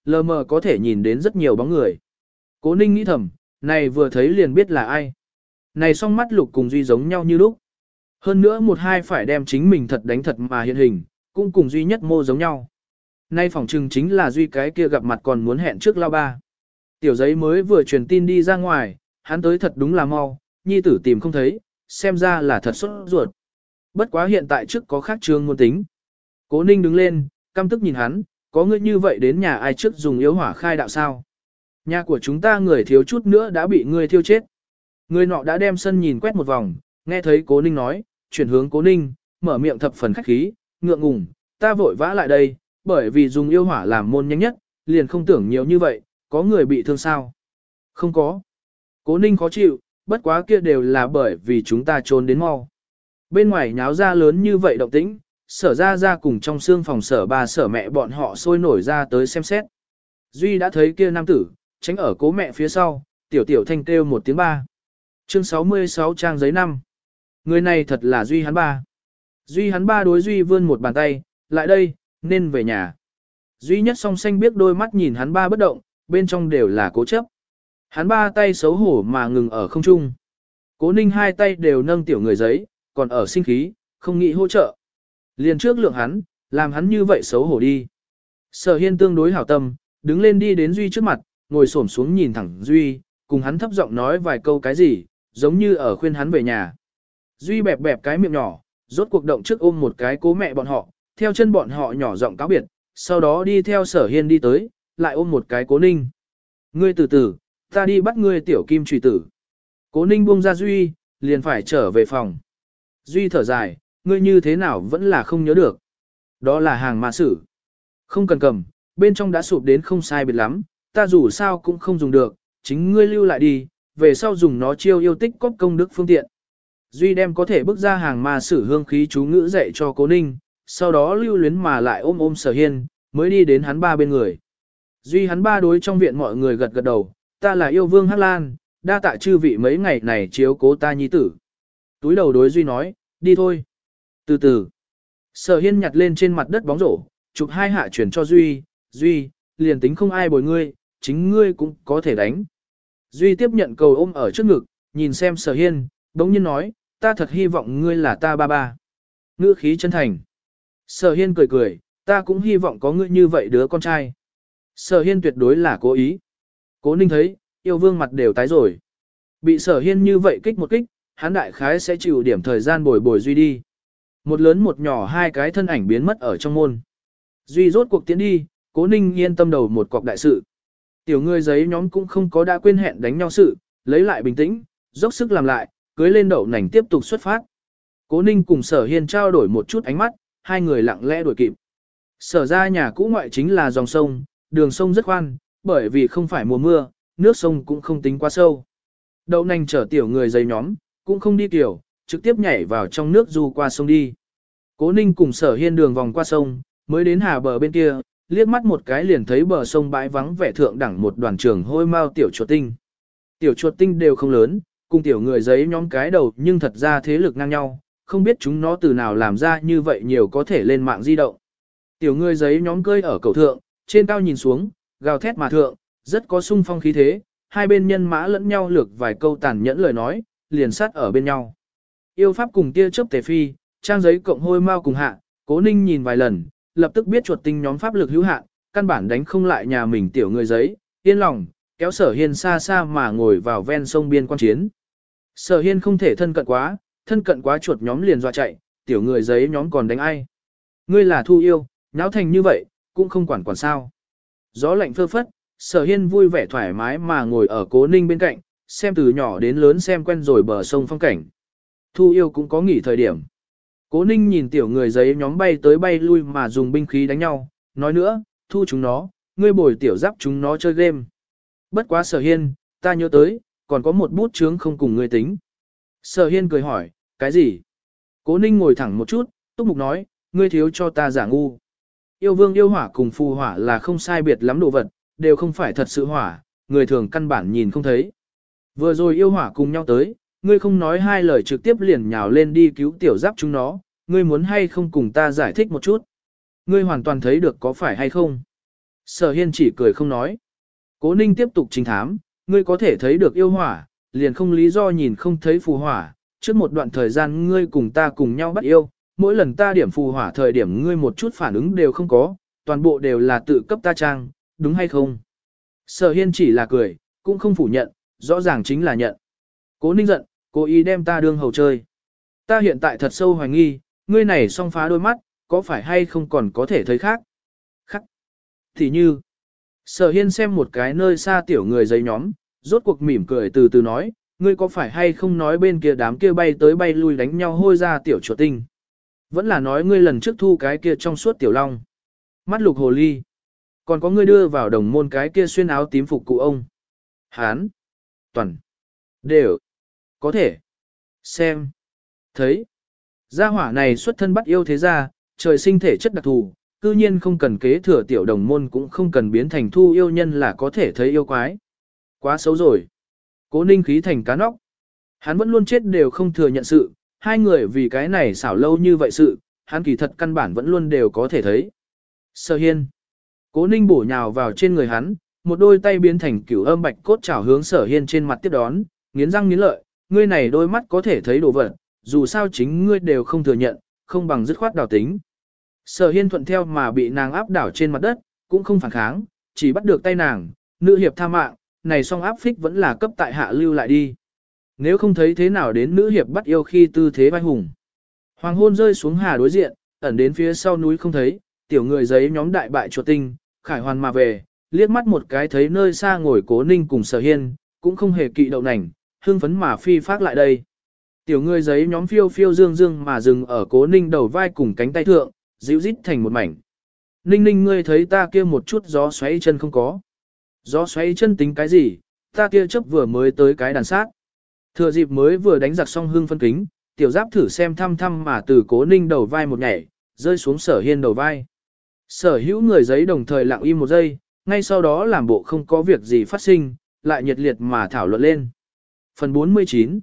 lờ mờ có thể nhìn đến rất nhiều bóng người. Cố Ninh nghĩ thầm, này vừa thấy liền biết là ai. Này song mắt Lục cùng Duy giống nhau như lúc. Hơn nữa một hai phải đem chính mình thật đánh thật mà hiện hình, cũng cùng Duy nhất mô giống nhau. Nay phỏng chừng chính là Duy cái kia gặp mặt còn muốn hẹn trước lao ba. Tiểu giấy mới vừa truyền tin đi ra ngoài, hắn tới thật đúng là mau, nhi tử tìm không thấy, xem ra là thật sốt ruột. Bất quá hiện tại trước có khác trương muốn tính. Cố Ninh đứng lên, căm tức nhìn hắn, có ngươi như vậy đến nhà ai trước dùng yếu hỏa khai đạo sao? Nhà của chúng ta người thiếu chút nữa đã bị ngươi thiêu chết. Người nọ đã đem sân nhìn quét một vòng, nghe thấy Cố Ninh nói, chuyển hướng Cố Ninh, mở miệng thập phần khách khí, ngượng ngùng, ta vội vã lại đây, bởi vì dùng yêu hỏa làm môn nhanh nhất, liền không tưởng nhiều như vậy, có người bị thương sao? Không có. Cố Ninh khó chịu, bất quá kia đều là bởi vì chúng ta trốn đến mau. Bên ngoài nháo ra lớn như vậy động tĩnh, sở ra cùng trong xương phòng sở ba sở mẹ bọn họ sôi nổi ra tới xem xét. Duy đã thấy kia nam tử, tránh ở Cố mẹ phía sau, tiểu tiểu thanh kêu một tiếng ba. Chương 66 trang giấy 5. Người này thật là Duy hắn ba. Duy hắn ba đối Duy vươn một bàn tay, lại đây, nên về nhà. Duy nhất song xanh biết đôi mắt nhìn hắn ba bất động, bên trong đều là cố chấp. Hắn ba tay xấu hổ mà ngừng ở không trung. Cố Ninh hai tay đều nâng tiểu người giấy, còn ở sinh khí, không nghĩ hỗ trợ. Liền trước lượng hắn, làm hắn như vậy xấu hổ đi. Sở Hiên tương đối hảo tâm, đứng lên đi đến Duy trước mặt, ngồi xổm xuống nhìn thẳng Duy, cùng hắn thấp giọng nói vài câu cái gì, giống như ở khuyên hắn về nhà. Duy bẹp bẹp cái miệng nhỏ, rốt cuộc động trước ôm một cái Cố mẹ bọn họ, theo chân bọn họ nhỏ giọng cáo biệt, sau đó đi theo Sở Hiên đi tới, lại ôm một cái Cố Ninh. Ngươi từ từ, ta đi bắt ngươi tiểu kim trùy tử. Cố Ninh buông ra Duy, liền phải trở về phòng. Duy thở dài, ngươi như thế nào vẫn là không nhớ được. Đó là hàng ma sử. Không cần cầm, bên trong đã sụp đến không sai biệt lắm, ta dù sao cũng không dùng được, chính ngươi lưu lại đi, về sau dùng nó chiêu yêu tích cóp công đức phương tiện. Duy đem có thể bước ra hàng ma sử hương khí chú ngữ dạy cho Cố Ninh, sau đó lưu luyến mà lại ôm ôm Sở Hiên, mới đi đến hắn ba bên người. Duy hắn ba đối trong viện mọi người gật gật đầu, ta là yêu vương Hắc Lan, đa tạ chư vị mấy ngày này chiếu cố ta nhi tử. Túi đầu đối Duy nói, đi thôi. Từ từ. Sở Hiên nhặt lên trên mặt đất bóng rổ, chụp hai hạ chuyển cho Duy, Duy, liền tính không ai bồi ngươi, chính ngươi cũng có thể đánh. Duy tiếp nhận cầu ôm ở trước ngực, nhìn xem Sở Hiên, đống nhiên nói, ta thật hy vọng ngươi là ta ba ba. Ngữ khí chân thành. Sở Hiên cười cười, ta cũng hy vọng có ngươi như vậy đứa con trai. Sở Hiên tuyệt đối là cố ý. Cố Ninh thấy, yêu vương mặt đều tái rồi. Bị Sở Hiên như vậy kích một kích, hắn đại khái sẽ chịu điểm thời gian bồi bồi Duy đi. Một lớn một nhỏ hai cái thân ảnh biến mất ở trong môn. Duy rốt cuộc tiến đi, Cố Ninh yên tâm đầu một cọc đại sự. Tiểu người giấy nhóm cũng không có đã quên hẹn đánh nhau sự, lấy lại bình tĩnh, dốc sức làm lại, cưới lên đậu nành tiếp tục xuất phát. Cố Ninh cùng Sở Hiên trao đổi một chút ánh mắt, hai người lặng lẽ đuổi kịp. Sở ra nhà cũ ngoại chính là dòng sông, đường sông rất khoan, bởi vì không phải mùa mưa, nước sông cũng không tính quá sâu. Đậu nành chở tiểu người giấy nhóm, cũng không đi tiểu, trực tiếp nhảy vào trong nước du qua sông đi. Cố Ninh cùng Sở Hiên đường vòng qua sông, mới đến hà bờ bên kia, liếc mắt một cái liền thấy bờ sông bãi vắng vẻ thượng đẳng một đoàn trường hôi mau tiểu chuột tinh. Tiểu chuột tinh đều không lớn, cùng tiểu người giấy nhóm cái đầu nhưng thật ra thế lực ngang nhau, không biết chúng nó từ nào làm ra như vậy nhiều có thể lên mạng di động. Tiểu người giấy nhóm cơi ở cầu thượng, trên cao nhìn xuống, gào thét mà thượng, rất có sung phong khí thế, hai bên nhân mã lẫn nhau lược vài câu tàn nhẫn lời nói, liền sát ở bên nhau. Yêu pháp cùng tia chớp tề phi, trang giấy cộng hôi mau cùng hạ, Cố Ninh nhìn vài lần, lập tức biết chuột tinh nhóm pháp lực hữu hạn, căn bản đánh không lại nhà mình tiểu người giấy, yên lòng, kéo Sở Hiên xa xa mà ngồi vào ven sông biên quan chiến. Sở Hiên không thể thân cận quá chuột nhóm liền dọa chạy, tiểu người giấy nhóm còn đánh ai. Ngươi là thu yêu, nháo thành như vậy, cũng không quản sao. Gió lạnh phơ phất, Sở Hiên vui vẻ thoải mái mà ngồi ở Cố Ninh bên cạnh, xem từ nhỏ đến lớn xem quen rồi bờ sông phong cảnh. Thu yêu cũng có nghỉ thời điểm. Cố Ninh nhìn tiểu người giấy nhóm bay tới bay lui mà dùng binh khí đánh nhau, nói nữa, thu chúng nó, ngươi bồi tiểu giáp chúng nó chơi game. Bất quá Sở Hiên, ta nhớ tới, còn có một bút chướng không cùng ngươi tính. Sở Hiên cười hỏi, cái gì? Cố Ninh ngồi thẳng một chút, túc mục nói, ngươi thiếu cho ta giả ngu. Yêu vương yêu hỏa cùng phù hỏa là không sai biệt lắm đồ vật, đều không phải thật sự hỏa, người thường căn bản nhìn không thấy. Vừa rồi yêu hỏa cùng nhau tới, ngươi không nói hai lời trực tiếp liền nhào lên đi cứu tiểu giáp chúng nó, ngươi muốn hay không cùng ta giải thích một chút. Ngươi hoàn toàn thấy được có phải hay không? Sở Hiên chỉ cười không nói. Cố Ninh tiếp tục trình thám, ngươi có thể thấy được yêu hỏa, liền không lý do nhìn không thấy phù hỏa. Trước một đoạn thời gian ngươi cùng ta cùng nhau bắt yêu, mỗi lần ta điểm phù hỏa thời điểm ngươi một chút phản ứng đều không có, toàn bộ đều là tự cấp ta trang, đúng hay không? Sở Hiên chỉ là cười, cũng không phủ nhận, rõ ràng chính là nhận. Cố Ninh giận, cố ý đem ta đương hầu chơi. Ta hiện tại thật sâu hoài nghi, ngươi này song phá đôi mắt, có phải hay không còn có thể thấy khác? Khác. Thì như, Sở Hiên xem một cái nơi xa tiểu người giấy nhóm, rốt cuộc mỉm cười từ từ nói, ngươi có phải hay không nói bên kia đám kia bay tới bay lui đánh nhau hôi ra tiểu chuột tinh? Vẫn là nói ngươi lần trước thu cái kia trong suốt tiểu long. Mắt lục hồ ly. Còn có ngươi đưa vào đồng môn cái kia xuyên áo tím phục cụ ông. Hán. Toàn. Đều. Có thể. Xem. Thấy. Gia hỏa này xuất thân bắt yêu thế gia, trời sinh thể chất đặc thù, cư nhiên không cần kế thừa tiểu đồng môn cũng không cần biến thành thu yêu nhân là có thể thấy yêu quái. Quá xấu rồi. Cố Ninh khí thành cá nóc. Hắn vẫn luôn chết đều không thừa nhận sự, hai người vì cái này xảo lâu như vậy sự, hắn kỳ thật căn bản vẫn luôn đều có thể thấy. Sở Hiên. Cố Ninh bổ nhào vào trên người hắn, một đôi tay biến thành cửu âm bạch cốt chảo hướng Sở Hiên trên mặt tiếp đón, nghiến răng nghiến lợi, ngươi này đôi mắt có thể thấy đồ vật, dù sao chính ngươi đều không thừa nhận, không bằng dứt khoát đào tính. Sở Hiên thuận theo mà bị nàng áp đảo trên mặt đất, cũng không phản kháng, chỉ bắt được tay nàng, nữ hiệp tha mạng, này song áp phích vẫn là cấp tại hạ lưu lại đi. Nếu không thấy thế nào đến nữ hiệp bắt yêu khi tư thế vai hùng. Hoàng hôn rơi xuống hà đối diện, ẩn đến phía sau núi không thấy, tiểu người giấy nhóm đại bại chuột tinh, khải hoàn mà về, liếc mắt một cái thấy nơi xa ngồi Cố Ninh cùng Sở Hiên, cũng không hề kỵ đậu nành, hưng phấn mà phi phát lại đây. Tiểu người giấy nhóm phiêu phiêu dương dương mà dừng ở Cố Ninh đầu vai cùng cánh tay thượng, dịu rít thành một mảnh. Ninh Ninh ngươi thấy ta kia một chút gió xoáy chân không có. Gió xoáy chân tính cái gì, ta kia chấp vừa mới tới cái đàn sát. Thừa dịp mới vừa đánh giặc xong hưng phân kính, tiểu giáp thử xem thăm thăm mà từ Cố Ninh đầu vai một nhảy, rơi xuống Sở Hiên đầu vai. Sở hữu người giấy đồng thời lặng im một giây, ngay sau đó làm bộ không có việc gì phát sinh, lại nhiệt liệt mà thảo luận lên. Phần 49.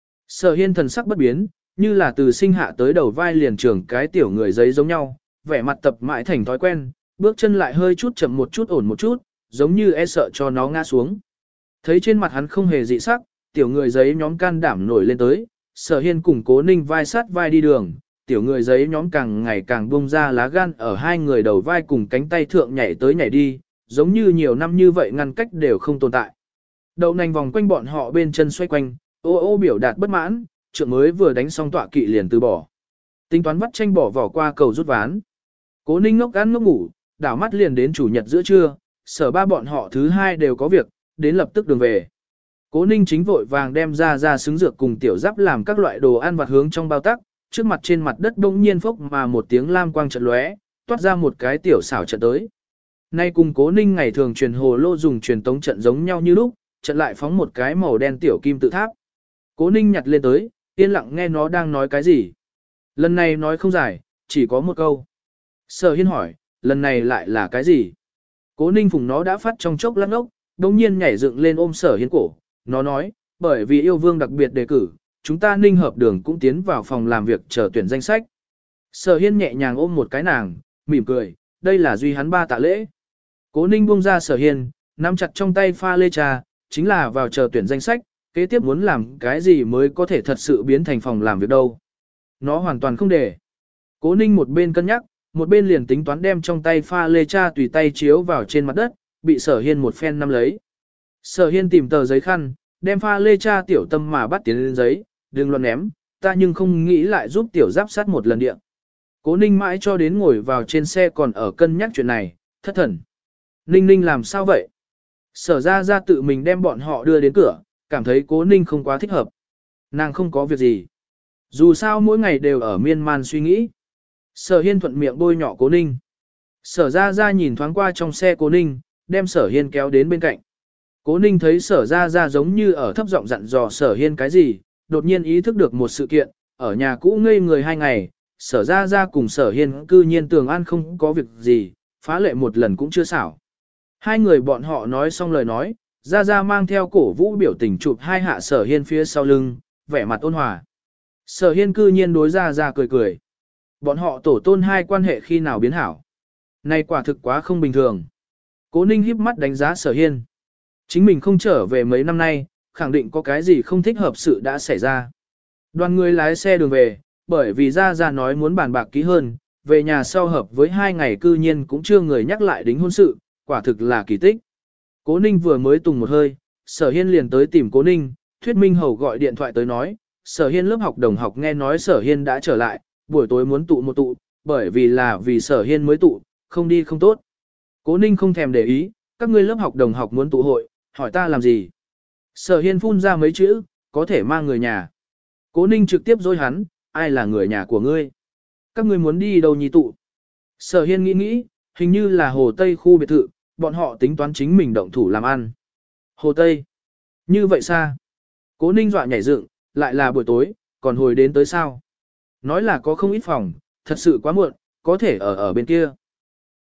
Sở Hiên thần sắc bất biến, như là từ sinh hạ tới đầu vai liền trưởng cái tiểu người giấy giống nhau, vẻ mặt tập mãi thành thói quen, bước chân lại hơi chút chậm một chút ổn một chút, giống như e sợ cho nó ngã xuống. Thấy trên mặt hắn không hề dị sắc, tiểu người giấy nhóm can đảm nổi lên tới, Sở Hiên cùng Cố Ninh vai sát vai đi đường, tiểu người giấy nhóm càng ngày càng bung ra lá gan ở hai người đầu vai cùng cánh tay thượng nhảy tới nhảy đi, giống như nhiều năm như vậy ngăn cách đều không tồn tại. Đậu nành vòng quanh bọn họ bên chân xoay quanh, ô ô biểu đạt bất mãn, trượng mới vừa đánh xong tọa kỵ liền từ bỏ. Tính toán vắt tranh bỏ vỏ qua cầu rút ván. Cố Ninh ngốc ăn ngốc ngủ, đảo mắt liền đến chủ nhật giữa trưa, Sở ba bọn họ thứ hai đều có việc, đến lập tức đường về. Cố Ninh chính vội vàng đem ra xứng dược cùng tiểu giáp làm các loại đồ ăn vặt hướng trong bao tắc, trước mặt trên mặt đất bỗng nhiên phốc mà một tiếng lam quang chợt lóe, toát ra một cái tiểu xảo trận tới. Nay cùng Cố Ninh ngày thường truyền hồ lô dùng truyền tống trận giống nhau như lúc, trận lại phóng một cái màu đen tiểu kim tự tháp. Cố Ninh nhặt lên tới, yên lặng nghe nó đang nói cái gì. Lần này nói không dài, chỉ có một câu. Sở Hiên hỏi, lần này lại là cái gì? Cố Ninh phùng nó đã phát trong chốc lát ốc, đồng nhiên nhảy dựng lên ôm Sở Hiên cổ. Nó nói, bởi vì yêu vương đặc biệt đề cử, chúng ta Ninh hợp đường cũng tiến vào phòng làm việc chờ tuyển danh sách. Sở Hiên nhẹ nhàng ôm một cái nàng, mỉm cười, đây là duy hắn ba tạ lễ. Cố Ninh buông ra Sở Hiên, nắm chặt trong tay pha lê trà, chính là vào chờ tuyển danh sách, kế tiếp muốn làm cái gì mới có thể thật sự biến thành phòng làm việc đâu. Nó hoàn toàn không để. Cố Ninh một bên cân nhắc, một bên liền tính toán đem trong tay pha lê trà tùy tay chiếu vào trên mặt đất, bị Sở Hiên một phen nắm lấy. Sở Hiên tìm tờ giấy khăn, đem pha lê trà tiểu tâm mà bắt tiến lên giấy, đừng loạn ném, ta nhưng không nghĩ lại giúp tiểu giáp sát một lần điện. Cố Ninh mãi cho đến ngồi vào trên xe còn ở cân nhắc chuyện này, thất thần. Ninh Ninh làm sao vậy? Sở ra tự mình đem bọn họ đưa đến cửa, cảm thấy Cố Ninh không quá thích hợp. Nàng không có việc gì. Dù sao mỗi ngày đều ở miên man suy nghĩ. Sở Hiên thuận miệng bôi nhọ Cố Ninh. Sở ra nhìn thoáng qua trong xe Cố Ninh, đem Sở Hiên kéo đến bên cạnh. Cố Ninh thấy Sở ra giống như ở thấp giọng dặn dò Sở Hiên cái gì, đột nhiên ý thức được một sự kiện, ở nhà cũ ngây người 2 ngày, Sở ra cùng Sở Hiên cư nhiên tường an không có việc gì, phá lệ một lần cũng chưa xảo. Hai người bọn họ nói xong lời nói, ra mang theo cổ vũ biểu tình chụp hai hạ Sở Hiên phía sau lưng, vẻ mặt ôn hòa. Sở Hiên cư nhiên đối ra cười cười. Bọn họ tổ tôn hai quan hệ khi nào biến hảo. Này quả thực quá không bình thường. Cố Ninh híp mắt đánh giá Sở Hiên. Chính mình không trở về mấy năm nay, khẳng định có cái gì không thích hợp sự đã xảy ra. Đoàn người lái xe đường về, bởi vì Ra nói muốn bàn bạc kỹ hơn, về nhà sau hợp với 2 ngày cư nhiên cũng chưa người nhắc lại đính hôn sự, quả thực là kỳ tích. Cố Ninh vừa mới tùng một hơi, Sở Hiên liền tới tìm Cố Ninh, Thuyết Minh Hầu gọi điện thoại tới nói, Sở Hiên lớp học đồng học nghe nói Sở Hiên đã trở lại, buổi tối muốn tụ một tụ, bởi vì Sở Hiên mới tụ, không đi không tốt. Cố Ninh không thèm để ý, các ngươi lớp học đồng học muốn tụ hội, hỏi ta làm gì. Sở Hiên phun ra mấy chữ, có thể mang người nhà. Cố Ninh trực tiếp dối hắn, ai là người nhà của ngươi? Các ngươi muốn đi đâu nhì tụ? Sở Hiên nghĩ, hình như là Hồ Tây khu biệt thự, bọn họ tính toán chính mình động thủ làm ăn. Hồ Tây? Như vậy xa? Cố Ninh dọa nhảy dựng, lại là buổi tối, còn hồi đến tới sao? Nói là có không ít phòng, thật sự quá muộn, có thể ở bên kia.